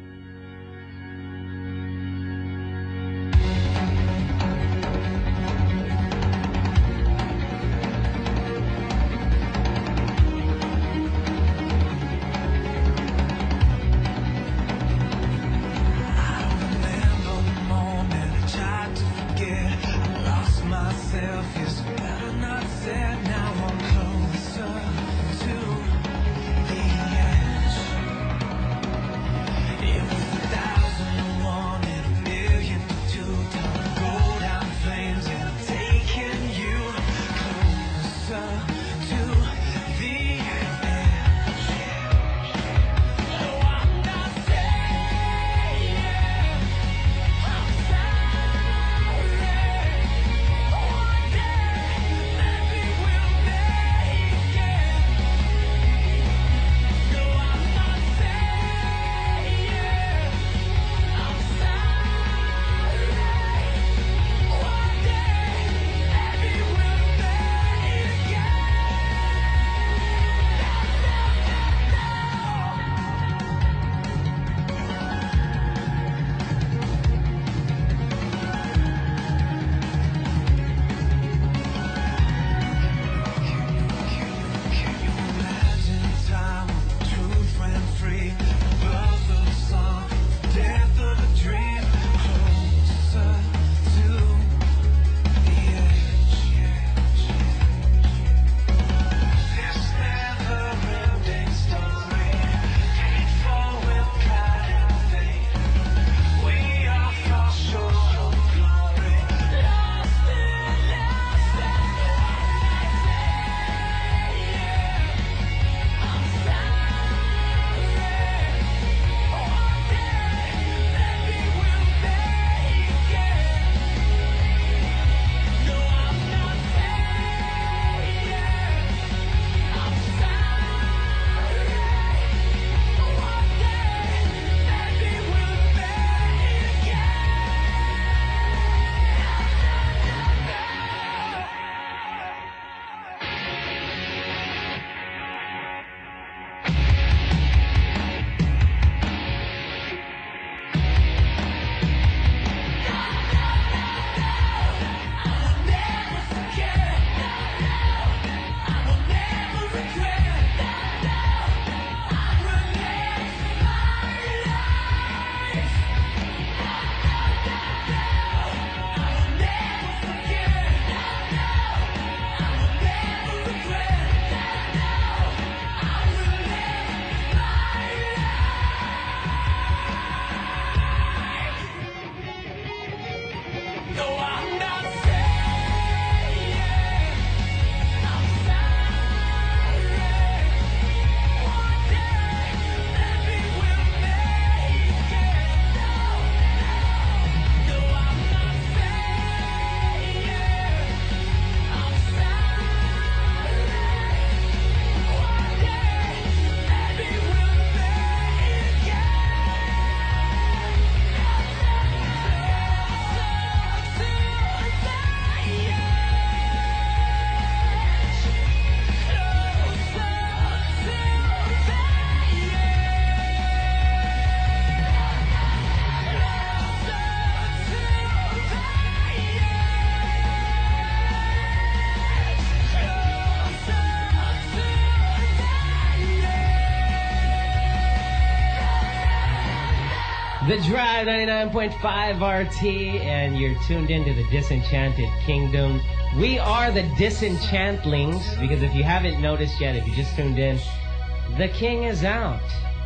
The Drive, ninety-nine point five R T, and you're tuned into the Disenchanted Kingdom. We are the Disenchantlings, because if you haven't noticed yet, if you just tuned in, the king is out.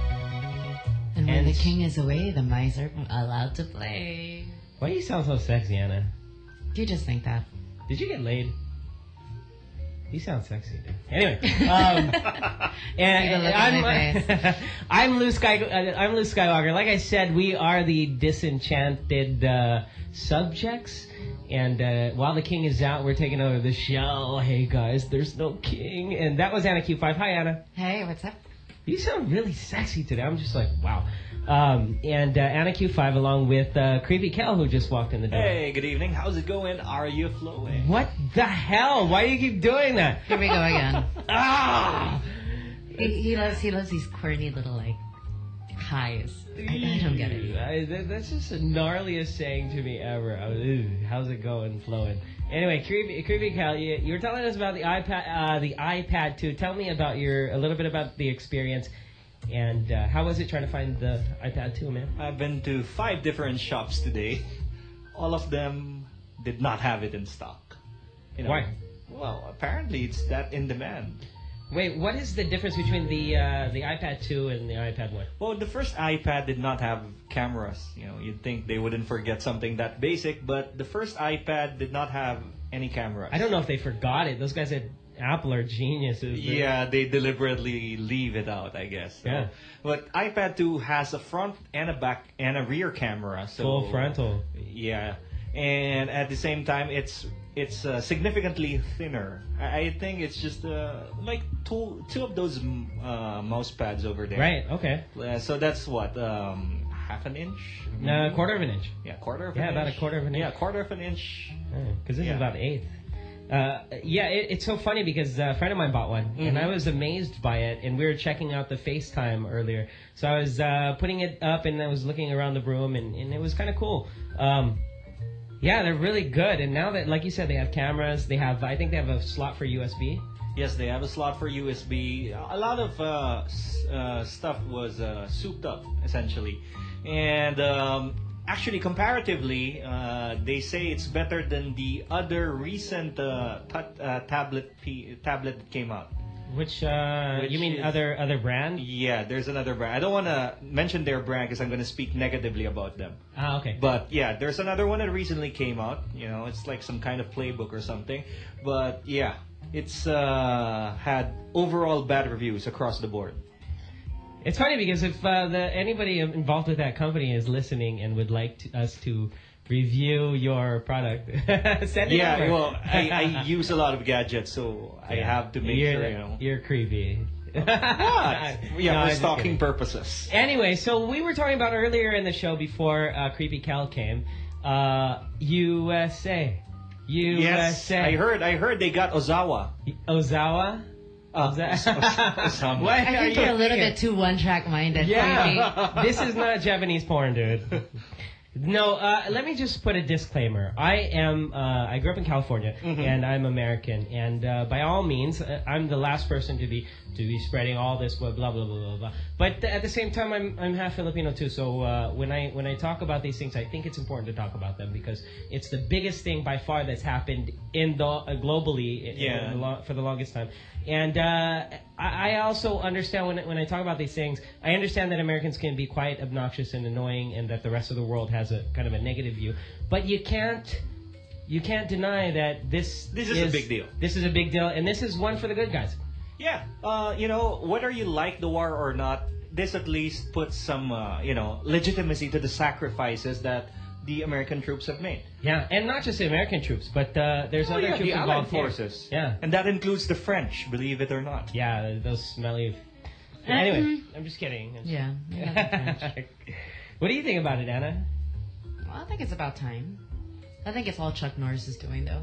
And when And- the king is away, the mice are allowed to play. Why do you sound so sexy, Anna? You just think that. Did you get laid? You sound sexy, dude. Anyway, um, and, See the look on my I'm, I'm Luke Sky. uh, I'm Luke Skywalker. Like I said, we are the disenchanted uh, subjects. And uh, while the king is out, we're taking over the show. Hey guys, there's no king. And that was Anna Q five. Hi, Anna. Hey, what's up? You sound really sexy today. I'm just like, wow. Um, and uh, Anna Q five along with uh, Creepy Kel, who just walked in the door. Hey, good evening. How's it going? Are you flowing? What the hell? Why do you keep doing that? Here we go again. Ah! He, he loves he loves these corny little like highs. I, I don't get it. I, that, that's just the gnarliest saying to me ever. I was, "Ew, how's it going, flowing?" Anyway, creepy, creepy Cal, you, you were telling us about the iPad, uh, the iPad two. Tell me about your a little bit about the experience, and uh, how was it trying to find the iPad two, man? I've been to five different shops today. All of them did not have it in stock. You know, Why? Well, apparently it's that in demand. Wait, what is the difference between the uh, the iPad two and the iPad one? Well, the first iPad did not have cameras. You know, you'd think they wouldn't forget something that basic, but the first iPad did not have any cameras. I don't know if they forgot it. Those guys at Apple are geniuses. They're- Yeah, they deliberately leave it out, I guess. So- Yeah. But iPad two has a front and a back and a rear camera. So Full frontal. Yeah, and at the same time, it's it's uh, significantly thinner. I, I think it's just uh, like two two of those mm, uh, mouse pads over there. Right. Okay. Uh, so that's what um, half an inch. No, quarter of an inch. Yeah, quarter of Yeah, an about inch. a quarter of an inch. Yeah, quarter of an inch. Because this Yeah. is about eighth. Uh, yeah, it, it's so funny because a friend of mine bought one, and Mhm. I was amazed by it. And we were checking out the FaceTime earlier, so I was uh, putting it up, and I was looking around the room, and, and it was kind of cool. Um, yeah, they're really good. And now that, like you said, they have cameras. They have, I think, they have a slot for U S B. Yes, they have a slot for U S B. A lot of uh, s- uh, stuff was uh, souped up, essentially. And um, actually, comparatively, uh, they say it's better than the other recent uh, tat- uh, tablet P- tablet that came out. Which, uh, Which you mean is- other other brand? Yeah, there's another brand. I don't want to mention their brand because I'm going to speak negatively about them. Ah, okay. But yeah, there's another one that recently came out. You know, it's like some kind of playbook or something. But yeah, it's uh, had overall bad reviews across the board. It's funny because if uh, the anybody involved with that company is listening and would like to, us to review your product, send it Yeah, over. well, I, I use a lot of gadgets, so I have to make you're, sure, you know. You're creepy. What? No, Yeah, I'm for just stalking kidding. purposes. Anyway, so we were talking about earlier in the show before uh, Creepy Cal came, uh, U S A. U S A. Yes, I heard. I heard they got Ozawa. Ozawa? Uh, Oza- Os- Os- Osama. What I are think you you're a little thinking? bit too one-track minded. Yeah, this is not Japanese porn, dude. No, uh, let me just put a disclaimer. I am, uh, I grew up in California, Mhm. and I'm American, and uh, by all means, uh, I'm the last person to be to be spreading all this blah blah blah blah blah. blah. But at the same time, I'm I'm half Filipino too. So uh, when I when I talk about these things, I think it's important to talk about them because it's the biggest thing by far that's happened in the uh, globally in- Yeah. in the lo- for the longest time. And uh, I, I also understand when when I talk about these things, I understand that Americans can be quite obnoxious and annoying, and that the rest of the world has a kind of a negative view. But you can't you can't deny that this This is a big deal. This is a big deal, and this is one for the good guys. Yeah, uh, you know, whether you like the war or not, this at least puts some, uh, you know, legitimacy to the sacrifices that the American troops have made. Yeah, and not just the American troops, but uh, there's Oh, other yeah, troops the involved Allied here. forces. Yeah, And that includes the French, believe it or not. yeah, those smelly. Anyway, I'm just kidding. I'm just- Yeah. yeah, What do you think about it, Anna? well, I think it's about time. I think it's all Chuck Norris is doing, though.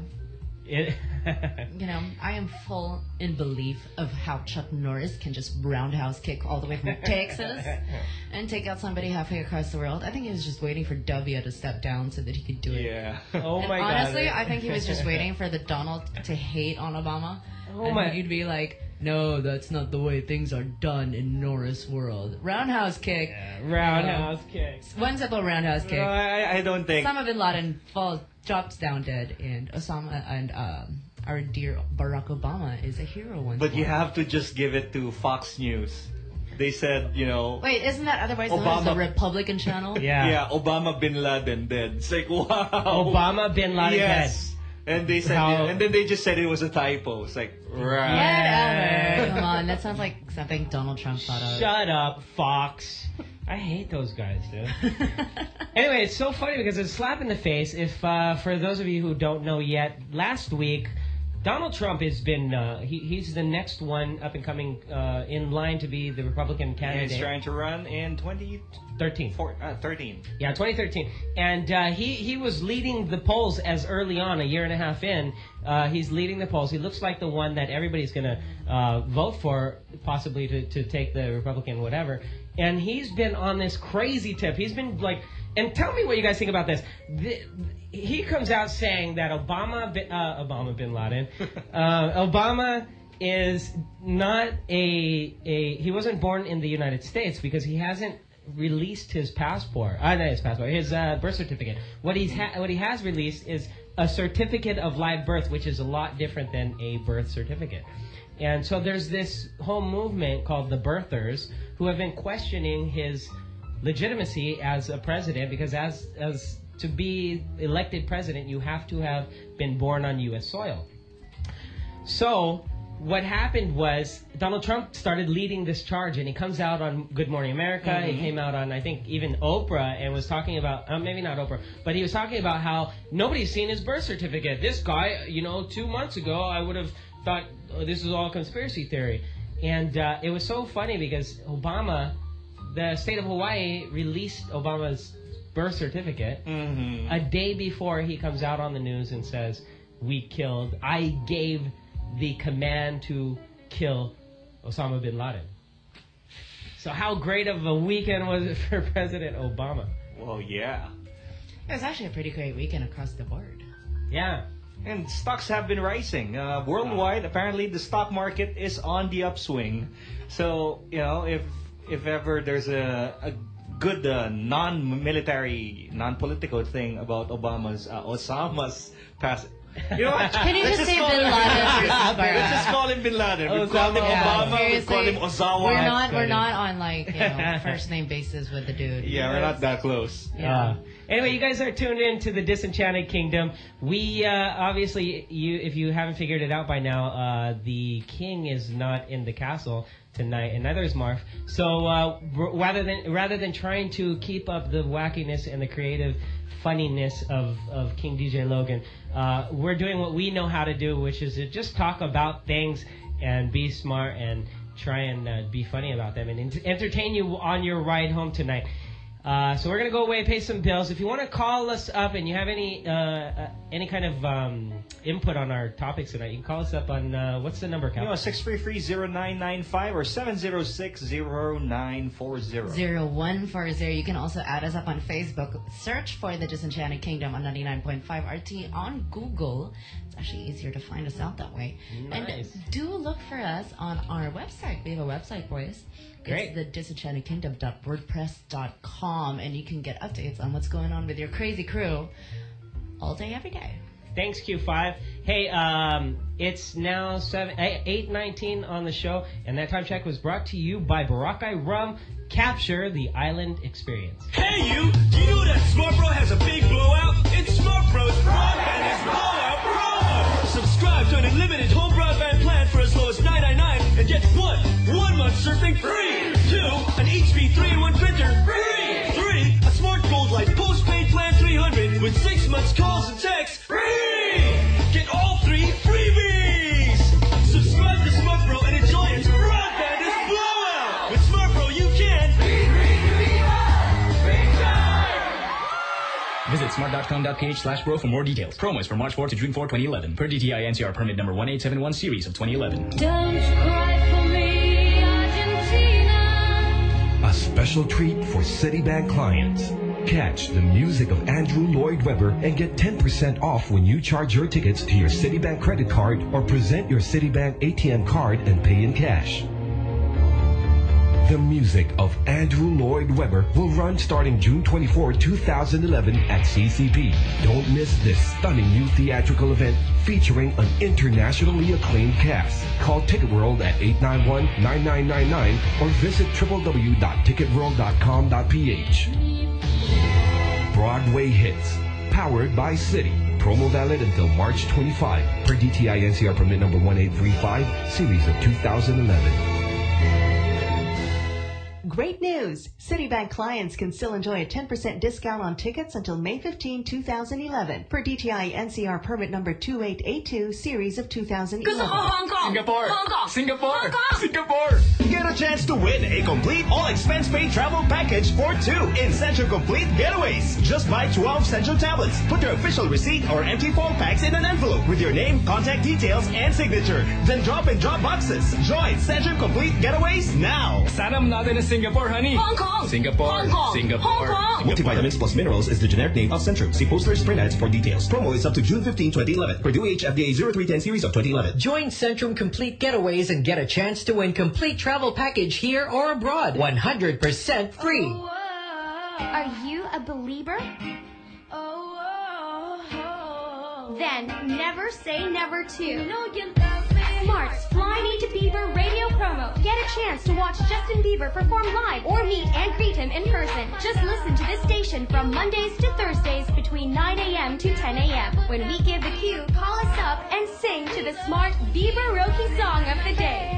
It You know, I am full in belief of how Chuck Norris can just roundhouse kick all the way from Texas and take out somebody halfway across the world. I think he was just waiting for W to step down so that he could do it. Yeah. Oh And my god. honestly, I think he was just waiting for the Donald to hate on Obama. Oh and my- he'd be like, no, that's not the way things are done in Norris world. Roundhouse kick. Roundhouse kicks. One simple roundhouse kick. No, I, I don't think. Osama bin Laden falls, drops down dead, and Osama and um, our dear Barack Obama is a hero once But you more. have to just give it to Fox News. They said, you know. Wait, isn't that otherwise known as the Obama- Republican channel? Yeah. Yeah, Obama bin Laden dead. It's like, wow. Obama bin Laden Yes. And they said, How- and then they just said it was a typo. It's like, right. Whatever. Come on, that sounds like something Donald Trump thought of. Shut up, Fox. I hate those guys, dude. Anyway, it's so funny because it's a slap in the face. If uh, for those of you who don't know yet, last week Donald Trump has been, uh, he, he's the next one up and coming uh, in line to be the Republican candidate. He's trying to run in twenty thirteen. Four, uh, thirteen. Yeah, twenty thirteen. And uh, he, he was leading the polls as early on, a year and a half in. Uh, he's leading the polls. He looks like the one that everybody's going to uh, vote for, possibly to, to take the Republican whatever. And he's been on this crazy tip. He's been like... And tell me what you guys think about this. The, he comes out saying that Obama, bin, uh, Obama bin Laden, uh, Obama is not a a. He wasn't born in the United States because he hasn't released his passport. Uh, not his passport, his uh, birth certificate. What he's ha- what he has released is a certificate of live birth, which is a lot different than a birth certificate. And so there's this whole movement called the Birthers who have been questioning his legitimacy as a president, because as as to be elected president, you have to have been born on U S soil. So what happened was Donald Trump started leading this charge, and he comes out on Good Morning America. Mm-hmm. He came out on, I think, even Oprah, and was talking about, uh, maybe not Oprah, but he was talking about how nobody's seen his birth certificate. This guy, you know, two months ago, I would have thought oh, this was all conspiracy theory. And uh, it was so funny because Obama... The state of Hawaii released Obama's birth certificate mm-hmm. a day before he comes out on the news and says, we killed, I gave the command to kill Osama bin Laden. So how great of a weekend was it for President Obama? Well, yeah. It was actually a pretty great weekend across the board. Yeah. And stocks have been rising. Uh, worldwide, apparently the stock market is on the upswing. So, you know, if... If ever there's a, a good uh, non-military, non-political thing about Obama's, uh, Osama's past... You know what? Can you Let's just say call Bin him- Laden? Let's just call him Bin Laden. We call him Yeah, Obama, we call him Ozawa. We're not, we're not on like you know first name basis with the dude. Yeah, we're not that close. Yeah. Uh, anyway, you guys are tuned in to the Disenchanted Kingdom. We uh, obviously, you if you haven't figured it out by now, uh, the king is not in the castle tonight, and neither is Marv. So uh, r- rather than rather than trying to keep up the wackiness and the creative funniness of, of King D J Logan, uh, we're doing what we know how to do, which is to just talk about things and be smart and try and uh, be funny about them and ent- entertain you on your ride home tonight. Uh, so we're going to go away, pay some bills. If you want to call us up and you have any uh, uh, any kind of um, input on our topics tonight, you can call us up on, uh, what's the number, Cal? You know, six three three, zero nine nine five or seven zero six, zero nine four zero. zero one four zero. You can also add us up on Facebook. Search for the Disenchanted Kingdom on ninety-nine point five R T on Google. It's actually easier to find us out that way. Nice. And do look for us on our website. We have a website, boys. Great. It's the disenchanted kingdom dot wordpress dot com, and you can get updates on what's going on with your crazy crew all day, every day. Thanks, Q five. Hey, um, it's now seven, eight nineteen on the show, and that time check was brought to you by Boracay Rum. Capture the island experience. Hey you! Do you know that SmartBro has a big blowout? It's SmartBro's Broadband is Blowout Promo! Subscribe to an unlimited home broadband plan for as low as nine ninety-nine and get one, one month surfing free! Two, an H P three in one printer free! Three, a Smart Gold Life postpaid plan three hundred with six months calls and texts free! Get all three freebies! Subscribe to SmartBro and enjoy its Broadband is Blowout! With SmartBro you can... Visit smart.com.ph slash bro for more details. Promo is from March fourth to June fourth, twenty eleven. Per D T I N C R permit number one eight seven one series of twenty eleven. Don't cry for me, Argentina. A special treat for Citibank clients. Catch the music of Andrew Lloyd Webber and get ten percent off when you charge your tickets to your Citibank credit card or present your Citibank A T M card and pay in cash. The music of Andrew Lloyd Webber will run starting June twenty-fourth, two thousand eleven at C C P. Don't miss this stunning new theatrical event featuring an internationally acclaimed cast. Call Ticket World at eight nine one, nine nine nine nine or visit w w w dot ticket world dot com dot p h. Broadway Hits, powered by Citi. Promo valid until March twenty-fifth. Per D T I N C R permit number one eight three five, series of two thousand eleven. great news! Citibank clients can still enjoy a ten percent discount on tickets until May fifteenth, twenty eleven per D T I N C R permit number two eight eight two series of two thousand eleven. Gusto ko Hong Kong! Singapore! Hong Kong! Singapore! Hong Kong! Singapore! Get a chance to win a complete all-expense-paid travel package for two in Centro Complete Getaways. Just buy twelve Centro tablets. Put your official receipt or empty phone packs in an envelope with your name, contact details, and signature. Then drop in drop boxes. Join Centro Complete Getaways now. Sana natin in Singapore, honey. Hong Kong! Singapore. Hong Kong! Singapore. Hong Kong! Multivitamins plus minerals is the generic name of Centrum. See posters, print ads for details. Promo is up to June fifteenth, twenty eleven. Purdue H F D A zero three ten series of twenty eleven. Join Centrum Complete Getaways and get a chance to win complete travel package here or abroad. one hundred percent free. Are you a believer? Then never say never to Smart's Fly Me to Bieber radio promo. Get a chance to watch Justin Bieber perform live or meet and greet him in person. Just listen to this station from Mondays to Thursdays between nine a.m. to ten a.m. When we give the cue, call us up and sing to the Smart Bieber Roki song of the day.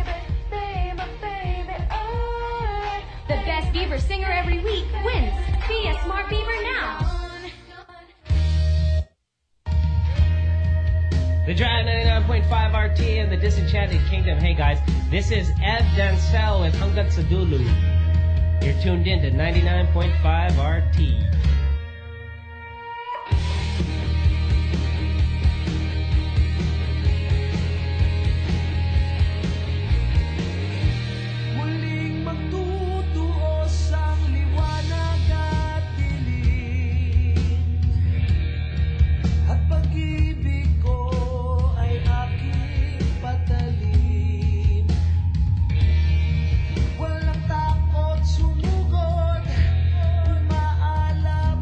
The best Bieber singer every week wins. Be a Smart Bieber now. The Drive ninety-nine point five R T and the Disenchanted Kingdom. Hey guys, this is Ed Dancel with Hanggat sa Dulo. You're tuned in to ninety-nine point five R T. Muling magtutuos ang liwanag at dilim, at pag-ibig ko ay aking patalim. Walang takot sumugod, umaalab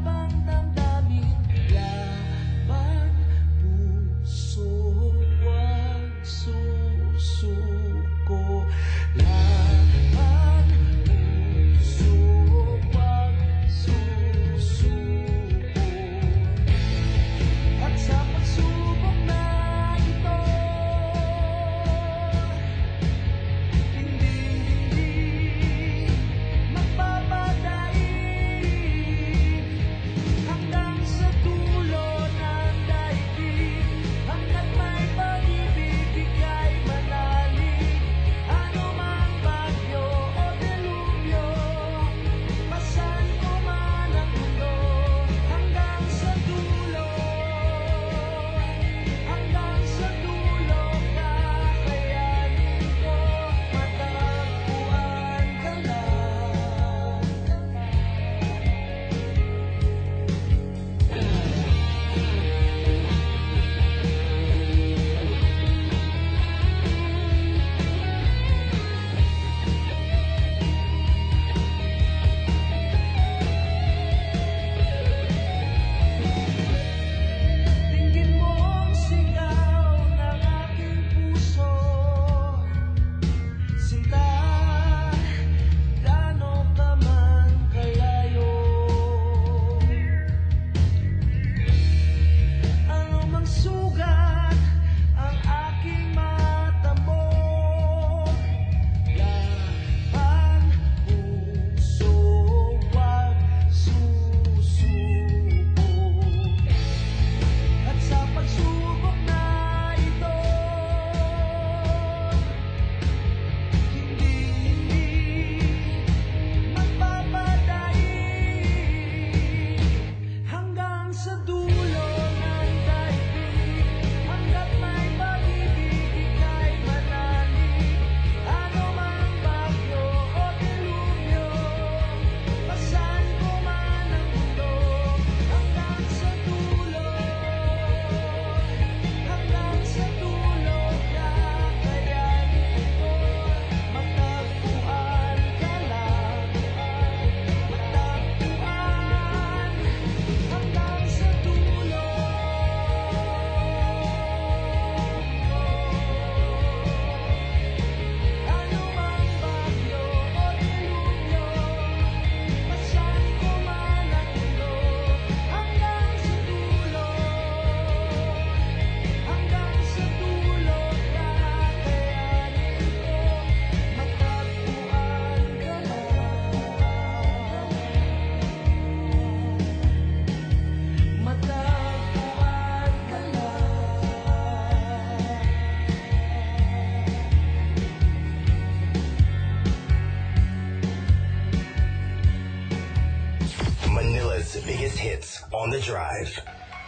the biggest hits on The Drive.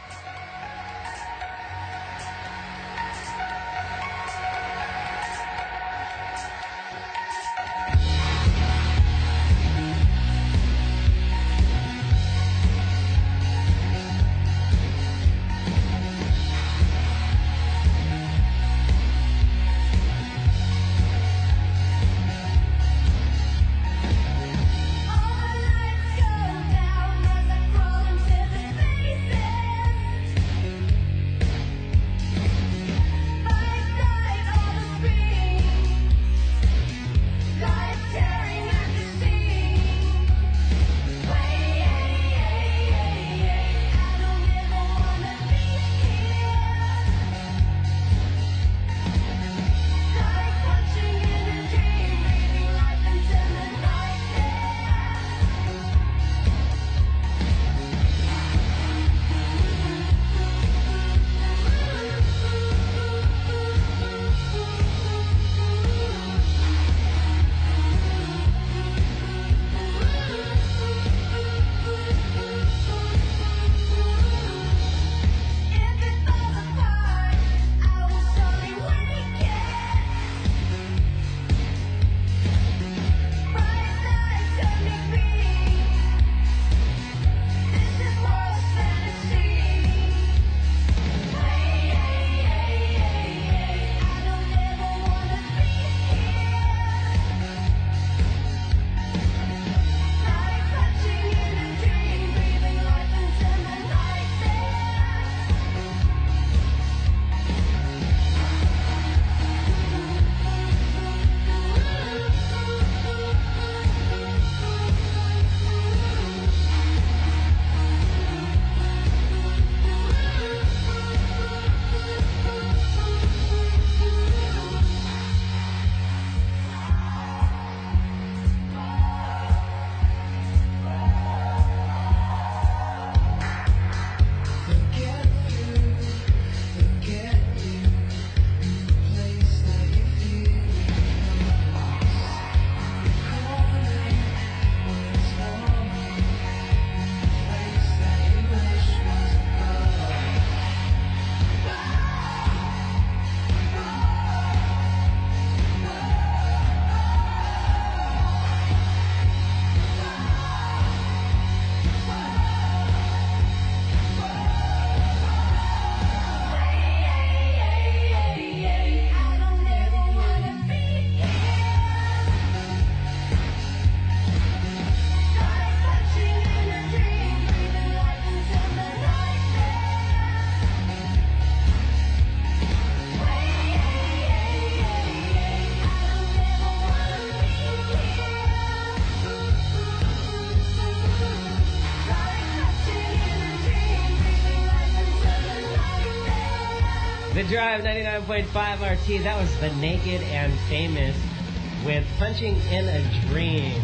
The Drive ninety-nine point five R T. That was The Naked and Famous with Punching in a Dream.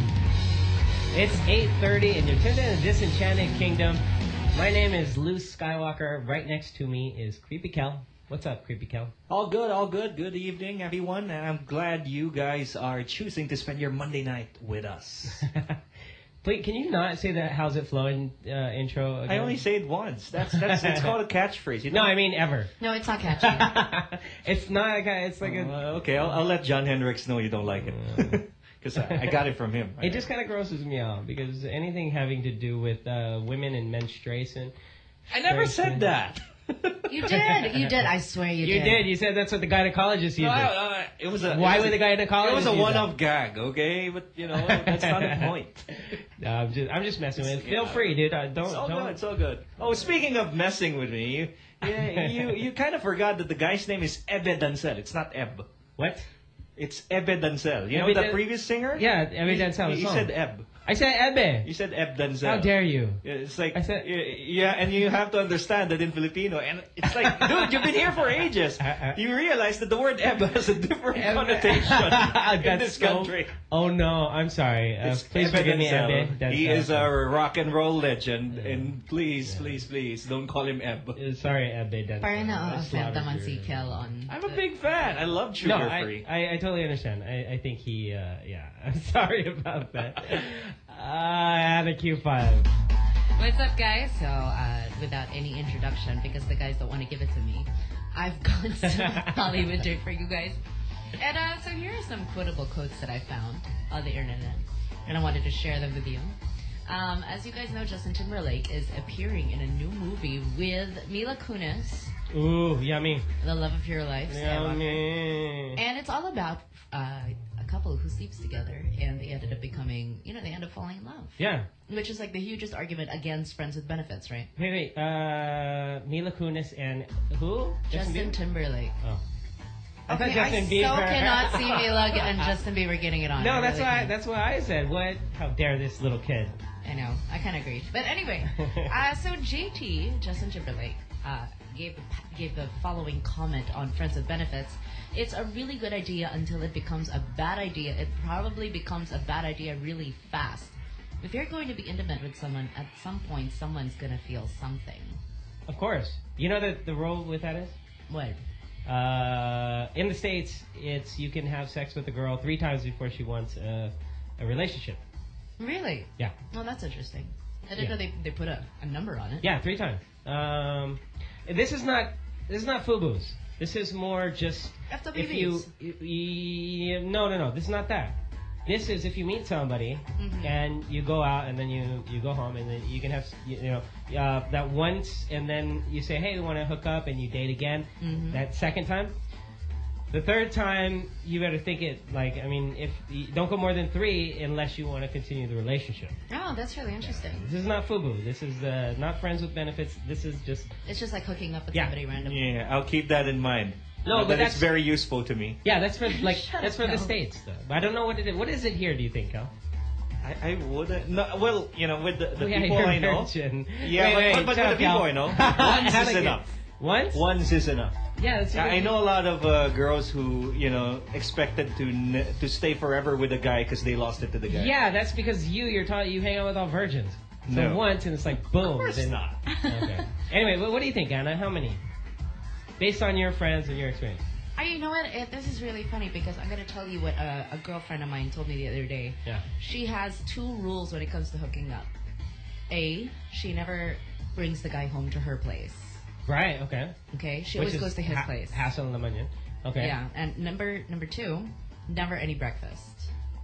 It's eight thirty and you're tuned in to Disenchanted Kingdom. My name is Luce Skywalker. Right next to me is Creepy Kel. What's up, Creepy Kel? All good, all good. Good evening, everyone. And I'm glad you guys are choosing to spend your Monday night with us. Please, can you not say that "How's It Flowing" uh, intro again? I only say it once. That's that's it's called a catchphrase. You know? No, I mean ever. No, it's not catchy. It's not. A, it's like a. Uh, okay, I'll, I'll let John Hendricks know you don't like it because I, I got it from him. It just kind of grosses me out because anything having to do with uh, women and menstruation. I never said that. You did. You did. I swear you, you did. You did. You said that's what the gynecologists use. No, uh, it was a. Why was would the gynecologist? It was a use one-off that? gag, okay? But you know that's not the point. No, I'm just, I'm just messing with it. Feel free, dude. I don't. It's all don't. good. It's all good. Oh, speaking of messing with me, you, yeah, you, you kind of forgot that the guy's name is Ebe Dancel. It's not Eb. What? It's Ebe Dancel. You know Ebe the Dan- previous singer? Yeah, Ebe Dancel. He, he song. said Eb. I said Ebe. You said Eb Dancel. How dare you? Yeah, it's like, I said, yeah, and you have to understand that in Filipino, and it's like, dude, you've been here for ages. You realize that the word Eb has a different connotation in this so, country. Oh no, I'm sorry. Uh, It's please Ebe forgive me, Dancel. Ebe. That's He uh, is a rock and roll legend, and please, please, please, don't call him Eb. Uh, sorry, Ebe. Dancel. Parang I na-offend slaughtered naman your- si Kel on... I'm a big fan. I love sugar No, I, free. I, I totally understand. I, I think he, uh, yeah. I'm sorry about that. Uh, I had a Q five. What's up, guys? So, uh, without any introduction, because the guys don't want to give it to me, I've gone some Hollywood dirt for you guys. And uh, so here are some quotable quotes that I found on the internet, and I wanted to share them with you. Um, as you guys know, Justin Timberlake is appearing in a new movie with Mila Kunis, Ooh, yummy. The Love of Your Life. Yummy. And it's all about uh, a couple who sleeps together, and they ended up becoming, you know, they end up falling in love. Yeah. Which is like the hugest argument against friends with benefits, right? Wait, wait. Uh, Mila Kunis and who? Justin Bieber? Timberlake. Oh. I thought Okay, Justin I Bieber. so cannot see Mila and Justin Bieber getting it on. No, I that's really why. can't. That's what I said. What? How dare this little kid? I know. I kind of agree. But anyway, uh, so J T, Justin Timberlake, uh, gave gave the following comment on Friends with Benefits. It's a really good idea until it becomes a bad idea. It probably becomes a bad idea really fast. If you're going to be intimate with someone, at some point, someone's going to feel something. Of course. You know the the rule with that is? What? Uh, in the States, it's you can have sex with a girl three times before she wants a, a relationship. Really? Yeah. Well, that's interesting. I didn't Yeah. know they, they put a, a number on it. Yeah, three times. Um, this is not this is not FUBUs. This is more just F W if you, Bs. you, you no no no. This is not that. This is if you meet somebody Mhm. and you go out and then you, you go home and then you can have you, you know uh, that once and then you say hey we want to hook up and you date again. Mhm. That second time. The third time you better think it like I mean if you don't go more than three unless you want to continue the relationship. Oh, that's really interesting. This is not FUBU. This is uh, not friends with benefits. This is just It's just like hooking up with Yeah. somebody randomly. Yeah, I'll keep that in mind. No, Uh, but that that's- it's very useful to me. yeah. That's for like Shut that's up, for the Cal. States though. But I don't know what it is. What is it here? Do you think, Cal? I, I wouldn't. No, well, you know, with the, the Yeah, people you're I know. virgin. Yeah, Wait, but, wait, but, but shut with the up, people Cal. I know, once is Like it. enough. Once? Once is enough. Yeah, that's I I know a lot of uh, girls who, you know, expected to n- to stay forever with a guy because they lost it to the guy. Yeah, that's because you you're taught you hang out with all virgins. So No. once and it's like boom. Of course then- not. Okay. Anyway, what, what do you think, Anna? How many? Based on your friends and your experience. I, you know what? It, this is really funny because I'm going to tell you what a, a girlfriend of mine told me the other day. Yeah. She has two rules when it comes to hooking up. A, she never brings the guy home to her place. Right. Okay. Okay? She Which always is goes to his ha- place. Hassle naman yun. Okay. Yeah. And number number two, never any breakfast.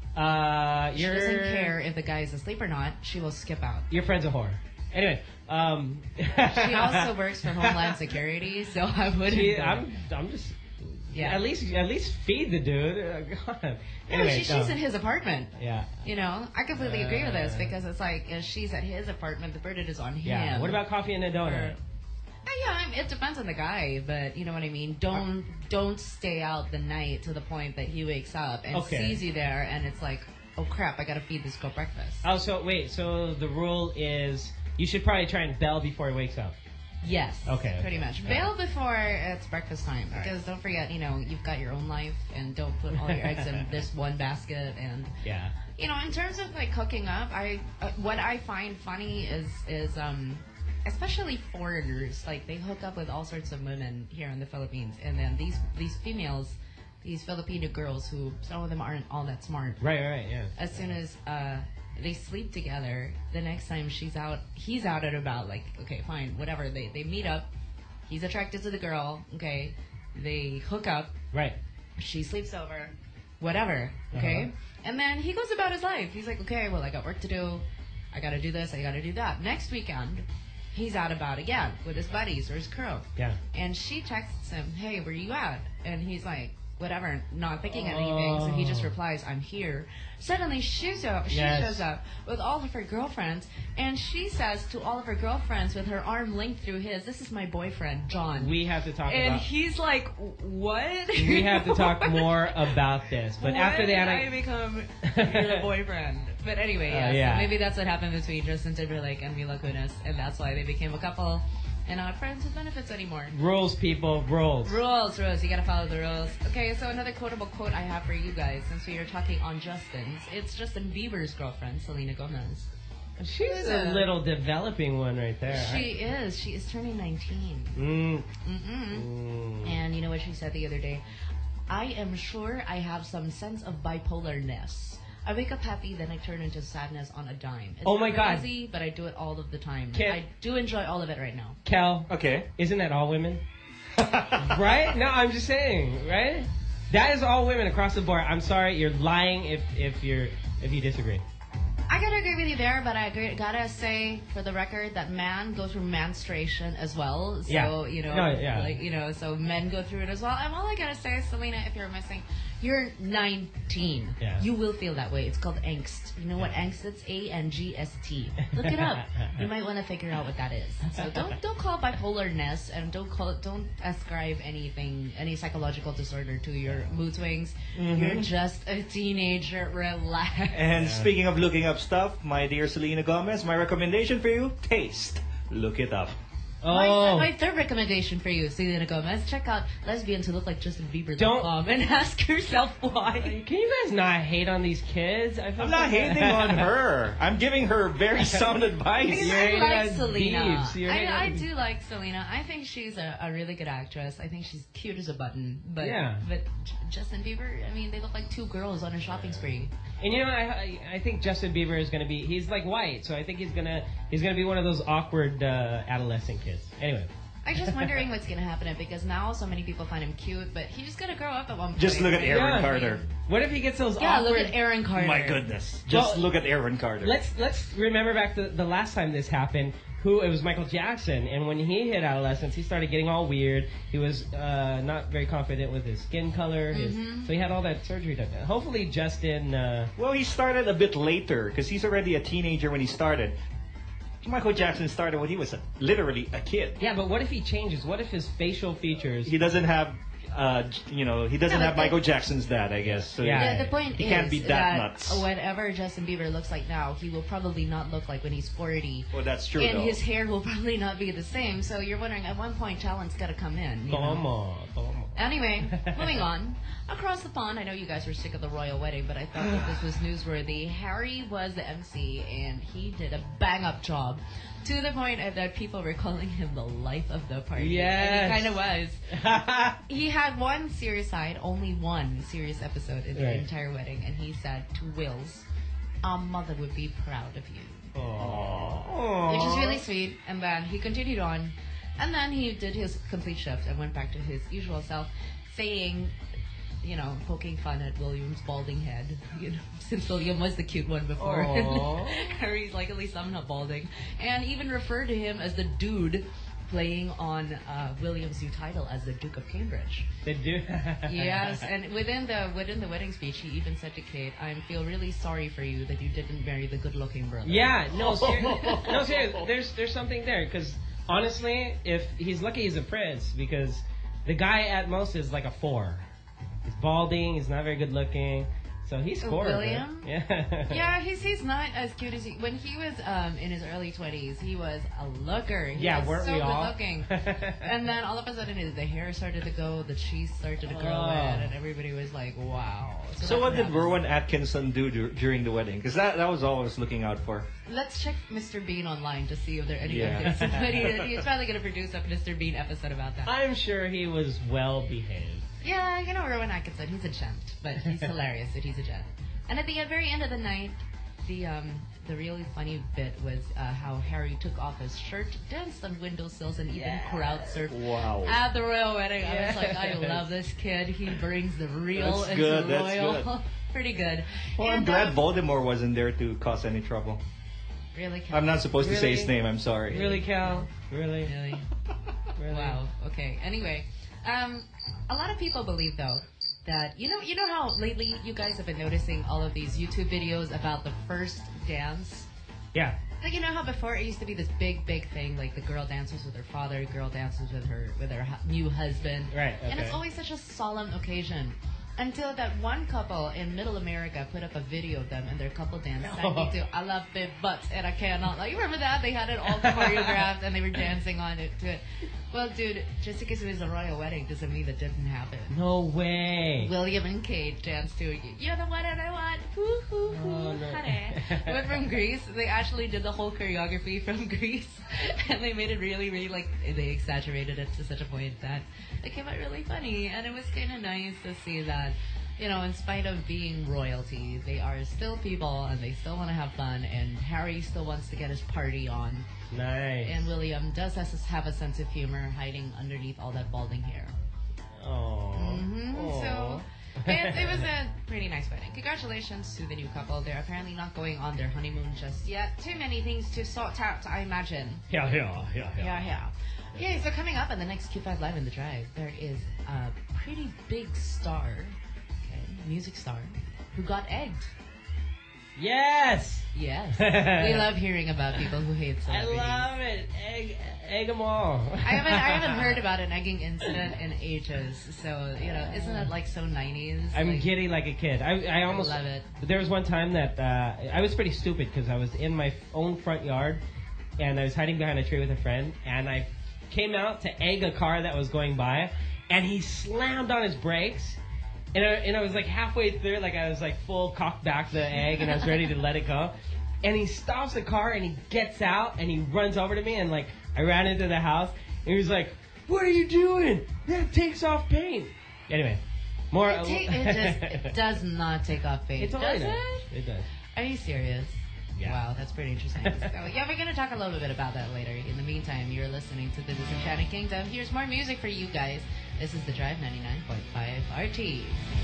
Uh, She you're doesn't care if the guy is asleep or not. She will skip out. Your friend's a whore. Anyway, um, She also works for Homeland Security, so I wouldn't. She- go. I'm, I'm just. Yeah. At least, at least feed the dude. Uh, God. No, Anyway, she, she's no. in his apartment. Yeah. You know, I completely agree with this Uh, because it's like if she's at his apartment, the burden is on him. Yeah. What about coffee and a donut? Or- Uh, yeah, I mean, it depends on the guy, but you know what I mean. Don't don't stay out the night to the point that he wakes up and Okay. sees you there, and it's like, oh crap, I gotta feed this girl breakfast. Oh, so wait. So the rule is you should probably try and bell before he wakes up. Yes. Okay. Pretty much. All Bail before it's breakfast time because don't forget, you know, you've got your own life, and don't put all your eggs in this one basket. And Yeah. you know, in terms of like hooking up, I uh, what I find funny is is um. especially foreigners, like they hook up with all sorts of women here in the Philippines, and then these these females, these Filipino girls who some of them aren't all that smart. Right, right, yeah. As soon as uh, they sleep together, the next time she's out, he's out and about. Like, okay, fine, whatever. They they meet up. He's attracted to the girl. Okay, they hook up. Right. She sleeps over. Whatever. Okay. Uh-huh. And then he goes about his life. He's like, okay, well, I got work to do. I got to do this. I got to do that. Next weekend, he's out about again with his buddies or his crew. Yeah. And she texts him, hey, where you at? And he's like, whatever, not thinking anything. So he just Oh. replies, I'm here. Suddenly she, show, she Yes. shows up with all of her girlfriends, and she says to all of her girlfriends with her arm linked through his, this is my boyfriend, John. We have to talk and about. he's like, what? We have to talk more about this. But When after the did ana- I become your boyfriend? But anyway, yeah, Uh, so yeah. maybe that's what happened between Justin Timberlake and Mila Kunis, and that's why they became a couple and not friends with benefits anymore. rules, people, rules. Rules, rules. You gotta follow the rules. Okay, so another quotable quote I have for you guys, since we are talking on Justin's, it's Justin Bieber's girlfriend, Selena Gomez. She's a little developing one right there. She is. She is turning nineteen. Mm. Mm-mm. And you know what she said the other day? I am sure I have some sense of bipolarness. I wake up happy, then I turn into sadness on a dime. It's Oh my not God. Easy, but I do it all of the time. Can't- I do enjoy all of it right now. Kel. Okay. Isn't that all women? Right? No, I'm just saying, right? That is all women across the board. I'm sorry, you're lying if if you're if you disagree. I gotta agree with you there, but I agree, gotta say for the record that man goes through menstruation as well. So, Yeah. you know, No, yeah. like, you know, so men go through it as well. And all I gotta say is, Selena, if you're missing, you're nineteen. Yeah. You will feel that way. It's called angst. You know what angst is? A N G S T. Look it up. You might want to figure out what that is. So don't don't call bipolarness and don't call don't ascribe anything, any psychological disorder to your mood swings. Mhm. You're just a teenager. Relax. And speaking of looking up stuff, my dear Selena Gomez, my recommendation for you, taste. Look it up. My, my third recommendation for you, Selena Gomez, check out lesbians who look like Justin Bieber dot com and ask yourself why. Can you guys not hate on these kids? I feel I'm not so hating bad. on her. I'm giving her very sound advice. Because I like Selena. Beebs. You're hating I, I on- do like Selena. I think she's a, a really good actress. I think she's cute as a button. But Yeah. but J- Justin Bieber, I mean, they look like two girls on a shopping spree. And you know, I, I I think Justin Bieber is gonna be. He's like white, so I think he's gonna he's gonna be one of those awkward uh, adolescent kids. Anyway. I'm just wondering what's gonna happen because now so many people find him cute, but he's just gonna grow up at one point. Just look at Aaron Yeah. Carter. What if he gets those Yeah, awkward... look at Aaron Carter. My goodness. Just Well, look at Aaron Carter. Let's let's remember back to the last time this happened. Who it was Michael Jackson, and when he hit adolescence, he started getting all weird. He was uh, not very confident with his skin color, his, Mhm. so he had all that surgery done. Hopefully, Justin. Uh, Well, he started a bit later because he's already a teenager when he started. Michael Jackson started when he was a, literally a kid. yeah, but what if he changes? What if his facial features? He doesn't have, uh, you know, he doesn't No, have but Michael Jackson's dad, I guess. So Yeah. The, the point he is can't be that, nuts. whatever Justin Bieber looks like now, he will probably not look like when he's forty. Well, that's true, And though. his hair will probably not be the same. So you're wondering, at one point, talent's got to come in. You know? Tomo, tomo. Anyway, moving on. Across the pond, I know you guys were sick of the royal wedding, but I thought that this was newsworthy. Harry was the M C, and he did a bang-up job. To the point that people were calling him the life of the party. Yes. And he kind of was. He had one serious side, only one serious episode in the Right. entire wedding, and he said to Wills, "Our mother would be proud of you." Aww. Which is really sweet. And then he continued on, and then he did his complete shift and went back to his usual self, saying, you know, poking fun at William's balding head. You know, since William was the cute one before. Aw. Harry's like, at least I'm not balding. And even referred to him as the dude playing on uh, William's new title as the Duke of Cambridge. The dude. Yes, and within the within the wedding speech, he even said to Kate, "I feel really sorry for you that you didn't marry the good-looking brother." Yeah, no, seriously, no, seriously. There's there's something there because honestly, if he's lucky, he's a prince because the guy at most is like a four. He's balding. He's not very good looking. So he scored. William? Right? Yeah. Yeah, he's he's not as cute as he. When he was um in his early twenties, he was a looker. He Yeah, was weren't so we good all? looking. And then all of a sudden, his, the hair started to go, the cheeks started to grow Oh. in, and everybody was like, "Wow." So that's what did happened. Rowan Atkinson do dur- during the wedding? Because that, that was all I was looking out for. Let's check Mister Bean online to see if there are any Yeah. updates. But he, he's probably going to produce a Mister Bean episode about that. I'm sure he was well behaved. Yeah, you know Rowan Atkinson. He's a gent, but he's hilarious that he's a gent. And at the very end of the night, the um the really funny bit was uh, how Harry took off his shirt, danced on windowsills, and even crowd surfed Wow. at the royal wedding. I was like, I Yes. love this kid. He brings the real That's into good, that's royal. good. Pretty good. Well, I'm And, glad um, Voldemort wasn't there to cause any trouble. Really, Cal? I'm not supposed to say Really? his name, I'm sorry. Really, Cal? Really? Really? Really? Wow. Okay. Anyway, um, a lot of people believe though that you know you know how lately you guys have been noticing all of these YouTube videos about the first dance. Yeah. Like you know how before it used to be this big big thing, like the girl dances with her father, girl dances with her with her hu- new husband. Right, And it's okay. always such a solemn occasion. Until that one couple in Middle America put up a video of them and their couple dance sang to "I love big butts and I cannot." Like you remember that they had it all choreographed and they were dancing on it to it. Well, dude, just because it was a royal wedding doesn't mean that didn't happen. No way. William and Kate danced to "You're the one and I want." Hoo hoo hoo, Oh, no. honey. But from Greece, they actually did the whole choreography from Greece, and they made it really, really like they exaggerated it to such a point that it came out really funny, and it was kind of nice to see that. you know, in spite of being royalty, they are still people and they still want to have fun. And Harry still wants to get his party on. Nice. And William does has, have a sense of humor hiding underneath all that balding hair. Oh. Mm-hmm. So it, it was a pretty nice wedding. Congratulations to the new couple. They're apparently not going on their honeymoon just yet. Too many things to sort out, I imagine. Yeah, yeah, yeah, yeah. Yeah, yeah. Yeah, so coming up on the next Q five Live in the Drive, there is a pretty big star, okay, music star, who got egged. Yes! Yes. We love hearing about people who hate I celebrities. love it. Egg, egg them all. I haven't, I haven't heard about an egging incident in ages. So, you know, isn't it like so nineties? I'm like, giddy like a kid. I, I almost love it. There was one time that uh, I was pretty stupid because I was in my own front yard and I was hiding behind a tree with a friend and I came out to egg a car that was going by and he slammed on his brakes. And I, and I was like halfway through, like I was like full cocked back the egg and I was ready to let it go. And he stops the car and he gets out and he runs over to me and like I ran into the house and he was like, "What are you doing? That takes off paint." Anyway, more. It, ta- it just it does not take off paint. It's all does right. it? It does. Are you serious? Yeah. Wow, that's pretty interesting. So, yeah, we're going to talk a little bit about that later. In the meantime, you're listening to the Disenchanted Kingdom. Here's more music for you guys. This is The Drive ninety-nine point five R T.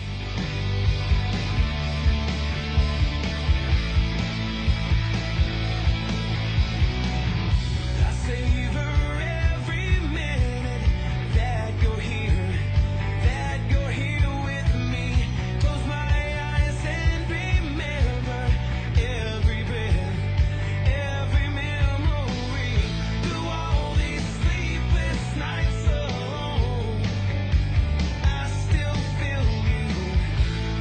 I savor every minute that you're here, that you're here with me. Close my eyes and remember every breath, every memory. Through all these sleepless nights alone, I still feel you.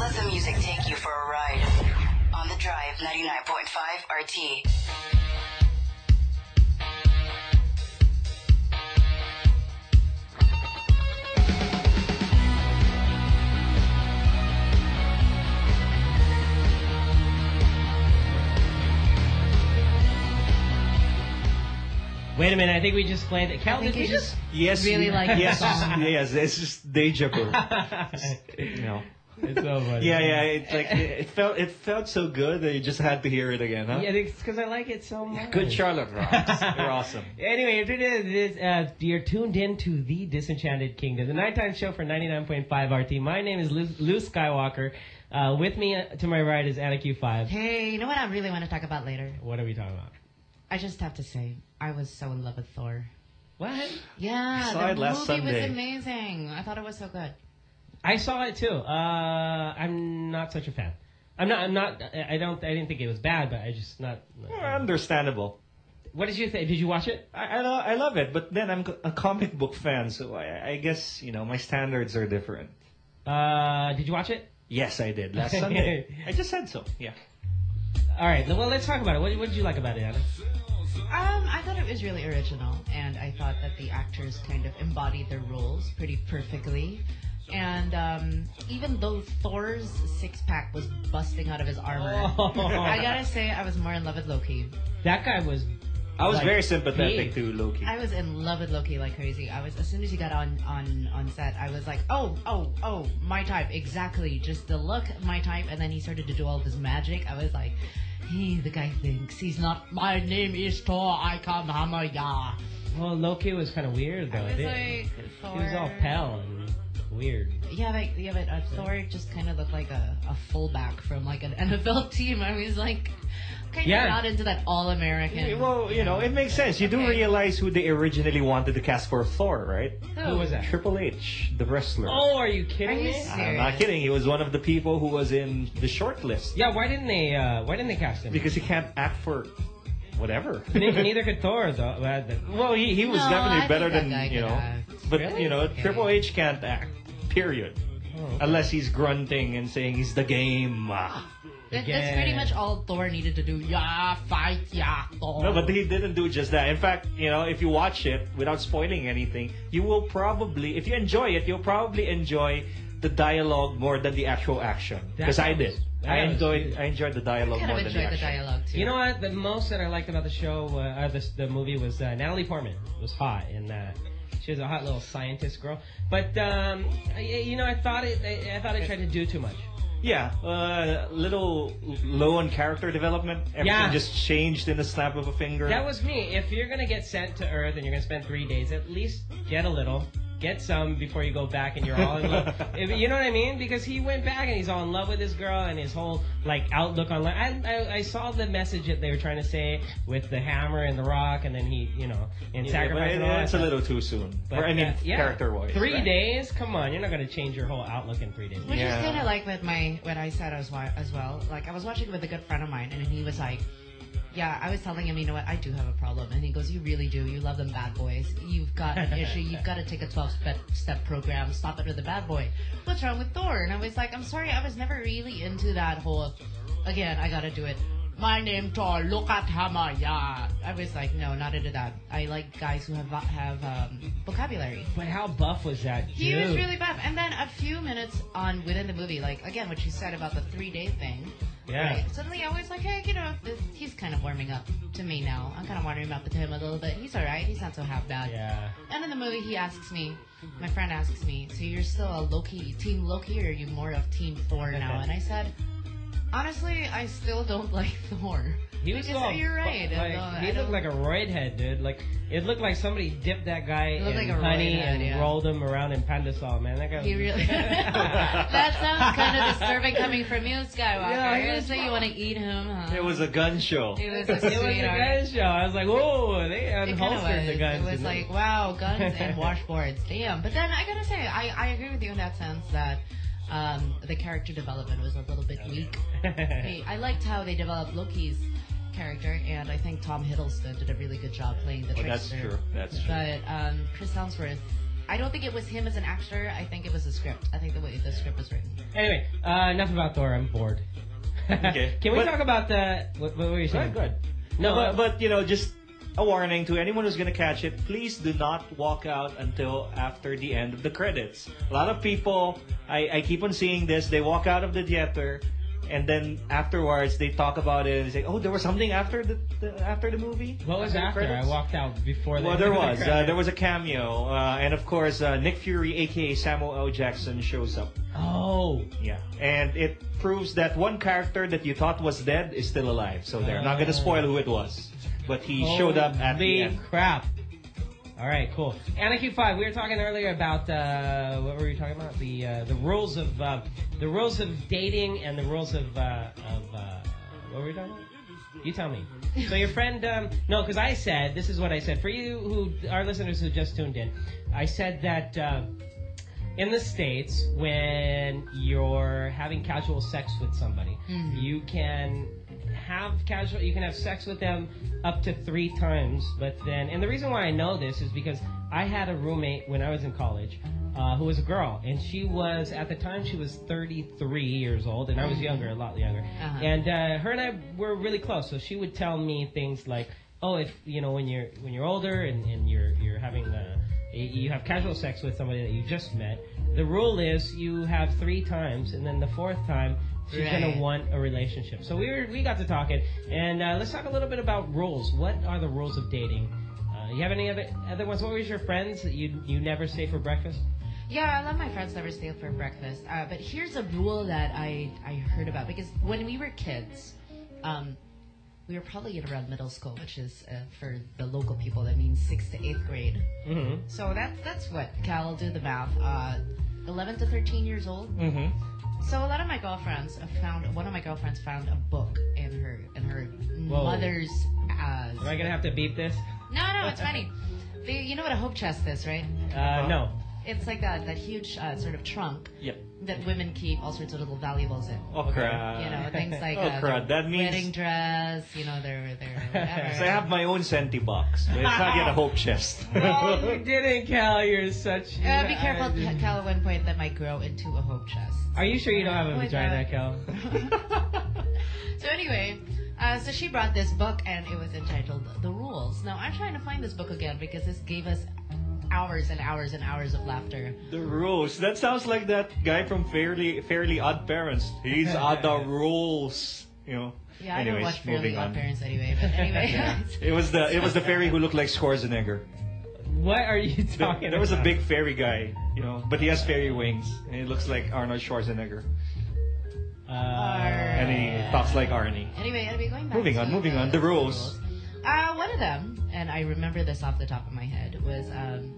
Let the music take you for a ride. On the Drive, ninety-nine point five R T. Wait a minute, I think we just played it. Cal, did you just Yes, really you- like the yes, song. yes. It's just deja vu. you know. It's so funny. Yeah, yeah. It's like it, it felt it felt so good that you just had to hear it again, huh? Yeah, it's because I like it so much. Good Charlotte rocks. You're awesome. Anyway, you're tuned in, this, uh, you're tuned in to The Disenchanted Kingdom, the nighttime show for ninety-nine point five R T. My name is Lou, Lou Skywalker. Uh, with me uh, to my right is Anna Q five. Hey, you know what I really want to talk about later? What are we talking about? I just have to say, I was so in love with Thor. What? Yeah, I saw the it last movie was Sunday. amazing. I thought it was so good. I saw it too. Uh, I'm not such a fan. I'm not. I'm not. I don't. I didn't think it was bad, but I just not. Yeah, understandable. What did you think? Did you watch it? I I, lo- I love it, but then I'm a comic book fan, so I, I guess you know my standards are different. Uh, did you watch it? Yes, I did last Sunday. I just said so. Yeah. All right. Well, let's talk about it. What, what did you like about it, Anna? Um, I thought it was really original, and I thought that the actors kind of embodied their roles pretty perfectly. And um, even though Thor's six-pack was busting out of his armor, Oh. I gotta say I was more in love with Loki. That guy was. I was like, very sympathetic big. to Loki. I was in love with Loki like crazy. I was as soon as he got on on on set, I was like, oh oh oh, my type exactly. Just the look, my type. And then he started to do all this magic. I was like, hey, the guy thinks he's not. My name is Thor. I come hammer ya. Well, Loki was kind of weird though. I was It- like, he was all Thor. pale and weird. Yeah, but yeah, but uh, Thor just kind of looked like a, a fullback from like an N F L team. I was like, kind of Yeah. not into that all American. Well, you know, it makes sense. You do realize who they originally wanted to cast for Thor, right? Who was that? Triple H, the wrestler. Oh, are you kidding Are you me? I'm not kidding. He was one of the people who was in the short list. Yeah, why didn't they? Uh, why didn't they cast him? Because he can't act for whatever. Ne- Neither could Thor though. Uh, the- Well, he, he was No, definitely I better think that than guy you could know. act. But Really? you know, Okay. Triple H can't act. Period. Oh, okay. Unless he's grunting and saying he's the game. Ah. That, that's pretty much all Thor needed to do. Yeah, fight, yeah, Thor. No, but he didn't do just that. In fact, you know, if you watch it without spoiling anything, you will probably, if you enjoy it, you'll probably enjoy the dialogue more than the actual action. Because I did. that I was- enjoyed, I enjoyed the dialogue kind more of than the enjoyed the action. dialogue too. You know what? The most that I liked about the show, uh, uh, the, the movie, was uh, Natalie Portman was hot in that. She was a hot little scientist girl. But um, I, you know, I thought it. I, I thought it tried to do too much. Yeah, uh, little low on character development. Everything Yeah. just changed in the snap of a finger. That was me. If you're gonna get sent to Earth and you're gonna spend three days, at least get a little, get some before you go back and you're all in love. If- you know what I mean? Because he went back and he's all in love with this girl and his whole like outlook on life. I, I, I saw the message that they were trying to say with the hammer and the rock, and then he, you know, and Yeah, sacrifice but it- and all that it's a stuff. little too soon. But, Or, I mean, uh, yeah. character-wise. Three right? days? Come on, you're not gonna change your whole outlook in three days. Which is kind of like with my what I said as well, as well. Like I was watching with a good friend of mine, and he was like, "Yeah, I was telling him, you know what? I do have a problem." And he goes, "You really do. You love them bad boys. You've got an issue. You've got to take a twelve-step step program. Stop it with the bad boy. What's wrong with Thor?" And I was like, "I'm sorry. I was never really into that whole. Again, I got to do it. My name Thor. Look at hammer. Yeah." I was like, no, not into that. I like guys who have have um, vocabulary. But how buff was that dude? He was really buff. And then a few minutes on within the movie, like, again, what you said about the three-day thing. Yeah. Right? Suddenly I was like, hey, you know, this, he's kind of warming up to me now. I'm kind of warming up to him a little bit. He's all right. He's not so half bad. Yeah. And in the movie, he asks me, my friend asks me, so you're still a Loki, Team Loki, or are you more of Team Thor now? And I said, honestly, I still don't like Thor. He was Because all you're right. bu- I Like, don't- he I looked don't- like a roid head, dude. Like it looked like somebody dipped that guy He looked in like a roid honey head, and yeah. rolled him around in Pandasol, man. That guy. He was- really. That sounds kind of disturbing coming from you, Skywalker. Yeah, he You're was- gonna say you want to eat him, huh? It was a gun show. It was a It was a sweetheart. gun show. I was like, whoa, they It kind of unholstered was. the guns. It was like, wow, guns and washboards. Damn. But then I gotta say, I, I agree with you in that sense that um, the character development was a little bit weak. Hey, I liked how they developed Loki's character, and I think Tom Hiddleston did a really good job playing the Oh, that's trickster. true. That's true. But um, Chris Hemsworth, I don't think it was him as an actor. I think it was the script. I think the way the script was written. Anyway, uh, enough about Thor. I'm bored. Okay. Can we But- talk about the... What, what were you saying? Good, good. No, but, but, you know, just a warning to anyone who's going to catch it, please do not walk out until after the end of the credits. A lot of people, I, I keep on seeing this, they walk out of the theater, and then afterwards they talk about it and say, oh, there was something after the, the after the movie? What was after? credits? I walked out before the Well, there end of the was. Uh, credits. there was a cameo. Uh, and of course, uh, Nick Fury, a k a. Samuel L. Jackson, shows up. Oh. Yeah. And it proves that one character that you thought was dead is still alive. So they're not going to spoil who it was. But he showed up at the Holy end. crap. All right, cool. Anna Q five, we were talking earlier about, uh, what were we talking about? The uh, the rules of uh, the rules of dating and the rules of, uh, of uh, what were we talking about? You tell me. So your friend, um, no, because I said, this is what I said. For you who, our listeners who just tuned in, I said that uh, in the States, when you're having casual sex with somebody, Mhm. you can have casual, you can have sex with them up to three times, but then, and the reason why I know this is because I had a roommate when I was in college uh, who was a girl, and she was, at the time, she was thirty-three years old, and I was younger, a lot younger, Uh-huh. and uh, her and I were really close, so she would tell me things like, oh, if, you know, when you're when you're older and, and you're you're having, uh, you have casual sex with somebody that you just met, the rule is you have three times, and then the fourth time, she's Right. gonna want a relationship. So we were we got to talking, and uh, let's talk a little bit about rules. What are the rules of dating? Uh, you have any other other ones? What was your friends that you you never stay for breakfast? Yeah, I love my friends never stay for breakfast. Uh, but here's a rule that I, I heard about because when we were kids, um, we were probably in around middle school, which is uh, for the local people that means sixth to eighth grade. Mm-hmm. So that's that's what Cal, do the math. Uh, eleven to thirteen years old. Mm-hmm. So a lot of my girlfriends have found one of my girlfriends found a book in her in her Whoa. mother's. Uh, Am I gonna have to beep this? No, no, it's funny. The, you know what a hope chest is, right? Uh, no. It's like that that huge uh, sort of trunk Yep. that women keep all sorts of little valuables in. Oh, crud. You know, things like Oh, uh, crud. their That means- wedding dress. You know, their their whatever. So I have my own senti box, but it's not yet a hope chest. Oh, you didn't, Cal. You're such. Uh, be careful, Cal. At one point, that might grow into a hope chest. Are you sure you don't have a Oh my vagina, God. Cal? So anyway, uh, so she brought this book, and it was entitled "The Rules." Now I'm trying to find this book again because this gave us hours and hours and hours of laughter. The rules. That sounds like that guy from Fairly Fairly Odd Parents. He's odd the rules. You know. Yeah, I Anyways, don't watch Fairly moving Odd on. Parents anyway. But anyway, Yeah. It was the it was the fairy who looked like Schwarzenegger. What are you There, talking there was a about? big fairy guy, you know, but he has fairy wings, and he looks like Arnold Schwarzenegger, Uh, and he talks like Arnie. anyway, anyway, going back. Moving to on, moving on. The rules. Uh, one of them, and I remember this off the top of my head, was um,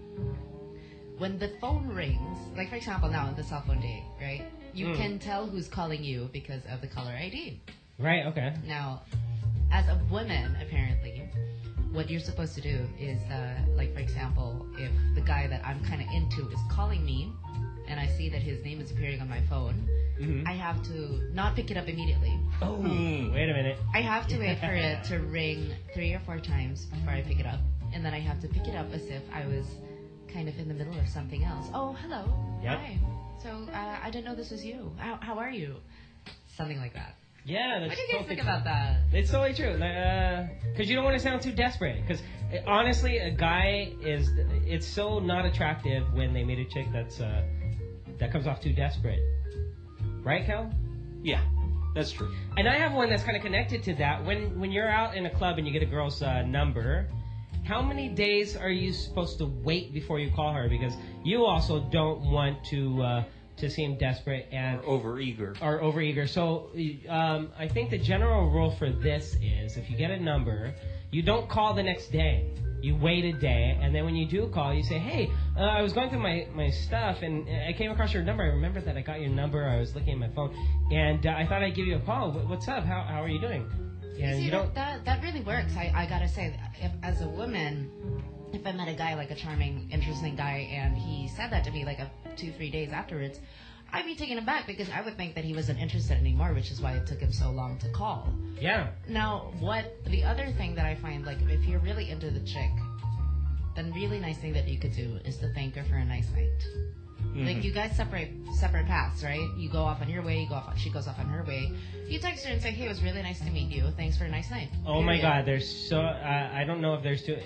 when the phone rings, like for example now on the cell phone day, right? You Mm. can tell who's calling you because of the caller I D. Right. Okay. Now, as a woman, apparently, what you're supposed to do is, uh, like for example, if the guy that I'm kind of into is calling me, and I see that his name is appearing on my phone, Mhm. I have to not pick it up immediately. Oh, wait a minute. I have to wait for it to ring three or four times before I pick it up. And then I have to pick it up as if I was kind of in the middle of something else. Oh, hello. Yep. Hi. So, uh, I didn't know this was you. How, how are you? Something like that. Yeah, that's What do you guys totally think true. about that? It's totally true. Because you don't want to sound too desperate. Because honestly, a guy is it's so not attractive when they meet a chick that's uh, that comes off too desperate. Right, Cal? Yeah, that's true. And I have one that's kind of connected to that. When when you're out in a club and you get a girl's uh, number, how many days are you supposed to wait before you call her? Because you also don't want to uh, to seem desperate and Or overeager. or overeager. So um, I think the general rule for this is if you get a number, you don't call the next day. You wait a day, and then when you do call, you say, hey, uh, I was going through my, my stuff, and I came across your number. I remember that I got your number. I was looking at my phone, and uh, I thought I'd give you a call. What- What's up? How, how are you doing? And See, you don't... that, that really works. I, I gotta say, if, as a woman, if I met a guy, like a charming, interesting guy, and he said that to me like a two, three days afterwards, I'd be taken aback because I would think that he wasn't interested anymore, which is why it took him so long to call. Yeah. Now, what the other thing that I find, like, if you're really into the chick, the really nice thing that you could do is to thank her for a nice night. Mm-hmm. Like, you guys separate separate paths, right? You go off on your way, you go off on, she goes off on her way. You text her and say, hey, it was really nice to meet you. Thanks for a nice night. Oh my Period. God, there's so uh, I don't know if there's two.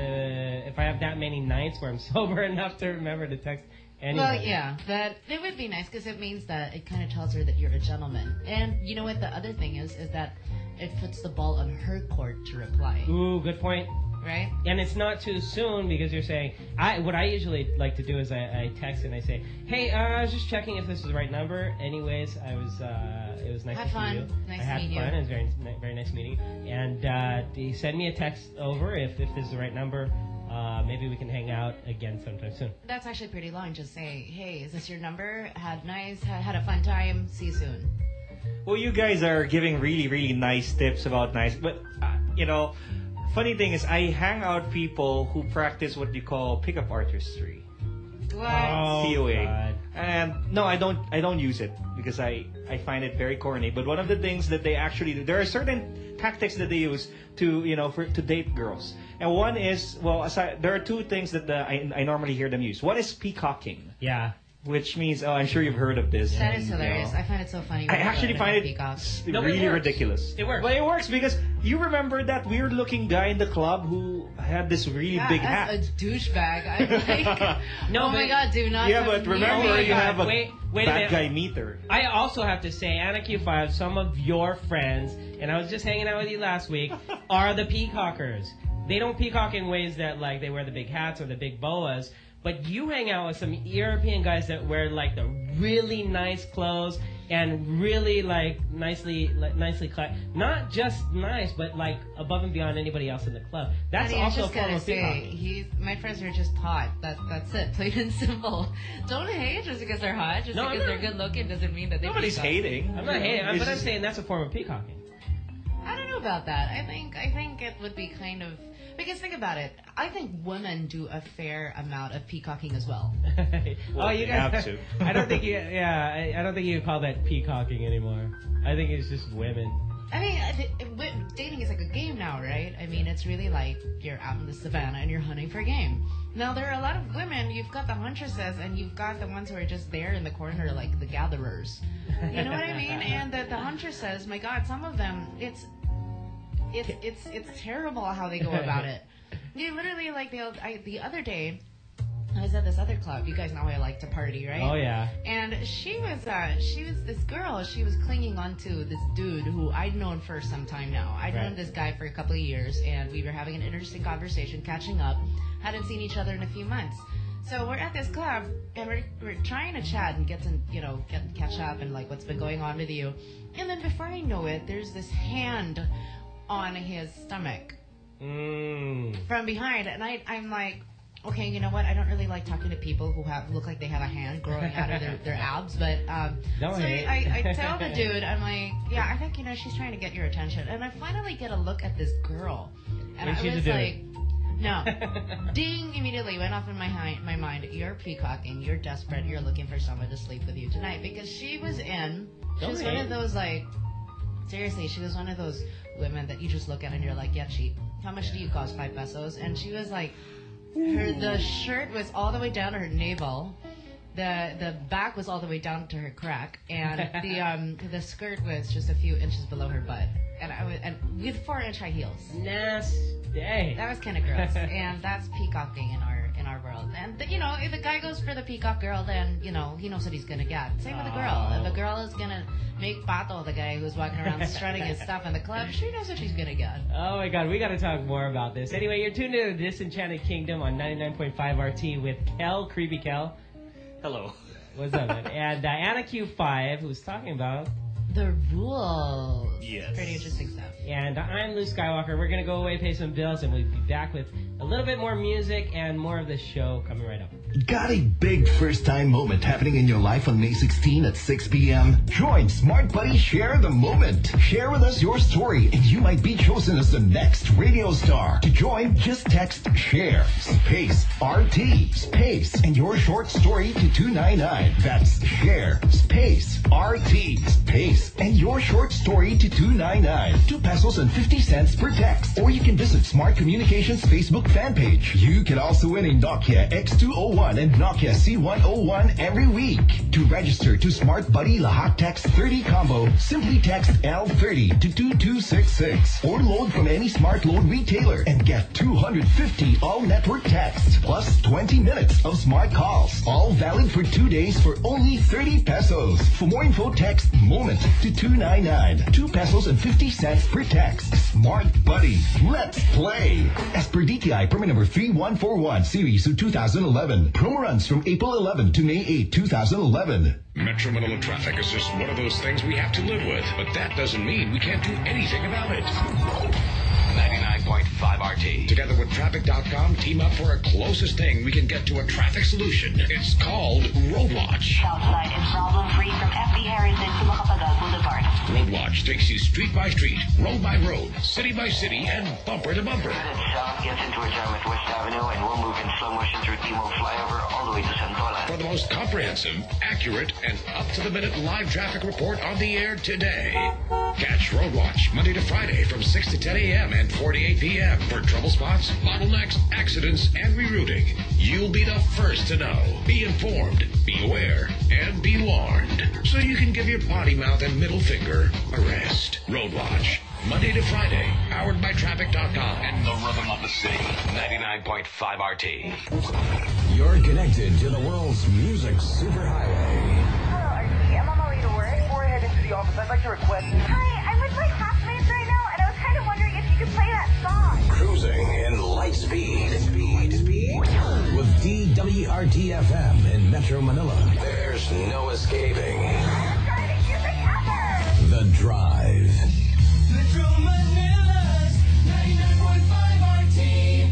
Uh, if I have that many nights where I'm sober enough to remember to text anybody. Well, yeah, that it would be nice because it means that it kind of tells her that you're a gentleman. And you know what? The other thing is, is that it puts the ball on her court to reply. Ooh, good point. Right? And it's not too soon because you're saying, I. What I usually like to do is I, I text and I say, hey, uh, I was just checking if this is the right number. Anyways, I was. Uh, it was nice Had to fun. see you. Nice I to had meet fun. you. It was very very nice meeting. And uh, he send me a text over if if this is the right number. Uh, maybe we can hang out again sometime soon. That's actually pretty long. Just say, hey, is this your number? Had nice, had, had a fun time. See you soon. Well, you guys are giving really, really nice tips about nice, but uh, you know, funny thing is, I hang out people who practice what you call pickup artistry. What? Oh, P O A. God. And no, I don't. I don't use it because I I find it very corny. But one of the things that they actually do, there are certain tactics that they use to you know for to date girls. And one is well, aside, there are two things that the, I I normally hear them use. One is peacocking. Yeah. Which means, oh, I'm sure you've heard of this. That is and, you hilarious. know, I find it so funny. I when actually people find it peacock. s- No, but it really works. ridiculous. It works. But it works because you remember that weird-looking guy in the club who had this really Yeah, big that's hat. a douchebag. I'm like, No, oh my but- god, do not. Yeah, come but near remember, me. you have a Wait, wait a bad minute. guy meter. I also have to say, Anna Q five, some of your friends, and I was just hanging out with you last week, are the peacockers. They don't peacock in ways that, like, they wear the big hats or the big boas, but you hang out with some European guys that wear, like, the really nice clothes and really, like, nicely like, nicely cut. Not just nice, but, like, above and beyond anybody else in the club. That's Honey, I also a just form gotta of say, peacocking. he's, my friends are just hot. That, that's it, plain and simple. Don't hate just because they're hot. Just No, I'm because not- they're good looking doesn't mean that they Nobody's peacock. hating. I'm not hating, I'm- It's but I'm just- saying that's a form of peacocking. I don't know about that. I think I think it would be kind of because think about it. I think women do a fair amount of peacocking as well. oh, you they guys have to. I don't think you. Yeah, I, I don't think you call that peacocking anymore. I think it's just women. I mean, I thi- it- wi- dating is like a game now, right? I mean, it's really like you're out in the savannah and you're hunting for game. Now, there are a lot of women. You've got the huntresses and you've got the ones who are just there in the corner, like the gatherers. You know what I mean? And the, the huntresses, my God, some of them, it's it's it's it's terrible how they go about it. They literally like they'll. I, the other day, I was at this other club. You guys know I like to party, right? Oh yeah. And she was, uh, she was this girl. She was clinging onto this dude who I'd known for some time now. I'd Right. known this guy for a couple of years, and we were having an interesting conversation, catching up. Hadn't seen each other in a few months. So we're at this club, and we're, we're trying to chat and get to, you know, get catch up and like what's been going on with you. And then before I know it, there's this hand on his stomach Mm. from behind, and I, I'm like, okay, you know what? I don't really like talking to people who have look like they have a hand growing out of their, their abs, but um, Don't so I, hate. I, I tell the dude, I'm like, yeah, I think you know she's trying to get your attention, and I finally get a look at this girl, and What I did she was do? like, no, ding immediately went off in my hi- my mind. You're peacocking. You're desperate. You're looking for someone to sleep with you tonight because she was in. She Don't was one hate. of those like. Seriously, she was one of those women that you just look at and you're like, yeah, cheap. How much do you cost? Five pesos? And she was like, her the shirt was all the way down to her navel, the the back was all the way down to her crack, and the um the skirt was just a few inches below her butt, and I was and with four inch high heels. Nasty. That was kind of gross, and that's peacocking in our in our world. And you know, if the guy goes for the peacock girl, then you know he knows what he's gonna get. Same with the girl. Oh. If a girl is gonna make pato the guy who's walking around strutting his stuff in the club, she knows what she's gonna get. Oh my God, we got to talk more about this. Anyway, you're tuned in to Disenchanted Kingdom on ninety-nine point five R T with Kel, Creepy Kel. Hello. What's up, man? And uh, Anna Q five, who's talking about The rules. Yes. Pretty interesting stuff. And I'm Luke Skywalker. We're going to go away, pay some bills, and we'll be back with a little bit more music and more of the show coming right up. Got a big first-time moment happening in your life on May sixteenth at six p.m.? Join Smart Buddy Share the Moment. Share with us your story, and you might be chosen as the next radio star. To join, just text SHARE, space, R T, space, and your short story to two nine nine. That's SHARE, space, R T, space, and your your short story to two ninety-nine. two pesos and fifty cents per text. Or you can visit Smart Communications Facebook fan page. You can also win a Nokia X two oh one and Nokia C one oh one every week. To register to Smart Buddy Lahat Text thirty combo, simply text L thirty to two two six six. Or load from any Smart Load retailer and get two hundred fifty all-network texts plus twenty minutes of smart calls. All valid for two days for only thirty pesos. For more info, text MOMENT to two ninety-nine. two pesos and fifty cents per text. Smart Buddy. Let's play. As per D T I permit number three one four one series of two thousand eleven. Promo runs from April eleventh to May eighth, two thousand eleven. Metro Manila traffic is just one of those things we have to live with, but that doesn't mean we can't do anything about it. ninety-nine point five R T. Together with Traffic dot com, team up for a closest thing we can get to a traffic solution. It's called Roadwatch. Southside is problem-free from F B Harrison to Macapagal Boulevard. Roadwatch takes you street by street, road by road, city by city, and bumper to bumper. South gets into a jam at West Avenue and we'll move in slow motion through Timog Flyover all the way to Santolan. For the most comprehensive, accurate, and up-to-the-minute live traffic report on the air today. Catch Roadwatch Monday to Friday from six to ten a.m. and four to eight p.m. for trouble spots, bottlenecks, accidents, and rerouting. You'll be the first to know. Be informed, be aware, and be warned. So you can give your potty mouth and middle finger a rest. Roadwatch, Monday to Friday, powered by Traffic dot com and the rhythm of the city. ninety-nine point five R T. You're connected to the world's music superhighway. Hello, R T. I'm on my way to work. Before I head into the office, I'd like to request... Hi, I'm with my classmates right now, and I was kind of wondering if you could play that song. Cruising in light speed. Speed, speed. With D W R T F M in Metro Manila. There's no escaping. The Drive. Metro Manila's ninety-nine point five R T.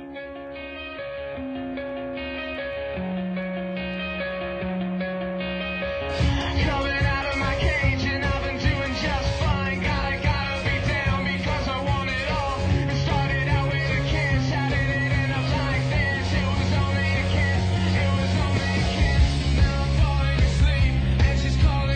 Coming out of my cage and I've been doing just fine. Gotta, gotta be down because I want it all. It started out with a kiss, how did it end up like this? It was only a kiss, it was only a kiss. Now I'm falling asleep and she's calling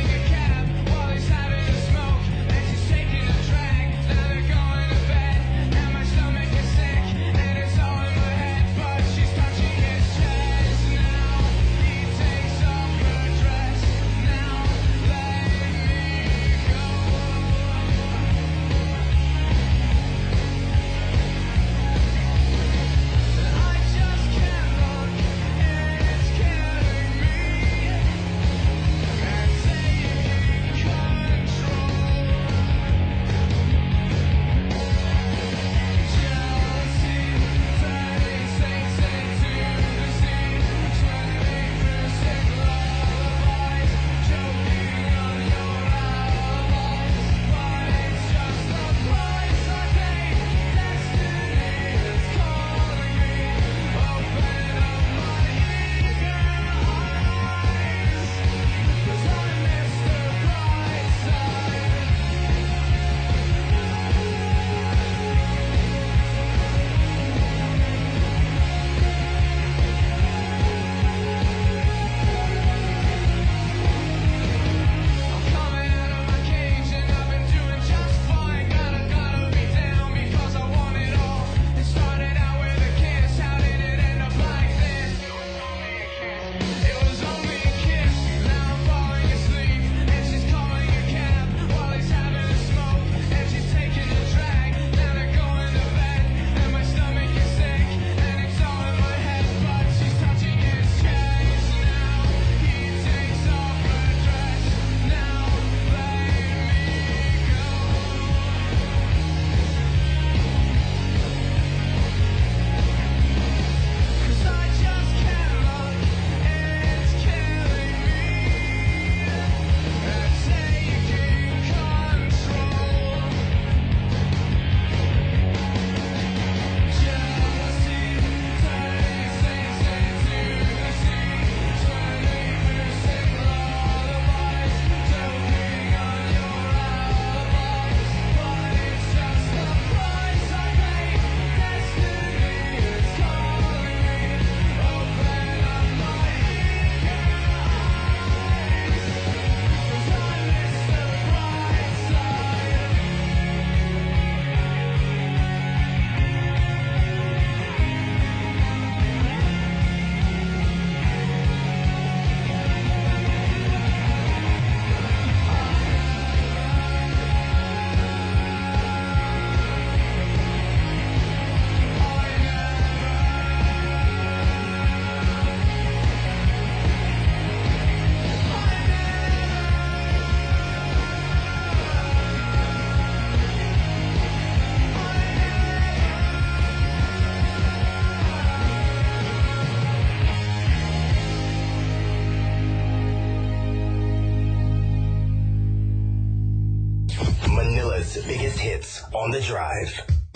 Manila's biggest hits on the drive.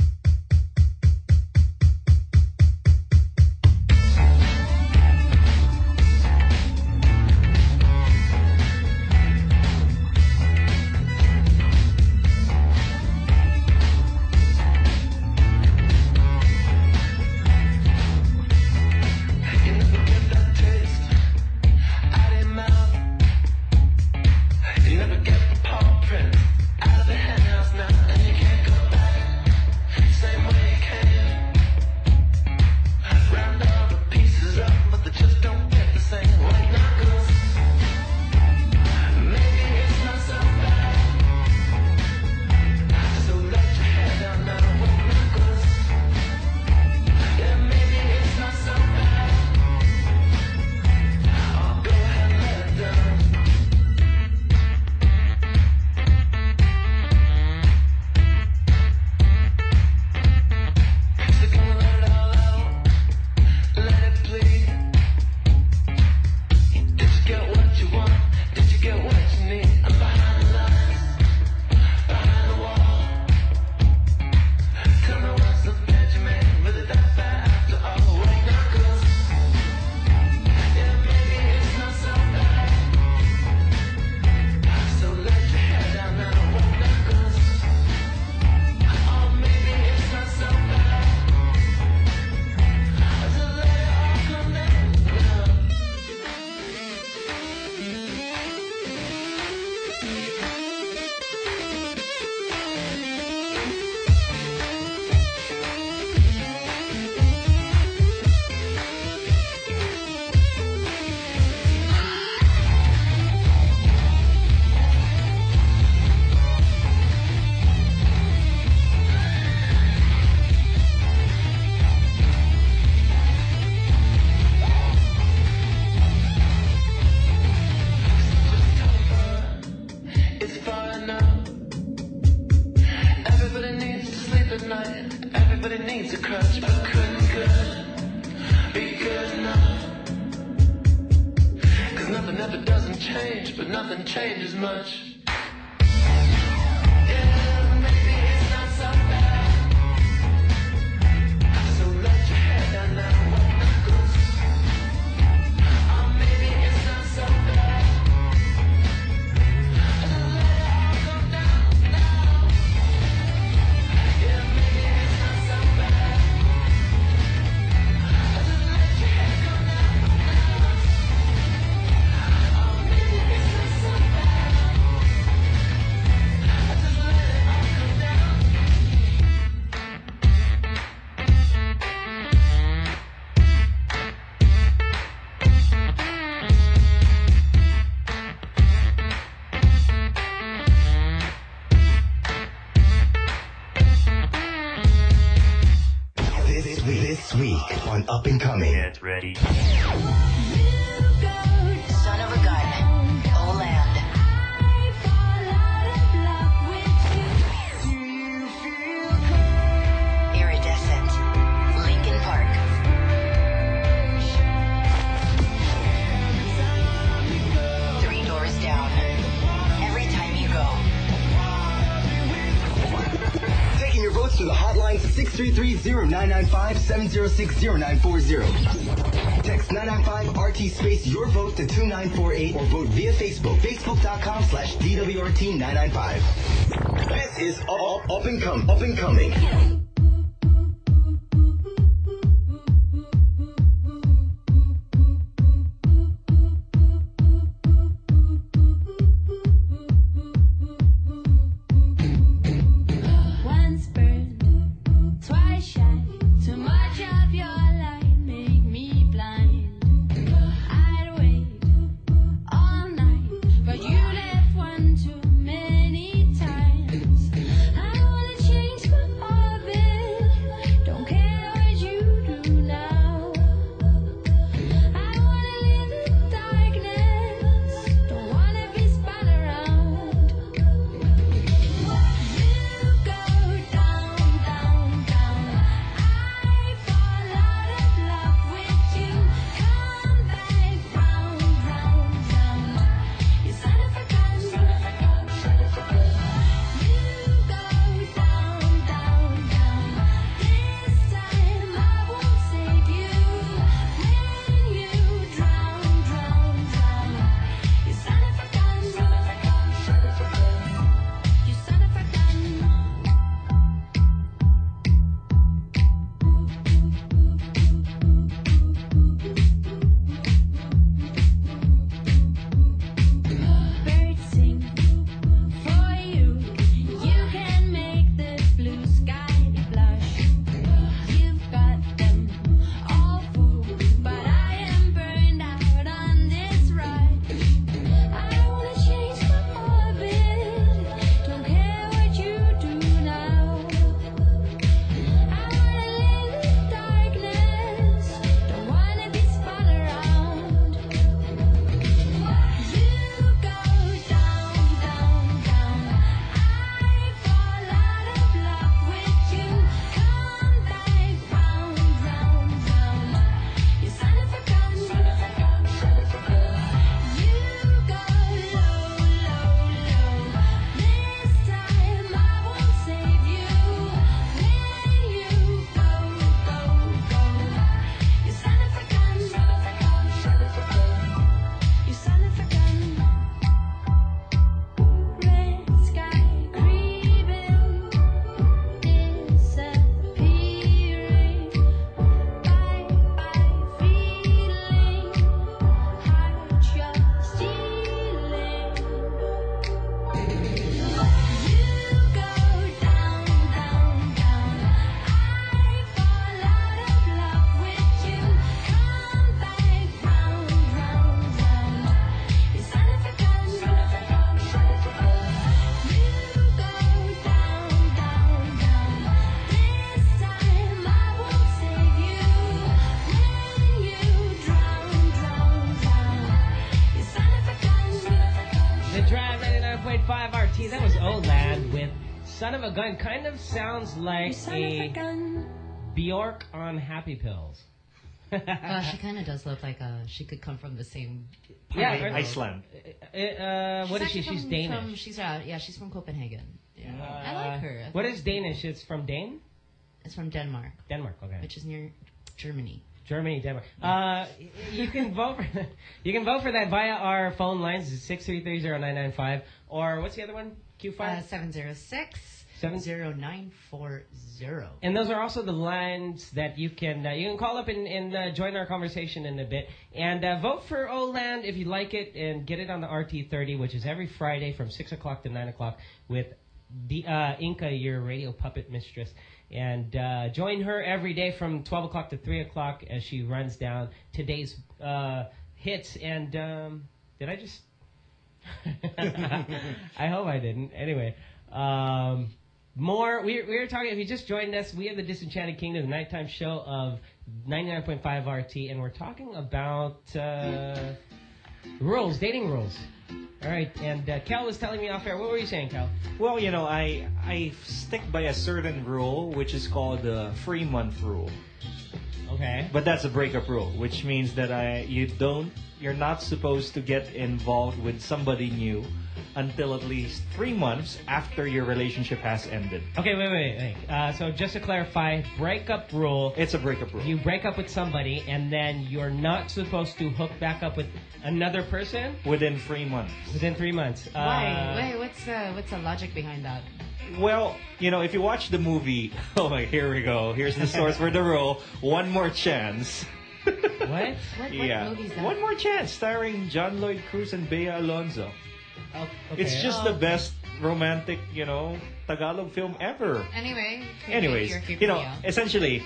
You never get the paw print out of the henhouse now, and you can't go back. Same way you can. Round all the pieces up, but they just don't get the same. White knuckles. Maybe it's not so bad. So let your hair down now, white knuckles. Yeah, maybe it's not so bad. Oh, go ahead and let it down. It's far enough. Everybody needs to sleep at night. Everybody needs a crutch, but couldn't good be good enough. Cause nothing ever doesn't change, but nothing changes much. Yeah, maybe it's not so bad. So let your hair down now, white knuckles. Oh, maybe it's not so bad. This, this week on Up and Coming. Get ready. Son of a gun. Oland. Iridescent. Linkin Park. Three doors down. Every time you go. Taking your votes to the hotline six three three, zero nine nine five, seven zero six, zero nine four zero. Text nine nine five R T space your vote to two nine four eight or vote via Facebook. Facebook.com slash DWRT nine nine five. This is Up, up and Come, Up and Coming. Once burned, twice shy. Too much of your light make me blind. I'd wait all night, but you left one too many times. I wanna change my orbit. Son of a Gun kind of sounds like a Bjork on Happy Pills. uh, she kind of does look like a, she could come from the same part Yeah, of the world. Iceland. Uh, uh, what is she? actually She's from- Danish. From, she's uh, yeah, she's from Copenhagen. Yeah. Uh, I like her. I What think is Danish? It's from Dane? It's from Denmark. Denmark, okay. Which is near Germany. Germany, Denmark. Uh, you can vote for you can vote for that via our phone lines six three three zero nine nine five or what's the other one? Q five Uh, seven zero six Seven- zero nine four zero. And those are also the lines that you can uh, you can call up and, and uh, join our conversation in a bit. And uh, vote for O-Land if you like it, and get it on the R T thirty, which is every Friday from six o'clock to nine o'clock with the uh, Inca, your radio puppet mistress. And uh, join her every day from twelve o'clock to three o'clock as she runs down today's uh, hits. And um, did I just... I hope I didn't. Anyway, um, more. We, we were talking, if you just joined us, we have the Disenchanted Kingdom, the nighttime show of ninety-nine point five R T, and we're talking about uh, rules, dating rules. All right, and uh, Cal was telling me off air. What were you saying, Cal? Well, you know, I I stick by a certain rule, which is called the free month rule. Okay. But that's a breakup rule, which means that I you don't you're not supposed to get involved with somebody new until at least three months after your relationship has ended. Okay, wait, wait, wait. Uh, so just to clarify, breakup rule. It's a breakup rule. You break up with somebody, and then you're not supposed to hook back up with another person Within three months. within three months. Why? Uh, Wait, what's the what's the logic behind that? Well, you know, if you watch the movie, oh my, here we go. Here's the source for the rule. One More Chance. What? What, what yeah. movie is that? One More Chance, starring John Lloyd Cruz and Bea Alonzo. Oh, okay. It's just Oh. the best romantic, you know, Tagalog film ever. Anyway. Anyways, you're you keeping know, me out. essentially,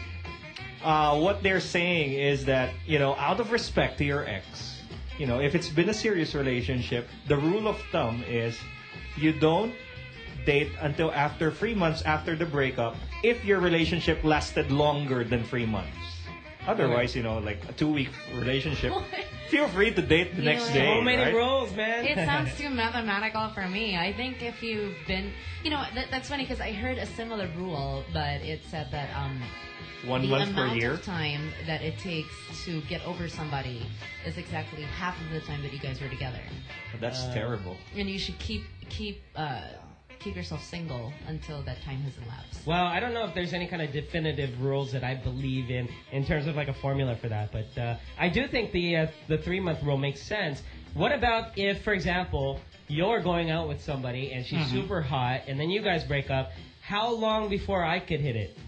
uh, what they're saying is that, you know, out of respect to your ex, you know, if it's been a serious relationship, the rule of thumb is you don't date until after three months after the breakup if your relationship lasted longer than three months. Otherwise, you know, like a two-week relationship, feel free to date the You next know, day. So many right? rules, man. It sounds too mathematical for me. I think if you've been, you know, that, that's funny because I heard a similar rule, but it said that um, One the month per amount year. of time that it takes to get over somebody is exactly half of the time that you guys were together, That's Uh, terrible. and you should keep keep uh, keep yourself single until that time has elapsed. Well, I don't know if there's any kind of definitive rules that I believe in in terms of like a formula for that, but uh, I do think the uh, the three month rule makes sense. What about if, for example, you're going out with somebody and she's Mhm. super hot, and then you guys break up? How long before I could hit it?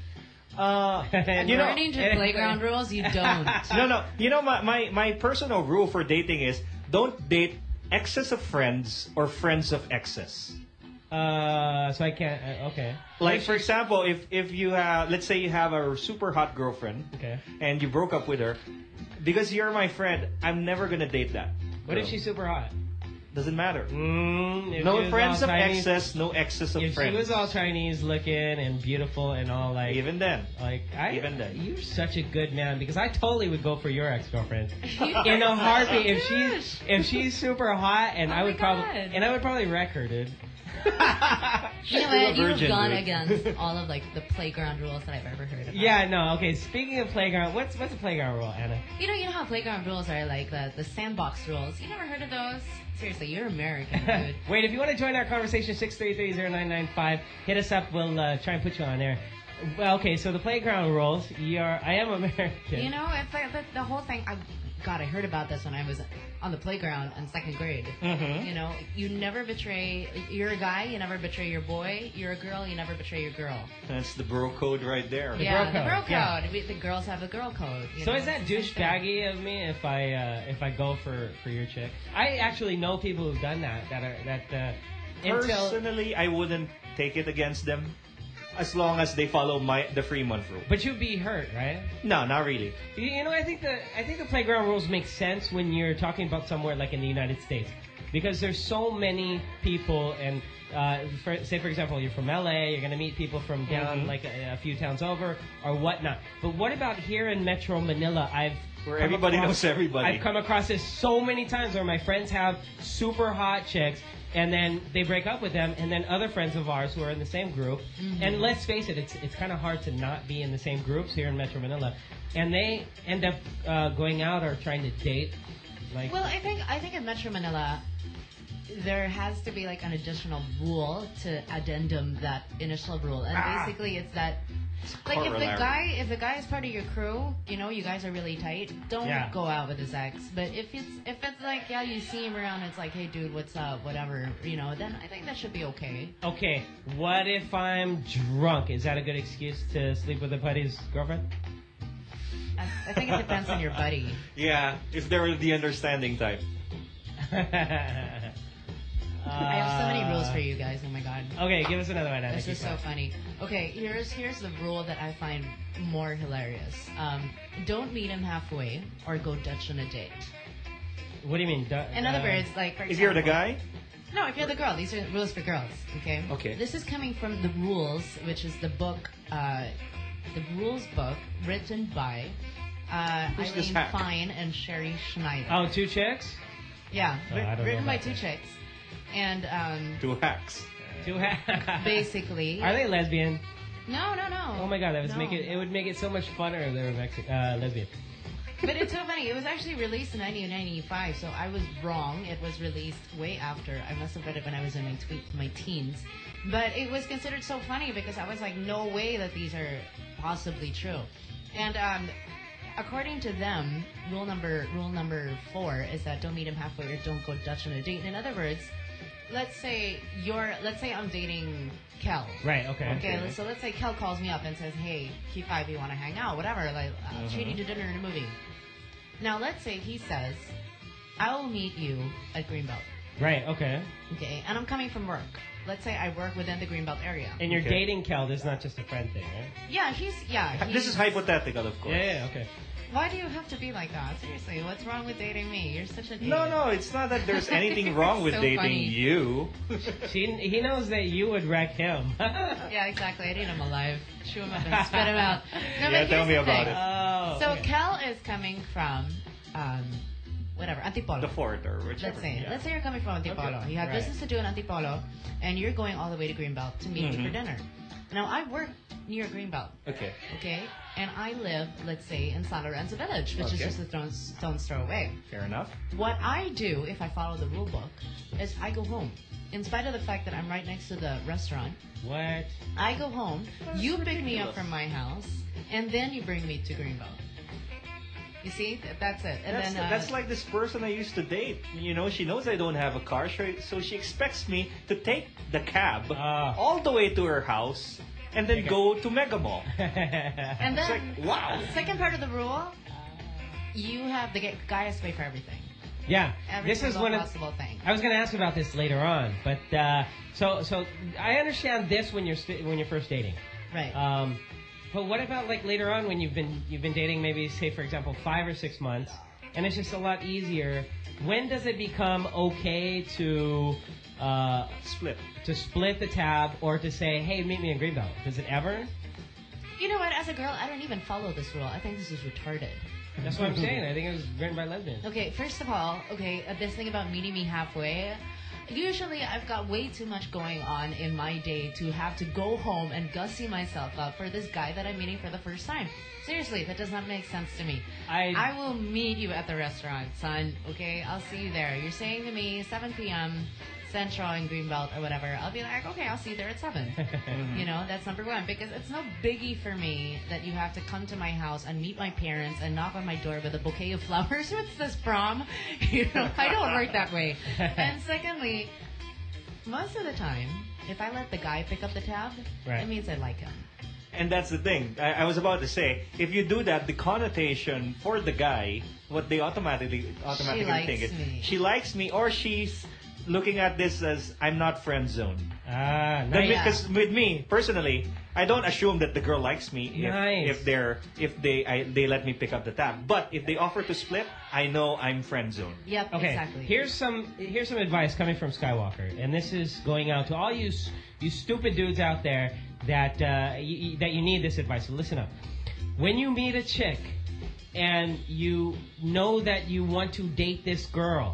Uh, you know, According to playground rules, you don't. no, no. You know, my, my, my personal rule for dating is don't date exes of friends or friends of exes. Uh, so I can't. Uh, okay. Like, for example, if, if you have, let's say you have a super hot girlfriend Okay. and you broke up with her, because you're my friend, I'm never going to date that. What if girl. she's super hot? Doesn't matter. Mm, if she No was friends all of Chinese- exes, no exes of If friends. she was all Chinese looking and beautiful and all like, Even then. like I, Even then. you're such a good man because I totally would go for your ex girlfriend in a heartbeat. If she's if she's super hot, and Oh I my would probably God. and I would probably wreck her, dude. You know Still a what? You've virgin, gone dude. against all of like the playground rules that I've ever heard of. Yeah, no, okay. Speaking of playground, what's what's a playground rule, Anna? You know, you know how playground rules are like the the sandbox rules. You never heard of those? Seriously, you're American, dude. Wait, if you want to join our conversation, six three three zero nine nine five, hit us up. We'll uh, try and put you on air. Well, okay, so the playground rules. You're, I am American. You know, it's like the, the whole thing. I, God, I heard about this when I was on the playground in second grade. Mhm. You know, you never betray. You're a guy, you never betray your boy. You're a girl, you never betray your girl. That's the bro code right there. yeah, bro the bro code, yeah. code. We, the girls have a girl code. You So know? is that It's the same thing. douchebaggy of me if I uh, if I go for, for your chick? I actually know people who've done that. That are that uh, until Personally, I wouldn't take it against them as long as they follow my the free month rule. but you'd be hurt, right? No, not really. You, you know, I think the I think the playground rules make sense when you're talking about somewhere like in the United States, because there's so many people, and uh, for, say for example, you're from L A, you're gonna meet people from down Mhm. like a, a few towns over or whatnot. But what about here in Metro Manila? I've Where come everybody across- knows everybody. I've come across this so many times where my friends have super hot chicks, and then they break up with them, and then other friends of ours who are in the same group, Mhm. and let's face it, it's it's kind of hard to not be in the same groups here in Metro Manila, and they end up uh, going out or trying to date, like. Well, I think I think in Metro Manila, there has to be like an additional rule to addendum that initial rule, and Ah. basically it's that. Like if the corollary. guy, if the guy is part of your crew, you know, you guys are really tight. Don't Yeah. go out with his ex. But if it's if it's like yeah, you see him around, it's like hey dude, what's up, whatever, you know, then I think that should be okay. Okay, what if I'm drunk? Is that a good excuse to sleep with a buddy's girlfriend? I, I think it depends on your buddy. Yeah, if they're the understanding type. I have so many rules for you guys. Oh my god. Okay, give us another one. Anna. This is Keep so going. funny. Okay, here's here's the rule that I find more hilarious. Um, don't meet him halfway or go Dutch on a date. What do you mean? Du- In other uh, words, like for If you're the example- guy, No, if you're the girl, these are rules for girls. Okay. Okay. This is coming from the rules, which is the book, uh, the rules book written by uh, Who's this Eileen hack? Fine and Sherry Schneider. Oh, two chicks? Yeah, Oh, writ- I don't know written by about two that. chicks, and um, two hacks. Two hacks. basically. Are they lesbian? No, no, no. Oh my god, that would No. make it. It would make it so much funner if they were Mexi- uh, lesbian. But it's so funny. It was actually released in nineteen ninety-five, so I was wrong. It was released way after. I must have read it when I was in my tweet, my teens. But it was considered so funny because I was like, no way that these are possibly true. And um, according to them, rule number rule number four is that don't meet him halfway or don't go Dutch on a date. In other words, let's say you're let's say I'm dating Kel. Right, okay. Okay, Okay. so let's say Kel calls me up and says, hey, Q five, you want to hang out? Whatever, like, uh, Uh-huh. treat you to dinner and a movie. Now, let's say he says, I will meet you at Greenbelt. Right, okay. Okay, and I'm coming from work. Let's say I work within the Greenbelt area. And you're Okay. dating Kel, this is not just a friend thing, right? Yeah, he's, yeah. He's, This is hypothetical, of course. Yeah, yeah, okay. Why do you have to be like that? Seriously, what's wrong with dating me? You're such a dick. No, no, it's not that there's anything wrong with So dating funny. you. She, he knows that you would wreck him. Yeah, exactly. I need him alive. Chew him up and spit him out. No, Yeah, but tell here's me the about thing. it. Oh. So okay. Kel is coming from, um, whatever, Antipolo. The fort or whichever. Let's say, yeah. let's say you're coming from Antipolo. Okay, You have right. business to do in Antipolo, and you're going all the way to Greenbelt to meet me for Mhm. dinner. Now, I work near Greenbelt, Okay. okay? And I live, let's say, in San Lorenzo Village, which is Okay. just a stone's, stone's throw away. Fair enough. What I do, if I follow the rule book, is I go home. In spite of the fact that I'm right next to the restaurant, What? I go home, That's you pick me up ridiculous. from my house, and then you bring me to Greenbelt. You see? Th- That's it. And That's, then, uh, that's like this person I used to date. You know, she knows I don't have a car, so so she expects me to take the cab Ah. all the way to her house and then go to Mega Mall. And It's then, like, wow. second part of the rule, you have the g- guy has to pay for everything. Yeah, Every this is single one of. possible thing. I was going to ask about this later on, but uh, so so I understand this when you're st- when you're first dating. Right. Um, but what about like later on when you've been you've been dating maybe say for example five or six months, and it's just a lot easier. When does it become okay to uh, split to split the tab or to say hey meet me in Greenbelt? Does it ever? You know what? As a girl, I don't even follow this rule. I think this is retarded. That's what I'm saying. I think it was written by lesbians. Okay, first of all, okay, uh, this thing about meeting me halfway. Usually, I've got way too much going on in my day to have to go home and gussy myself up for this guy that I'm meeting for the first time. Seriously, that does not make sense to me. I I will meet you at the restaurant, son. Okay, I'll see you there. You're saying to me seven p.m. Central in Greenbelt or whatever. I'll be like, okay, I'll see you there at seven. You know, that's number one. Because it's no biggie for me that you have to come to my house and meet my parents and knock on my door with a bouquet of flowers. What's this, prom? You know, I don't work that way. And secondly, most of the time, if I let the guy pick up the tab, Right. it means I like him. And that's the thing. I, I was about to say, if you do that, the connotation for the guy, what they automatically automatically likes think is me. she likes me, or she's looking at this as I'm not friend zone. Ah, That- nice. Because with me personally, I don't assume that the girl likes me if, Nice. if they're if they I, they let me pick up the tab. But if they offer to split, I know I'm friend zone. Yep, Okay, exactly. here's some here's some advice coming from Skywalker, and this is going out to all you s- you stupid dudes out there that uh, you, that you need this advice. So listen up. When you meet a chick and you know that you want to date this girl,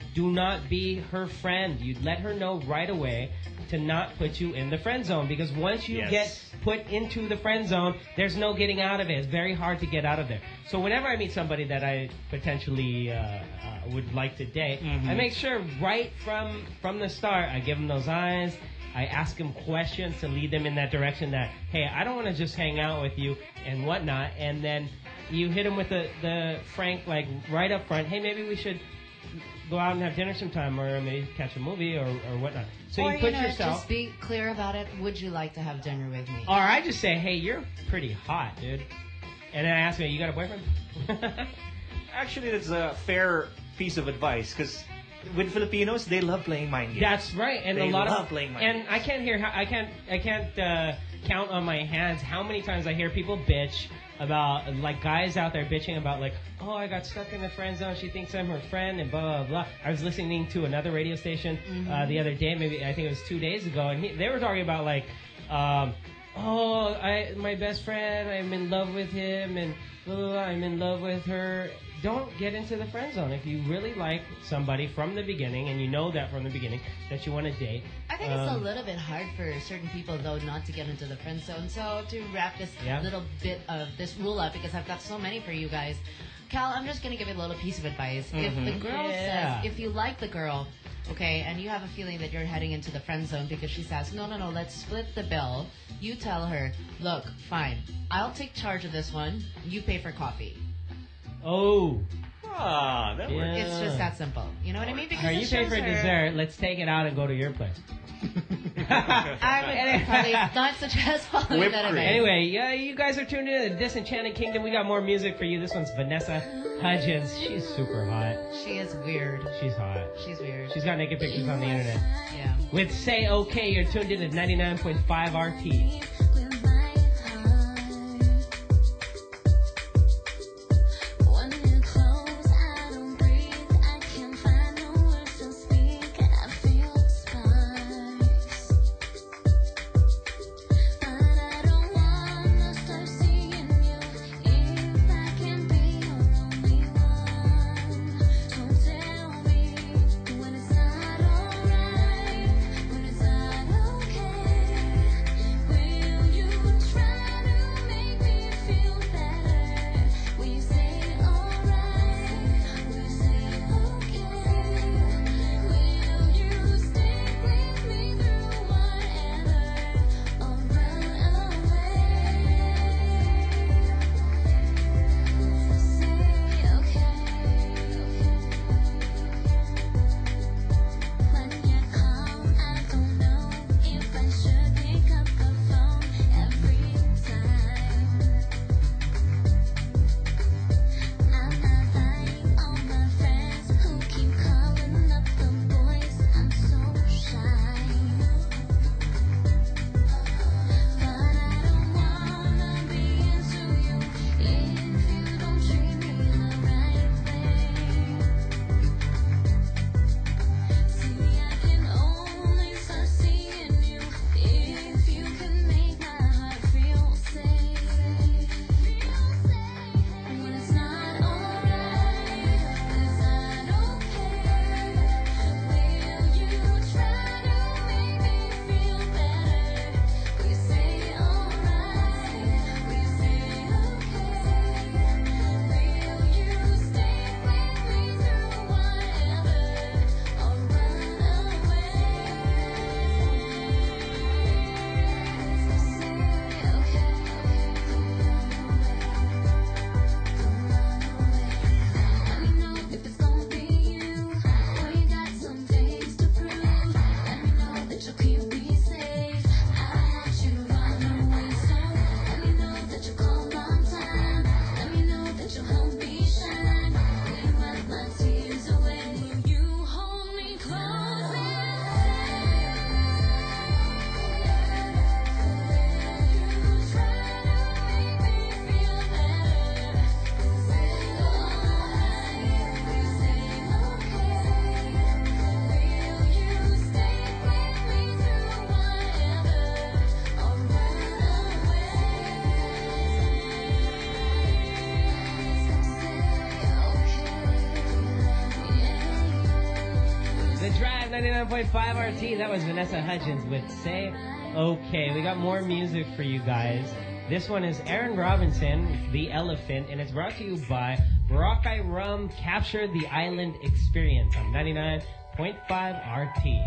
do not be her friend. You let her know right away to not put you in the friend zone, because once you Yes. get put into the friend zone, there's no getting out of it. It's very hard to get out of there. So whenever I meet somebody that I potentially uh, uh, would like to date, Mhm. I make sure right from from the start, I give them those eyes. I ask them questions to lead them in that direction that, hey, I don't want to just hang out with you and whatnot. And then you hit them with the, the frank, like, right up front, hey, maybe we should go out and have dinner sometime, or maybe catch a movie, or, or whatnot. So or, you put know, yourself... just be clear about it. Would you like to have dinner with me? Or I just say, hey, you're pretty hot, dude. And then I ask her, you got a boyfriend? Actually, that's a fair piece of advice, because with Filipinos, they love playing mind games. That's right, and they a lot love of playing mind and games. I can't hear how I can't I can't uh, count on my hands how many times I hear people bitch about, like, guys out there bitching about, like, oh, I got stuck in the friend zone. She thinks I'm her friend, and blah blah blah. I was listening to another radio station uh, Mhm. the other day, maybe I think it was two days ago, and he, they were talking about, like, um, oh, I my best friend, I'm in love with him, and blah, blah, blah, I'm in love with her. Don't get into the friend zone. If you really like somebody from the beginning, and you know that from the beginning that you want to date, I think it's a um, little bit hard for certain people, though, not to get into the friend zone. So to wrap this Yeah. little bit of this rule up, because I've got so many for you guys, Cal, I'm just going to give you a little piece of advice. If the Mhm. girl Yeah. says, if you like the girl, okay, and you have a feeling that you're heading into the friend zone because she says, no, no, no, let's split the bill, you tell her, look, fine, I'll take charge of this one, you pay for coffee. Oh. Ah, that works. It's just that simple. You know what I mean? Because Or it you pay shows for her- dessert. Let's take it out and go to your place. I would probably not suggest following that advice. Anyway, yeah, you guys are tuned in to the Disenchanted Kingdom. We got more music for you. This one's Vanessa Hudgens. She's super hot. She is weird. She's hot. She's weird. She's got naked pictures on the internet. Yeah. With Say Okay, you're tuned in to ninety-nine point five R T. When it's not okay, will ninety-nine point five R T. That was Vanessa Hudgens with Say Okay. We got more music for you guys. This one is Aaron Robinson, The Elephant, and it's brought to you by Boracay Rum. Capture the Island Experience on ninety-nine point five R T.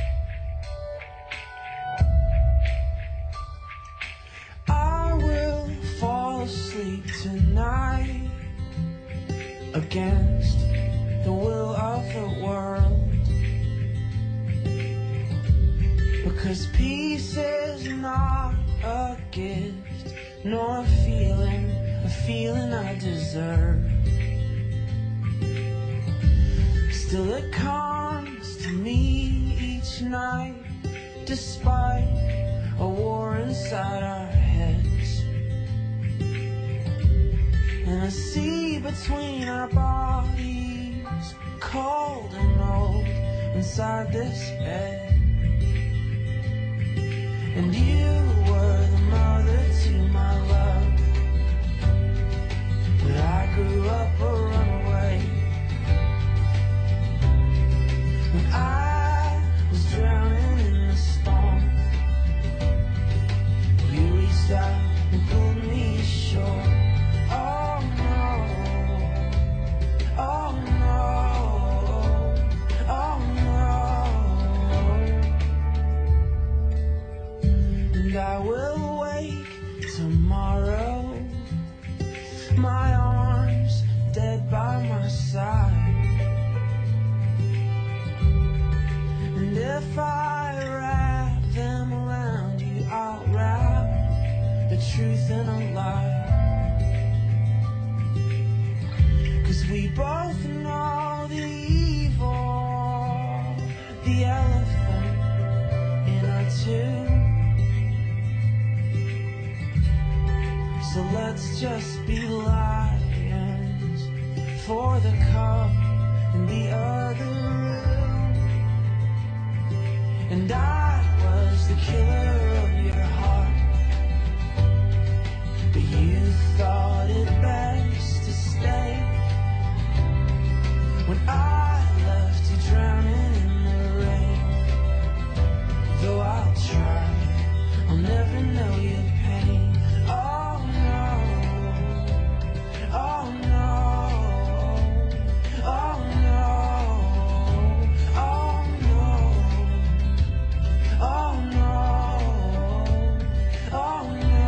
I will fall asleep tonight against the will of the world, because peace is not a gift nor a feeling, a feeling I deserve. Still it comes to me each night, despite a war inside our heads. And I see between our bodies, cold and old, inside this bed. And you were the mother to my love, but I grew up a runaway. When I was drowning in the storm, you reached out and pulled me ashore. Oh no, oh no, oh no. And I will wake tomorrow, my arms dead by my side. And if I wrap them around you, I'll wrap the truth in a lie. 'Cause we both know the evil, the elephant in our tomb. So let's just be lions for the cup in the other room. And I was the killer of your heart, but you thought it best to stay. When I left you drowning in the rain, though I'll try, I'll never know your pain. Oh no, oh no, oh no, oh no, oh no, oh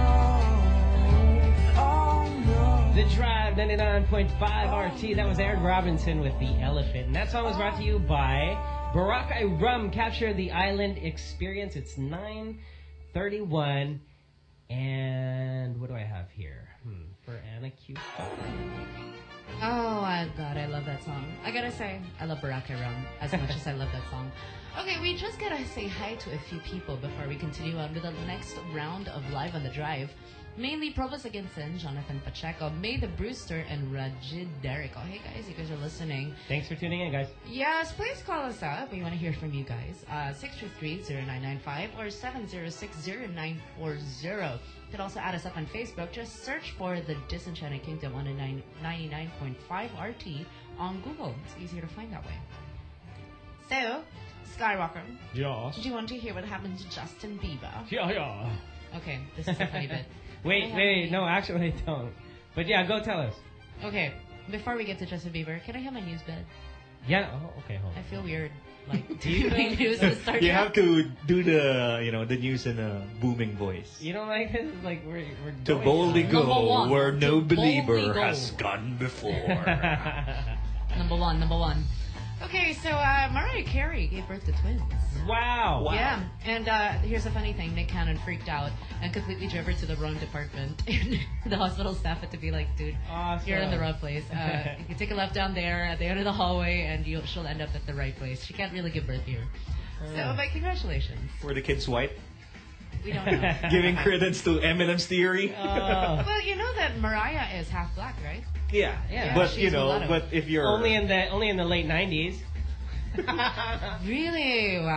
no, oh no. The Drive, ninety-nine point five R T. That was Aaron Robinson with The Elephant. And that song was brought to you by Boracay Rum. Capture the Island Experience. It's nine thirty-one. And what do I have here? Hmm, for Anna Q. Oh, I, God, I love that song. I gotta say, I love Boracay Rum as much as I love that song. Okay, we just gotta say hi to a few people before we continue on with the next round of Live on the Drive. Mainly Probus Aginson, Jonathan Pacheco, May the Brewster, and Rajid Derrick. Oh, hey guys, you guys are listening. Thanks for tuning in, guys. Yes, please call us up. We want to hear from you guys. Uh, six two three, zero nine nine five or seven zero six, zero nine four zero. You can also add us up on Facebook. Just search for The Disenchanted Kingdom on a ninety-nine point five R T on Google. It's easier to find that way. So, Skywalker. Yeah. Do you want to hear what happened to Justin Bieber? Yeah, yeah. Okay, this is a funny bit. Wait, I wait, have- no, actually, don't. But yeah, go tell us. Okay, before we get to Justin Bieber, can I have my news bed? Yeah, oh, okay, hold on. I feel weird, like, Do you- doing news to start. You have to do the, you know, the news in a booming voice. You don't like this? Like, we're, we're To going boldly on. go where no To boldly believer go. has gone before. Number one, number one. Okay, so uh, Mariah Carey gave birth to twins. Wow. Yeah, and uh, here's the funny thing. Nick Cannon freaked out and completely drove her to the wrong department. And the hospital staff had to be like, dude, Awesome. you're in the wrong place. Uh, you can take a left down there at the end of the hallway and you'll, she'll end up at the right place. She can't really give birth here. So, but congratulations. Were the kids white? We don't know. Giving credence to Eminem's theory? Well, you know that Mariah is half black, right? Yeah, Yeah, but she's you know, mulatto. but if you're Only in the only in the late nineties. Really? Wow.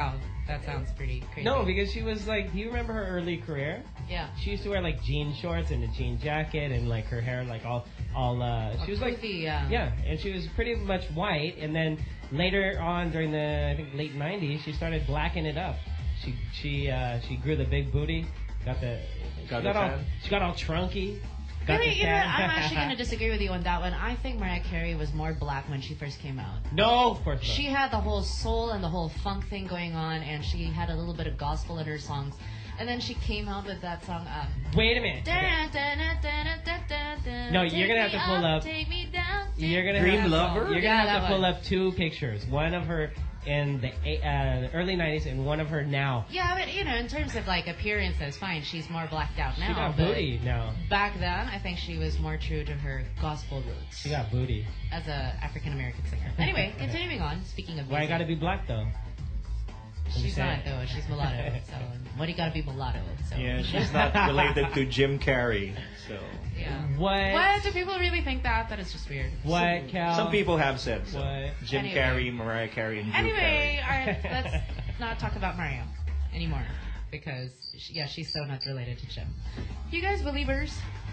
That sounds pretty crazy. No, because she was like, do you remember her early career? Yeah. She used to wear like jean shorts and a jean jacket and like her hair like all, all, uh, she was like, poofy, yeah. yeah, and she was pretty much white. And then later on during the, I think, late nineties, she started blacking it up. She, she, uh, she grew the big booty, got the, Got she the got all, tan? she got all trunky. Got Really, the you know, tan. I'm actually going to disagree with you on that one. I think Mariah Carey was more black when she first came out. No, of course not. She had the whole soul and the whole funk thing going on, and she had a little bit of gospel in her songs. And then she came out with that song. Um, Wait a minute. Dun, dun, dun, dun, dun, dun, dun, No, take you're gonna have me to pull up. Take me down. Take You're gonna Dream have, Lover? You're gonna Yeah, have to that pull one. up two pictures. One of her in the uh, early nineties and one of her now. Yeah, but you know, in terms of like appearances, fine, she's more blacked out now. She got but booty now. Back then, I think she was more true to her gospel roots She got booty. as a African American singer. Anyway, continuing on. Speaking of Why music, gotta be black though? she's saying. not though. She's mulatto. So what do you gotta be mulatto? So Yeah, she's not related to Jim Carrey. So Yeah. What? What do people really think that? That is just weird. What, Cal? some people have said so. What? Jim Anyway. Carrey, Mariah Carey, and Drew Anyway, Carey. all right, let's not talk about Mario anymore because she, yeah, she's so not related to Jim. You guys believers?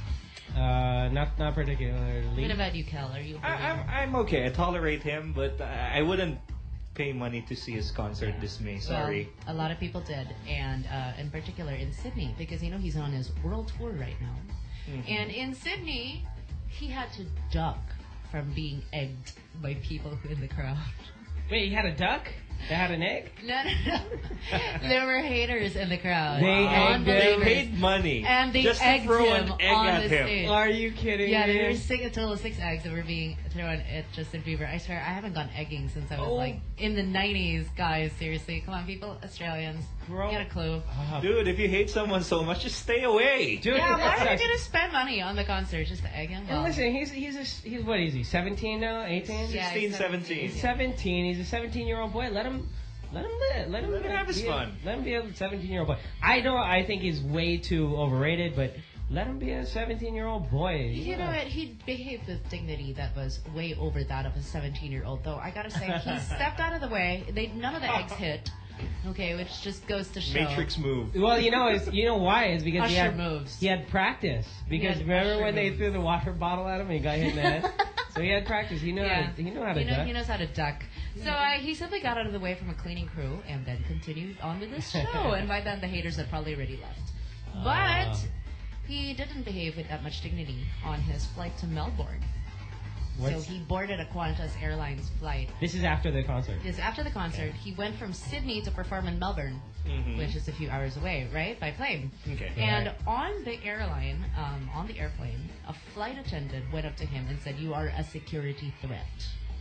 Uh, not not particularly. What about you, Kel? Are you? a I, believer? I'm, I'm okay. I tolerate him, but I, I wouldn't pay money to see his concert this May. Sorry. Well, a lot of people did, and uh, in particular in Sydney, because you know he's on his world tour right now. Mhm. And in Sydney, he had to duck from being egged by people in the crowd. Wait, you had a duck? That had an egg? No, no, no. There were haters in the crowd. They Wow. egged They him. paid money And they just to egged throw him an egg on at the him. stage. Are you kidding Yeah, me? there were six, a total of six eggs that were being thrown at Justin Bieber. I swear, I haven't gone egging since I was Oh. like in the nineties, guys. Seriously, come on, people, Australians, Grow get a clue. up. Dude, if you hate someone so much, just stay away. Dude, Yeah, why are sucks. you gonna spend money on the concert just to egg him? And Well, listen, he's he's a, he's what is he? seventeen now? eighteen? Yeah, sixteen, he's seventeen. He's seventeen. He's a seventeen-year-old boy. Let him, let him live. Let him, Let him have his be a- fun. Let him be a seventeen-year-old boy. I know. I think he's way too overrated, but let him be a seventeen-year-old boy. You Yeah. know what? He behaved with dignity that was way over that of a seventeen-year-old. Though I gotta say, he stepped out of the way. They none of the eggs hit. Okay, which just goes to show. Matrix move. Well, you know, it's, you know why? Is because he Usher had moves. he had practice. Because had remember usher when they moves. threw the water bottle at him and he got hit in the head? So he had practice. He knew Yeah. how to, he knew how to He, know, duck. he knows how to duck. So uh, he simply got out of the way from a cleaning crew and then continued on with his show. And by then, the haters had probably already left. But Ah. he didn't behave with that much dignity on his flight to Melbourne. What's- So he boarded a Qantas Airlines flight. This is after the concert. Because after the concert, he went from Sydney to perform in Melbourne, Mhm. which is a few hours away, right, by plane. Okay. And on the airline, um, on the airplane, a flight attendant went up to him and said, "You are a security threat."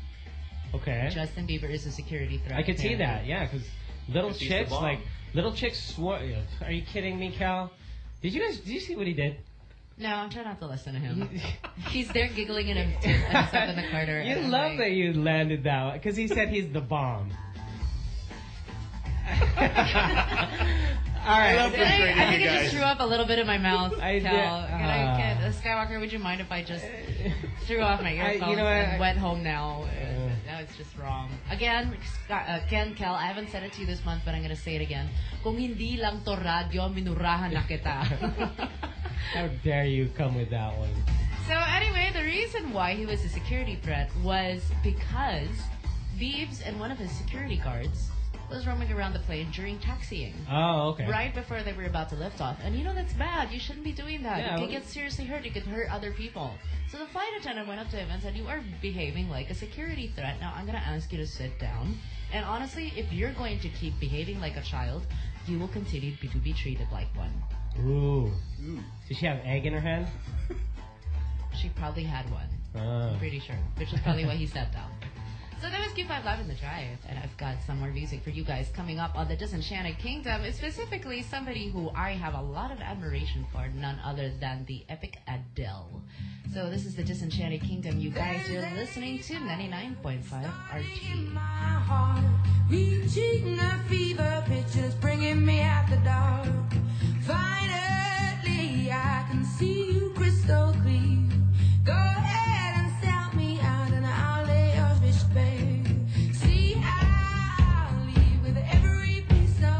Okay. Justin Bieber is a security threat. I could see that, apparently. yeah, because little Because he's the chicks, bomb. like, little chicks swore. Are you kidding me, Cal? Did you guys, did you see what he did? No, I'm trying not to listen to him. He's there giggling in him- himself in the corner. You and I'm love like, that you landed that because he said he's the bomb. All right. I love Did I, frustrating I think you I guys. just threw up a little bit in my mouth. I Cal. did. Can I, Ah. can, uh, Skywalker, would you mind if I just threw off my I- you earphones know what, and I- went home now? Uh, that was just wrong. Again, Scott, uh, Ken, Cal, I haven't said it to you this month, but I'm gonna say it again. Kung hindi lang to radyo, minurahan na kita. How dare you come with that one? So anyway, the reason why he was a security threat was because Biebs and one of his security guards was roaming around the plane during taxiing. Oh, okay. Right before they were about to lift off. And you know that's bad. You shouldn't be doing that. Yeah, you well- could get seriously hurt. You could hurt other people. So the flight attendant went up to him and said, "You are behaving like a security threat. Now I'm going to ask you to sit down. And honestly, if you're going to keep behaving like a child, you will continue to be treated like one." Ooh. Did she have egg in her hand? She probably had one. Oh. I'm pretty sure. Which is probably why he sat down. So that was Q five Live in the Drive, and I've got some more music for you guys coming up on the Disenchanted Kingdom. It's specifically somebody who I have a lot of admiration for, none other than the epic Adele. So this is the Disenchanted Kingdom. You guys are listening to ninety-nine point five R T. Reaching a fever pitch, just bringing me out the dark. Finally, I can see you crystal clear. Go ahead and sell me out, and I'll lay your fish bare. See, I'll leave with every piece of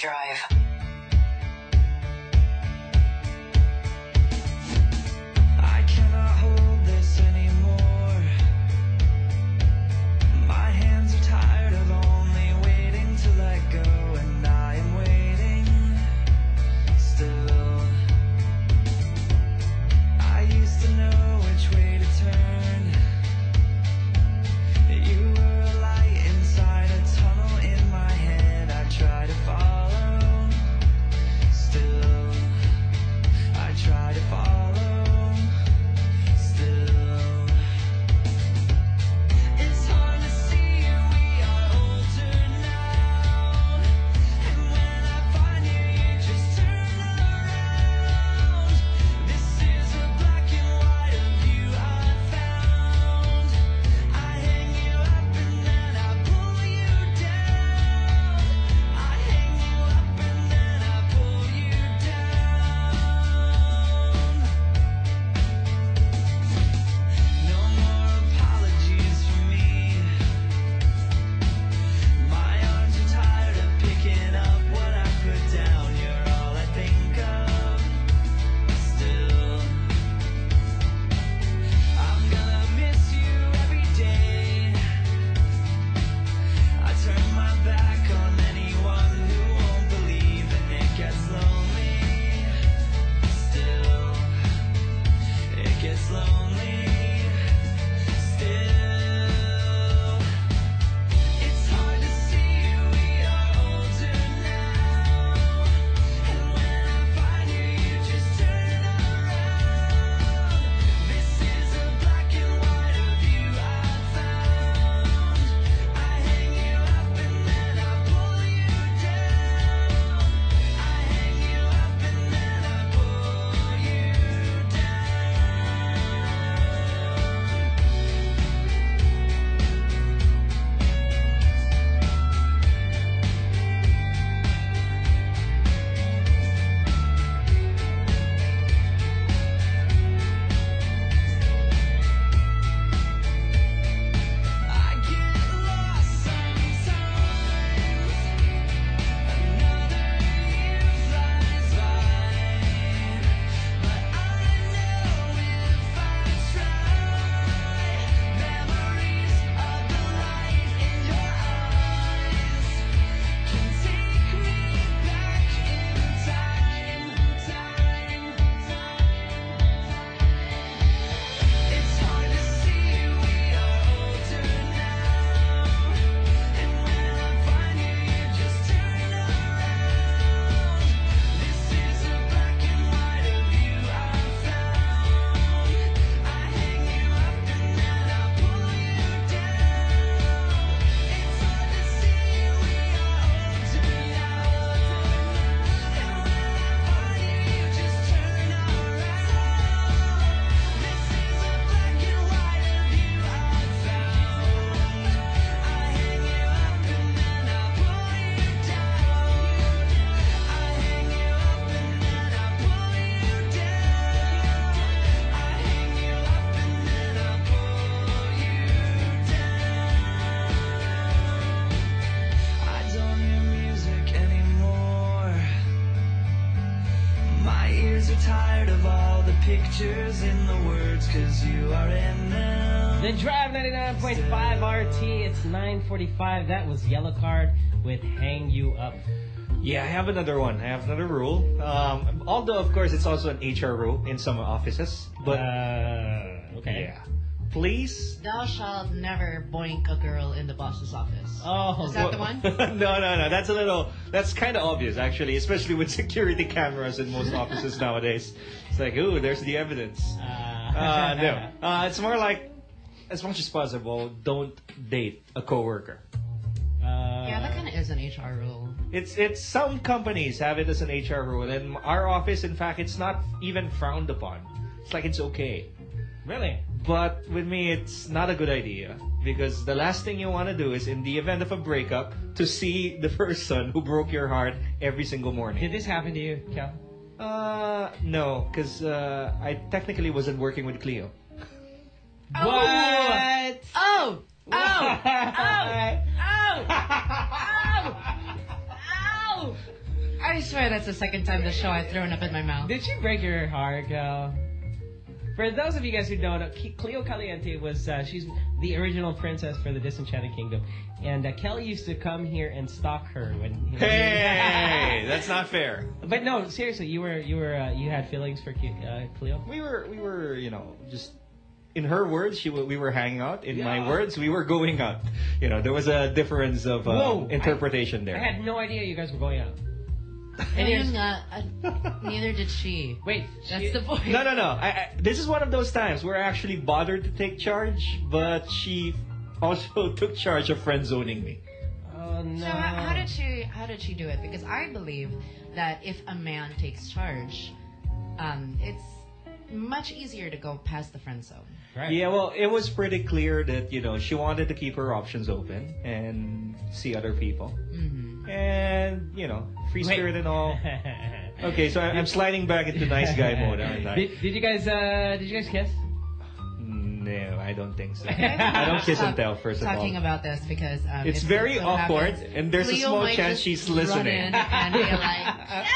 Drive. I cannot hold this anymore. My hands are tired of only waiting to let go, and I am waiting still. I used to know which way to turn. You were a light inside a tunnel in my head. I try to follow still. I try to follow still. It's hard to see we are older now, and when I find you, you just turn around. This is a black and white of you I found. I hang you up and then I pull you down. I hang you up and then I pull you down. No more apologies for me. My arms are tired of picking up what I put down. You're all I think of still. I'm gonna miss you every day. I turn my back on anyone who won't believe, and it gets lonely still. It gets lonely still. It's hard to see we are older now, and when I find you, you just turn around. This is a black and white of you I found. I hang you up and then I pull you down. I hang you up and then I pull you I get lost sometimes. Another year flies by, but I know if I try, memories of the light in your eyes can take me back in time. It's hard to see we are older now, and when I find you, you just turn around. This is a black and white of you I found. I hang you up and then I pull you down. It's hard to see we are older now, and when I find you, you just turn around. This is a black and white of you I found. I hang you up and then I pull you down. I hang you up and then I pull you down. I hang you up and then I pull you down. I don't hear music anymore. My ears are tired of all the pictures in the words, 'cause you are in them. The Drive ninety-nine point five R T, it's nine forty-five. That was Yellow Card with Hang You Up. Yeah, I have another one. I have another rule. Um, although, of course, it's also an H R rule in some offices. But Uh, okay. yeah, please. Thou shalt never boink a girl in the boss's office. Oh, Is that the one? no, no, no. That's a little. That's kind of obvious, actually, especially with security cameras in most offices nowadays. It's like, ooh, there's the evidence. Uh, no, uh, it's more like, as much as possible, don't date a coworker. Uh, Yeah, that kind of is an H R rule. It's it's some companies have it as an H R rule, and our office, in fact, it's not even frowned upon. It's like it's okay. Really? But with me, it's not a good idea, because the last thing you want to do is, in the event of a breakup, to see the person who broke your heart every single morning. Did this happen to you, Cal? Uh, no, because uh, I technically wasn't working with Cleo. What? Oh! Oh! Oh! What? Oh! Oh! Ow! I swear that's the second time this show I've thrown up in my mouth. Did she break your heart, Kel? For those of you guys who don't know, Cleo Caliente was, uh, she's the original princess for the Disenchanted Kingdom. And uh, Kelly used to come here and stalk her when... You know, Hey, that's not fair. But no, seriously, you were, you were, uh, you had feelings for uh, Cleo? We were, we were, you know, just... In her words, she w- we were hanging out. In Yeah. my words, we were going out. You know, there was a difference of uh, Whoa, interpretation I, there. I had no idea you guys were going out. And you're not, uh, neither did she. Wait, that's she- the point. No, no, no. I, I, this is one of those times where I actually bothered to take charge, but she also took charge of friend zoning me. Oh no. So how, how did she? How did she do it? Because I believe that if a man takes charge, um, it's much easier to go past the friend zone. Right. Yeah, well, it was pretty clear that, you know, she wanted to keep her options open and see other people. Mm-hmm. And, you know, free Wait. spirit and all. Okay, so I- I'm sliding back into nice guy mode, aren't I? Did, did you guys, uh, did you guys kiss? No, I don't think so. I don't kiss and Stop tell, first of all. talking about this because um, It's if very so awkward, happens, and there's a Cleo small might chance just she's run listening. in and be like,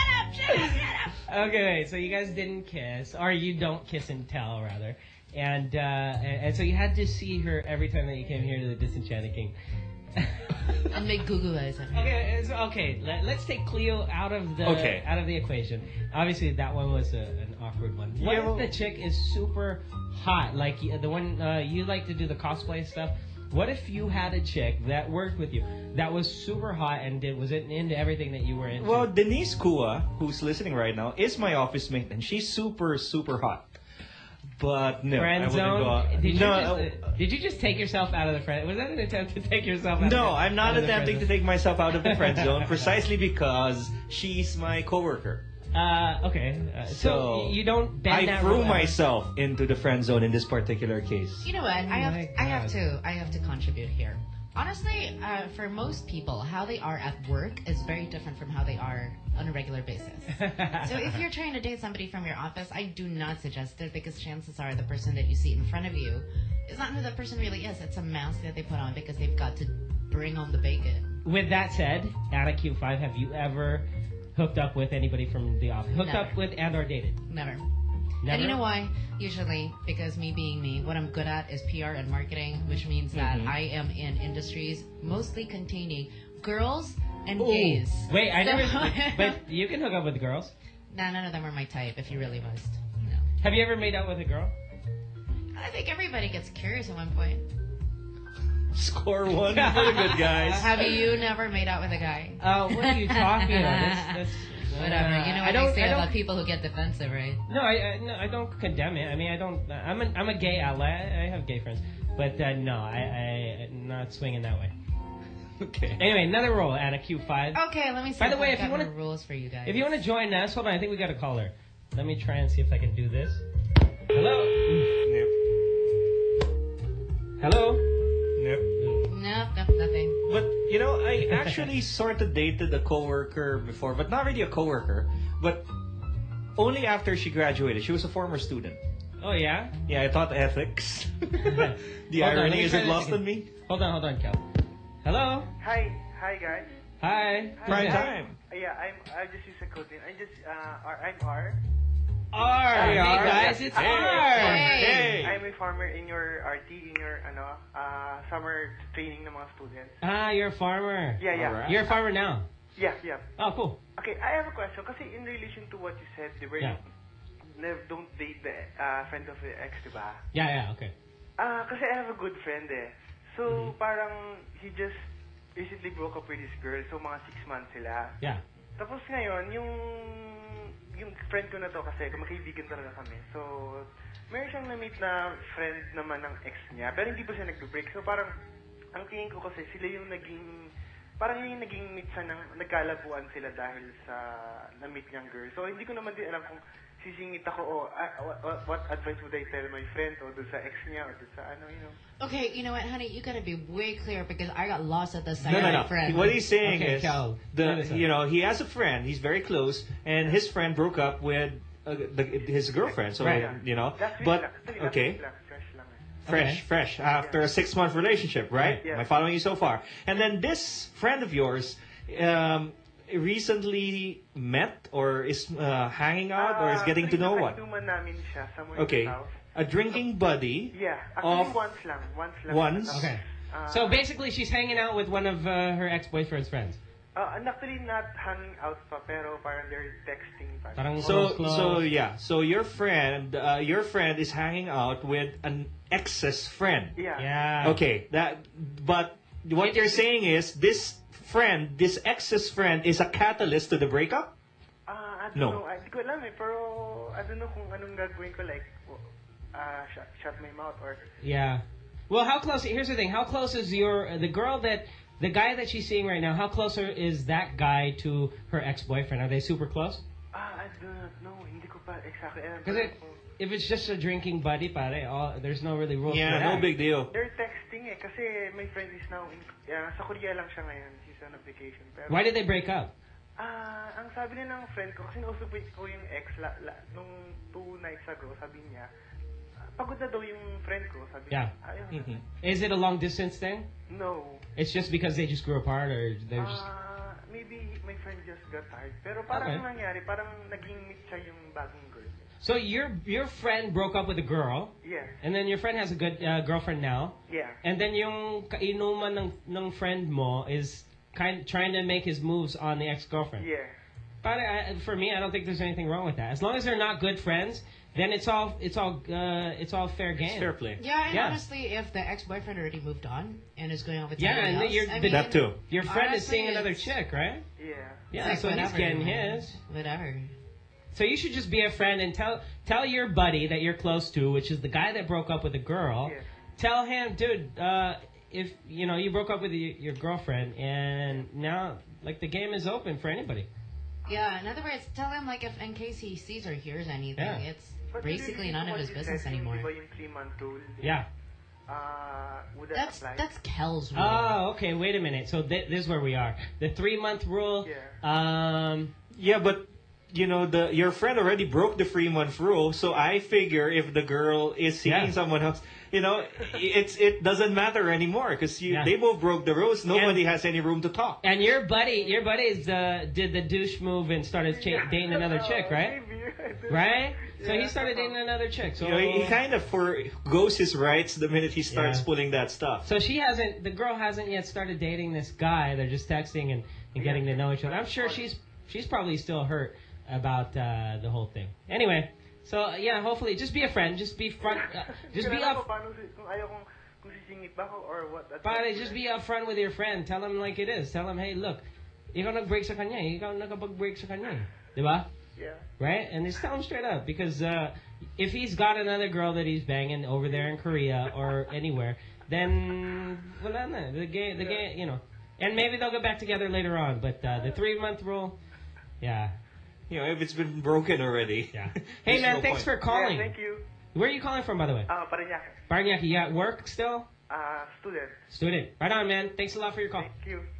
Okay, wait, so you guys didn't kiss, or you don't kiss and tell, rather. And, uh, and, and so you had to see her every time that you came here to the Disenchanted King. and make Google eyes at her. Okay, so, okay. Let, let's take Cleo out of the Okay. out of the equation. Obviously, that one was a, an awkward one. What Yeah, well- if the chick is super hot, like y- the one uh, you like to do the cosplay stuff? What if you had a chick that worked with you that was super hot and did was it into everything that you were into? Well, Denise Kua, who's listening right now, is my office mate, and she's super, super hot. But no, I friend wouldn't zone. go out. Did you no, just, uh, did you just take yourself out of the friend? Was that an attempt to take yourself out? no, of the, I'm not out of the attempting to friend take myself out of the friend zone precisely because she's my coworker. zone? Uh, okay. Uh, so, So you don't bend I that threw rule out. myself into the friend zone in this particular case. You know what? I Oh have my I have God. to I have to contribute here. Honestly, uh, for most people, how they are at work is very different from how they are on a regular basis. So if you're trying to date somebody from your office, I do not suggest it because chances are the person that you see in front of you is not who that person really is. It's a mask that they put on because they've got to bring home the bacon. With that said, at a Q five, have you ever hooked up with anybody from the office? Hooked Never. up with and or dated? Never. Never? And you know why? Usually, because me being me, what I'm good at is P R and marketing, which means that Mhm. I am in industries mostly containing girls and Ooh. gays. Wait, I So- never. But you can hook up with girls. Nah, none of them are my type, if you really must. Have you ever made out with a girl? I think everybody gets curious at one point. Score one for the good guys. Have you never made out with a guy? Uh, what are you talking about? That's, that's, Whatever. uh, You know I what don't- they I say don't- about people who get defensive, right? No, I, I no, I don't condemn it. I mean, I don't. I'm a I'm a gay ally. I I have gay friends, but uh, no, I I I'm not swinging that way. Okay. Anyway, another rule at a Q five. Okay, let me see. By the if way, I've if you got want more rules for you guys. If you want to join us, hold on. I think we got a caller. Let me try and see if I can do this. Hello. Hello. Nope. No, no, nothing. But you know, I actually sort of dated a coworker before, but not really a coworker, but only after she graduated. She was a former student. Oh yeah. Yeah, I taught ethics. the Hold on, let irony me is try it this lost again. on me? Hold on, hold on, Cal. Hello. Hi, hi guys. Hi. Prime Hi. time. Uh, yeah, I'm. I just use a code name. I just. Uh, R, I'm R. R. Hey, R. guys, it's Hey. R. Hey. I'm a farmer in your R T, in your ano, uh, summer training ng mga students. Ah, you're a farmer. Yeah, yeah. Alright. You're a farmer now. Yeah, yeah. Oh, cool. Okay, I have a question. Kasi in relation to what you said, they were Yeah. never don't date the uh, friend of the ex, diba? Yeah, yeah, okay. Ah, kasi I have a good friend eh. So, Mm-hmm. parang he just recently broke up with this girl. So, mga six months sila. Yeah. Tapos ngayon, yung yung friend ko na to kasi magkaibigan talaga kami. So, meron siyang na-meet na friend naman ng ex niya. Pero hindi pa siya nag-break. So, parang, ang tingin ko kasi sila yung naging, parang yun yung naging meet sa nang, nagkalabuan sila dahil sa na-meet niyang girl. So, hindi ko naman din alam kung sisingit ako o ah, what, what, what advice would I tell my friend o doon sa ex niya o doon sa ano, you know. Okay, you know what, honey? You gotta be way clear because I got lost at the side No, no, of no. my friend. What he's saying Okay, is, Cal, the listen. you know, he has a friend. He's very close, and his friend broke up with uh, the, his girlfriend. So Right. you know, Last week but lang. Actually, last okay. week lang. Fresh lang eh. Fresh, Okay. fresh. After a six-month relationship, right? Yeah. Am I following you so far? And then this friend of yours, um, recently met or is uh, hanging out or is getting to know what? Nakatuman namin siya somewhere Okay. in the south. A drinking buddy. Yeah, actually Of once lang. Once lang. once. Okay. Uh, So basically, she's hanging out with one of uh, her ex-boyfriend's friends. Uh, and actually not hanging out pa, pero parang they're texting pa. Parang So close. so yeah. So your friend, uh, your friend is hanging out with an ex's friend. Yeah. Yeah. Okay. That. But what you're saying is this friend, this ex's friend, is a catalyst to the breakup. Ah, I don't No. know. I, di ko alam eh, pero I don't know kung anong gagawin ko, like, uh, shut, shut my mouth or... Yeah. Well, how close? Here's the thing. How close is your the girl that the guy that she's seeing right now? How closer is that guy to her ex-boyfriend? Are they super close? Ah, I do not know. Hindi ko pa exactly alam. Because it, if it's just a drinking buddy, pare, all, there's no really rules. Yeah, for no that. big deal. They're texting eh, kasi my friend is now in... Yeah, sa Korea lang siya ngayon. She's on a vacation. Pero, Why did they break up? Ah, ang sabi niya ng friend ko, kasi nausap ko yung ex la, la, nung two nights ago, sabi niya, ah, pagod na daw yung friend ko, sabi Yeah. niya. Ayaw. Mm-hmm. Is it a long distance thing? No. It's just because they just grew apart, or they're just. Ah, maybe my friend just got tired. Pero parang Okay. nangyari, parang naging meet siya yung bagong girl. So your your friend broke up with a girl. Yeah. And then your friend has a good uh, girlfriend now. Yeah. And then yung kainuman ng ng friend mo is kind trying to make his moves on the ex-girlfriend. Yeah. But I, for me, I don't think there's anything wrong with that. As long as they're not good friends, then it's all it's all uh, it's all fair game. It's fair play. Yeah, and Yeah. honestly, if the ex-boyfriend already moved on and is going on with Yeah, somebody and else, you're, I the, mean, That too. Your friend is honestly, seeing another it's- chick, right? Yeah. Yeah, It's so like, he's whatever, getting man. his. Whatever. So you should just be a friend and tell tell your buddy that you're close to, which is the guy that broke up with the girl. Yeah. Tell him, dude, uh, if you know you broke up with your, your girlfriend, and now like the game is open for anybody. Yeah, in other words, tell him, like, if in case he sees or hears anything, Yeah. it's But basically really, none of what his you business said, yung anymore. Diba yung three-month rule? Yeah. Uh, would that That's apply? that's Kel's rule. Oh, okay. Wait a minute. So th- this is where we are. The three month rule. Yeah. Um. Yeah, but you know the your friend already broke the three month rule, so I figure if the girl is seeing Yeah. someone else, you know, it's it doesn't matter anymore because Yeah. they both broke the rules. Nobody has any room to talk. And your buddy, your buddy's uh, did the douche move and started cha- dating another chick, right? Maybe. I don't Right. know. So Yeah. he started dating another chick. So You know, he, he kind of forgoes his rights the minute he starts Yeah. pulling that stuff. So she hasn't, the girl hasn't yet started dating this guy. They're just texting and, and getting to know each other. I'm sure she's she's probably still hurt about uh, the whole thing. Anyway, so uh, yeah, hopefully just be a friend. Just be front. Uh, just be Kailangan ko up. paano si- kung ayaw kong kung sisingit ba ako or what. That's Pare, what- just be upfront with your friend. Tell him like it is. Tell him, hey, look, ikaw nag-break sa kanya. Ikaw nakapag-break sa kanya. eh. Diba? Yeah. Right? And just tell him straight up. Because uh, if he's got another girl that he's banging over there in Korea or anywhere, then wala na. The game, the game, you know. And maybe they'll get back together later on. But uh, the three-month rule, yeah. You know, if it's been broken already. Yeah. Hey, there's man, no thanks point. for calling. Yeah, thank you. Where are you calling from, by the way? Uh, Parañaque. Parañaque, you at work still? Uh, student. Student. Right on, man. Thanks a lot for your call. Thank you.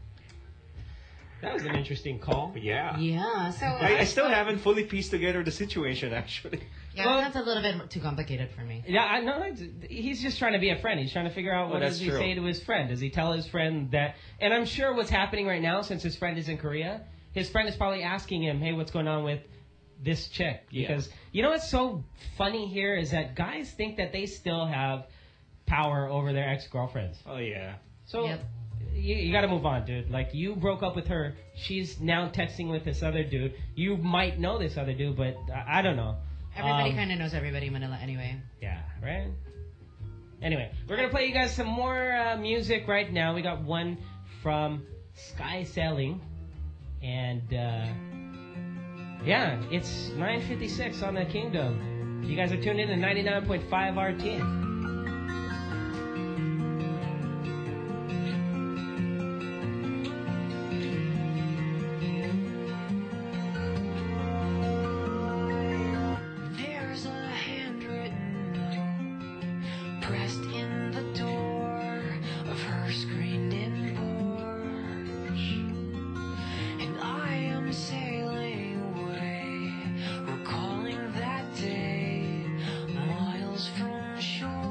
That was an interesting call. Yeah. Yeah, so I, I still haven't fully pieced together the situation, actually. yeah, Well- that's a little bit too complicated for me. Yeah, I know. it's- He's just trying to be a friend. He's trying to figure out Oh, what that's does he true. say to his friend. Does he tell his friend that? And I'm sure what's happening right now, since his friend is in Korea, his friend is probably asking him, "Hey, what's going on with this chick?" Yeah. Because you know what's so funny here is that guys think that they still have power over their ex-girlfriends. Oh, yeah. So Yep. you, you got to move on, dude. Like, you broke up with her. She's now texting with this other dude. You might know this other dude, but I, I don't know. Everybody Um, kind of knows everybody in Manila anyway. Yeah, right? Anyway, we're going to play you guys some more uh, music right now. We got one from Sky Sailing. And, uh, yeah, it's nine fifty-six on the Kingdom. You guys are tuned in to ninety-nine point five R T. There's a handwritten note pressed in the door of her screened-in porch, and I am sailing away, recalling that day, miles from shore.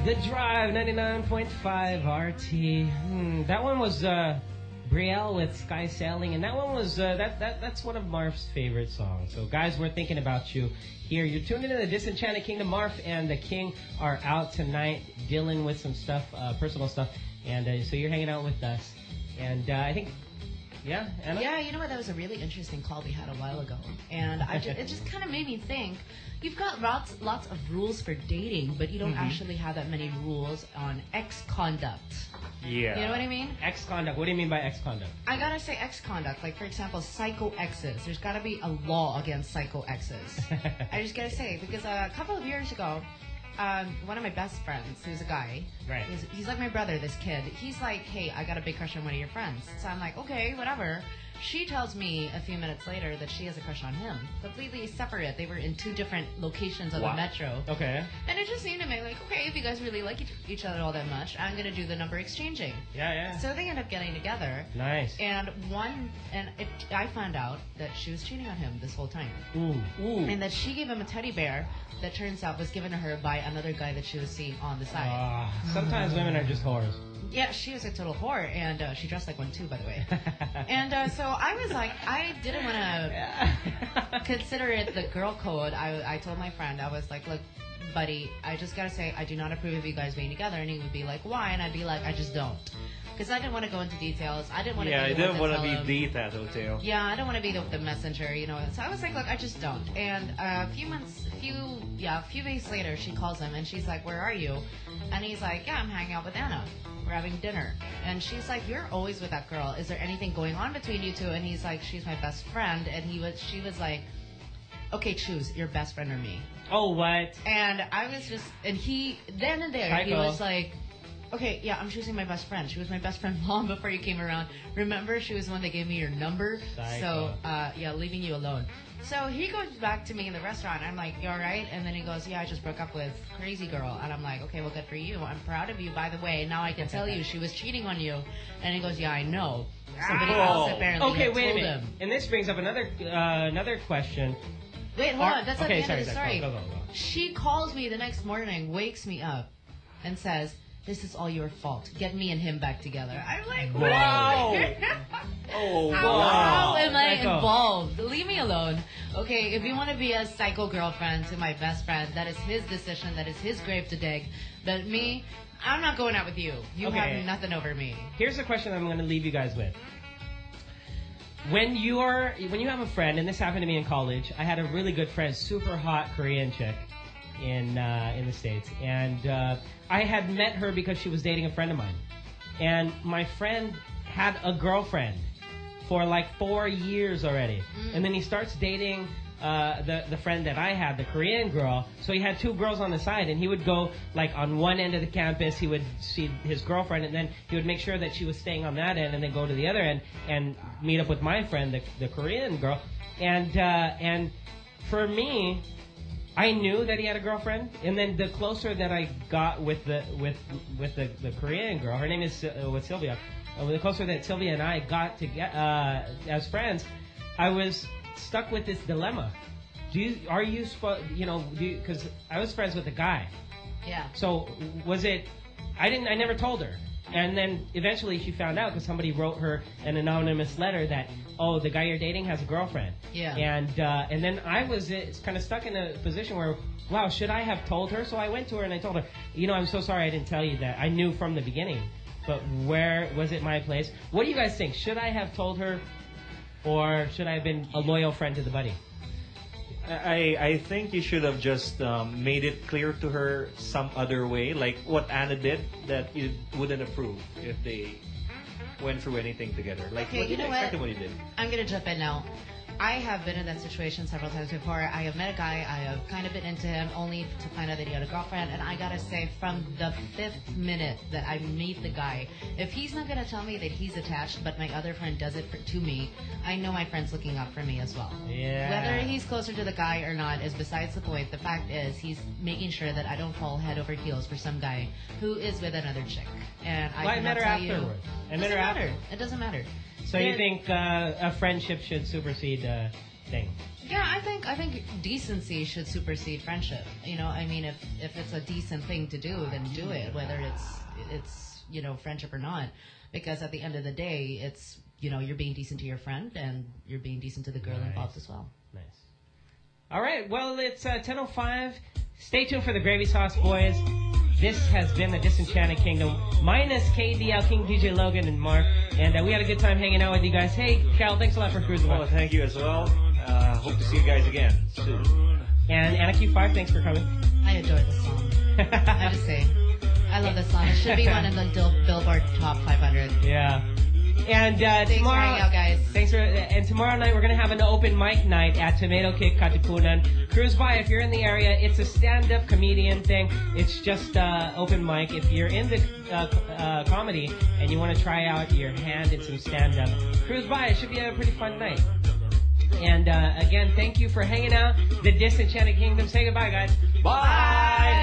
The Drive, ninety-nine point five R T. Hmm, that one was uh, Brielle with Sky Sailing, and that one was uh, that that that's one of Marf's favorite songs. So, guys, we're thinking about you here. You're tuned into the Disenchanted Kingdom. Marf and the King are out tonight dealing with some stuff, uh, personal stuff, and uh, so you're hanging out with us. And uh, I think, yeah, Anna? Yeah, you know what? That was a really interesting call we had a while ago, and I ju- it just kind of made me think. You've got lots, lots of rules for dating, but you don't Mhm. actually have that many rules on ex-conduct. Yeah. You know what I mean? Ex-conduct. What do you mean by ex-conduct? I gotta say ex-conduct. Like, for example, psycho exes. There's gotta be a law against psycho exes. I just gotta say, because uh, a couple of years ago, um, one of my best friends, who's a guy, Right. he's, he's like my brother, this kid. He's like, hey, I got a big crush on one of your friends. So I'm like, okay, whatever. She tells me a few minutes later that she has a crush on him. Completely separate. They were in two different locations of Wow. the metro. Okay. And it just seemed to me like, okay, if you guys really like each, each other all that much, I'm going to do the number exchanging. Yeah, yeah. So they end up getting together. Nice. And one, and it, I found out that she was cheating on him this whole time. Ooh, ooh. And that she gave him a teddy bear that turns out was given to her by another guy that she was seeing on the side. Ah, sometimes women are just whores. Yeah, she was a total whore, and uh, she dressed like one too, by the way. And uh, so I was like, I didn't want to consider it the girl code. I, I told my friend, I was like, look, buddy, I just gotta say, I do not approve of you guys being together. And he would be like, why? And I'd be like, I just don't. Because I didn't want to go into details. I didn't want to Yeah, I be the didn't one want to to tell be him. the tattletale. Yeah, I don't want to be the, the messenger, you know. So I was like, look, I just don't. And uh, a few months, a few, yeah, a few days later, she calls him and she's like, where are you? And he's like, yeah, I'm hanging out with Anna. We're having dinner. And she's like, you're always with that girl. Is there anything going on between you two? And he's like, she's my best friend. And he was, she was like, okay, choose your best friend or me. Oh, what? And I was just, and he, then and there, he Psycho. was like, okay, yeah, I'm choosing my best friend. She was my best friend long before you came around. Remember, she was the one that gave me your number. Psycho. So, uh, yeah, leaving you alone. So he goes back to me in the restaurant. I'm like, you all right? And then he goes, yeah, I just broke up with Crazy Girl. And I'm like, okay, well, good for you. I'm proud of you. By the way, now I can tell you she was cheating on you. And he goes, yeah, I know. Somebody else apparently Okay, had wait a told minute. him. And this brings up another uh, another question. Wait, hold Are- on. That's not okay, the sorry, end of the sorry. story. Go, go, go, go. She calls me the next morning, wakes me up, and says, this is all your fault. Get me and him back together. I'm like, Wow. what? Oh, How, wow. how am I Psycho. involved? Leave me alone. Okay, if you want to be a psycho girlfriend to my best friend, that is his decision. That is his grave to dig. But me, I'm not going out with you. You Okay. have nothing over me. Here's a question I'm going to leave you guys with. When you're when you have a friend, and this happened to me in college, I had a really good friend, super hot Korean chick in uh, in the States, and uh, I had met her because she was dating a friend of mine, and my friend had a girlfriend for like four years already, and then he starts dating uh, the the friend that I had, the Korean girl. So he had two girls on the side, and he would go like on one end of the campus, he would see his girlfriend, and then he would make sure that she was staying on that end, and then go to the other end and meet up with my friend, the the Korean girl, and uh, and for me, I knew that he had a girlfriend, and then the closer that I got with the with with the, the Korean girl, her name is uh, with Sylvia. Uh, the closer that Sylvia and I got to get uh, as friends, I was stuck with this dilemma. Do you are you supposed you know because I was friends with a guy. Yeah. So was it? I didn't. I never told her. And then eventually she found out because somebody wrote her an anonymous letter that, oh, the guy you're dating has a girlfriend. Yeah. And uh, and then I was uh, kind of stuck in a position where, wow, should I have told her? So I went to her and I told her, you know, I'm so sorry I didn't tell you that. I knew from the beginning, but where was it my place? What do you guys think? Should I have told her, or should I have been a loyal friend to the buddy? I, I think you should have just um, made it clear to her some other way, like what Anna did, that you wouldn't approve if they went through anything together. Like, Okay, what you did know exactly what? what you did. I'm going to jump in now. I have been in that situation several times before. I have met a guy, I have kind of been into him only to find out that he had a girlfriend, and I gotta say, from the fifth minute that I meet the guy, if he's not gonna tell me that he's attached, but my other friend does it for, to me, I know my friend's looking out for me as well. Yeah. Whether he's closer to the guy or not is besides the point. The fact is, he's making sure that I don't fall head over heels for some guy who is with another chick. And I Well, I cannot met her tell you- afterwards. I It met her doesn't after. matter. It doesn't matter. So you There- think uh, a friendship should supersede uh, thing. Yeah, I think I think decency should supersede friendship. You know, I mean, if if it's a decent thing to do, then do it, whether it's it's you know friendship or not. Because at the end of the day, it's you know you're being decent to your friend and you're being decent to the girl Nice. involved as well. Nice. All right, well, it's uh, ten oh five. Stay tuned for the Gravy Sauce Boys. This has been the Disenchanted Kingdom, minus K D L, King D J Logan, and Mark. And uh, we had a good time hanging out with you guys. Hey, Cal, thanks a lot for cruising. Well, thank you as well. Uh, hope to see you guys again soon. And Anna Q five, thanks for coming. I adore this song. I have to say, I love this song. It should be one of the Dil- Billboard Top five hundred. Yeah. And uh, Thanks for tomorrow, hanging out, guys. Thanks for and tomorrow night we're gonna have an open mic night at Tomato Kick Katipunan. Cruise by if you're in the area. It's a stand-up comedian thing. It's just uh, open mic. If you're into uh, uh, comedy and you want to try out your hand in some stand-up, cruise by. It should be a pretty fun night. And uh, again, thank you for hanging out. The Disenchanted Kingdom. Say goodbye, guys. Bye.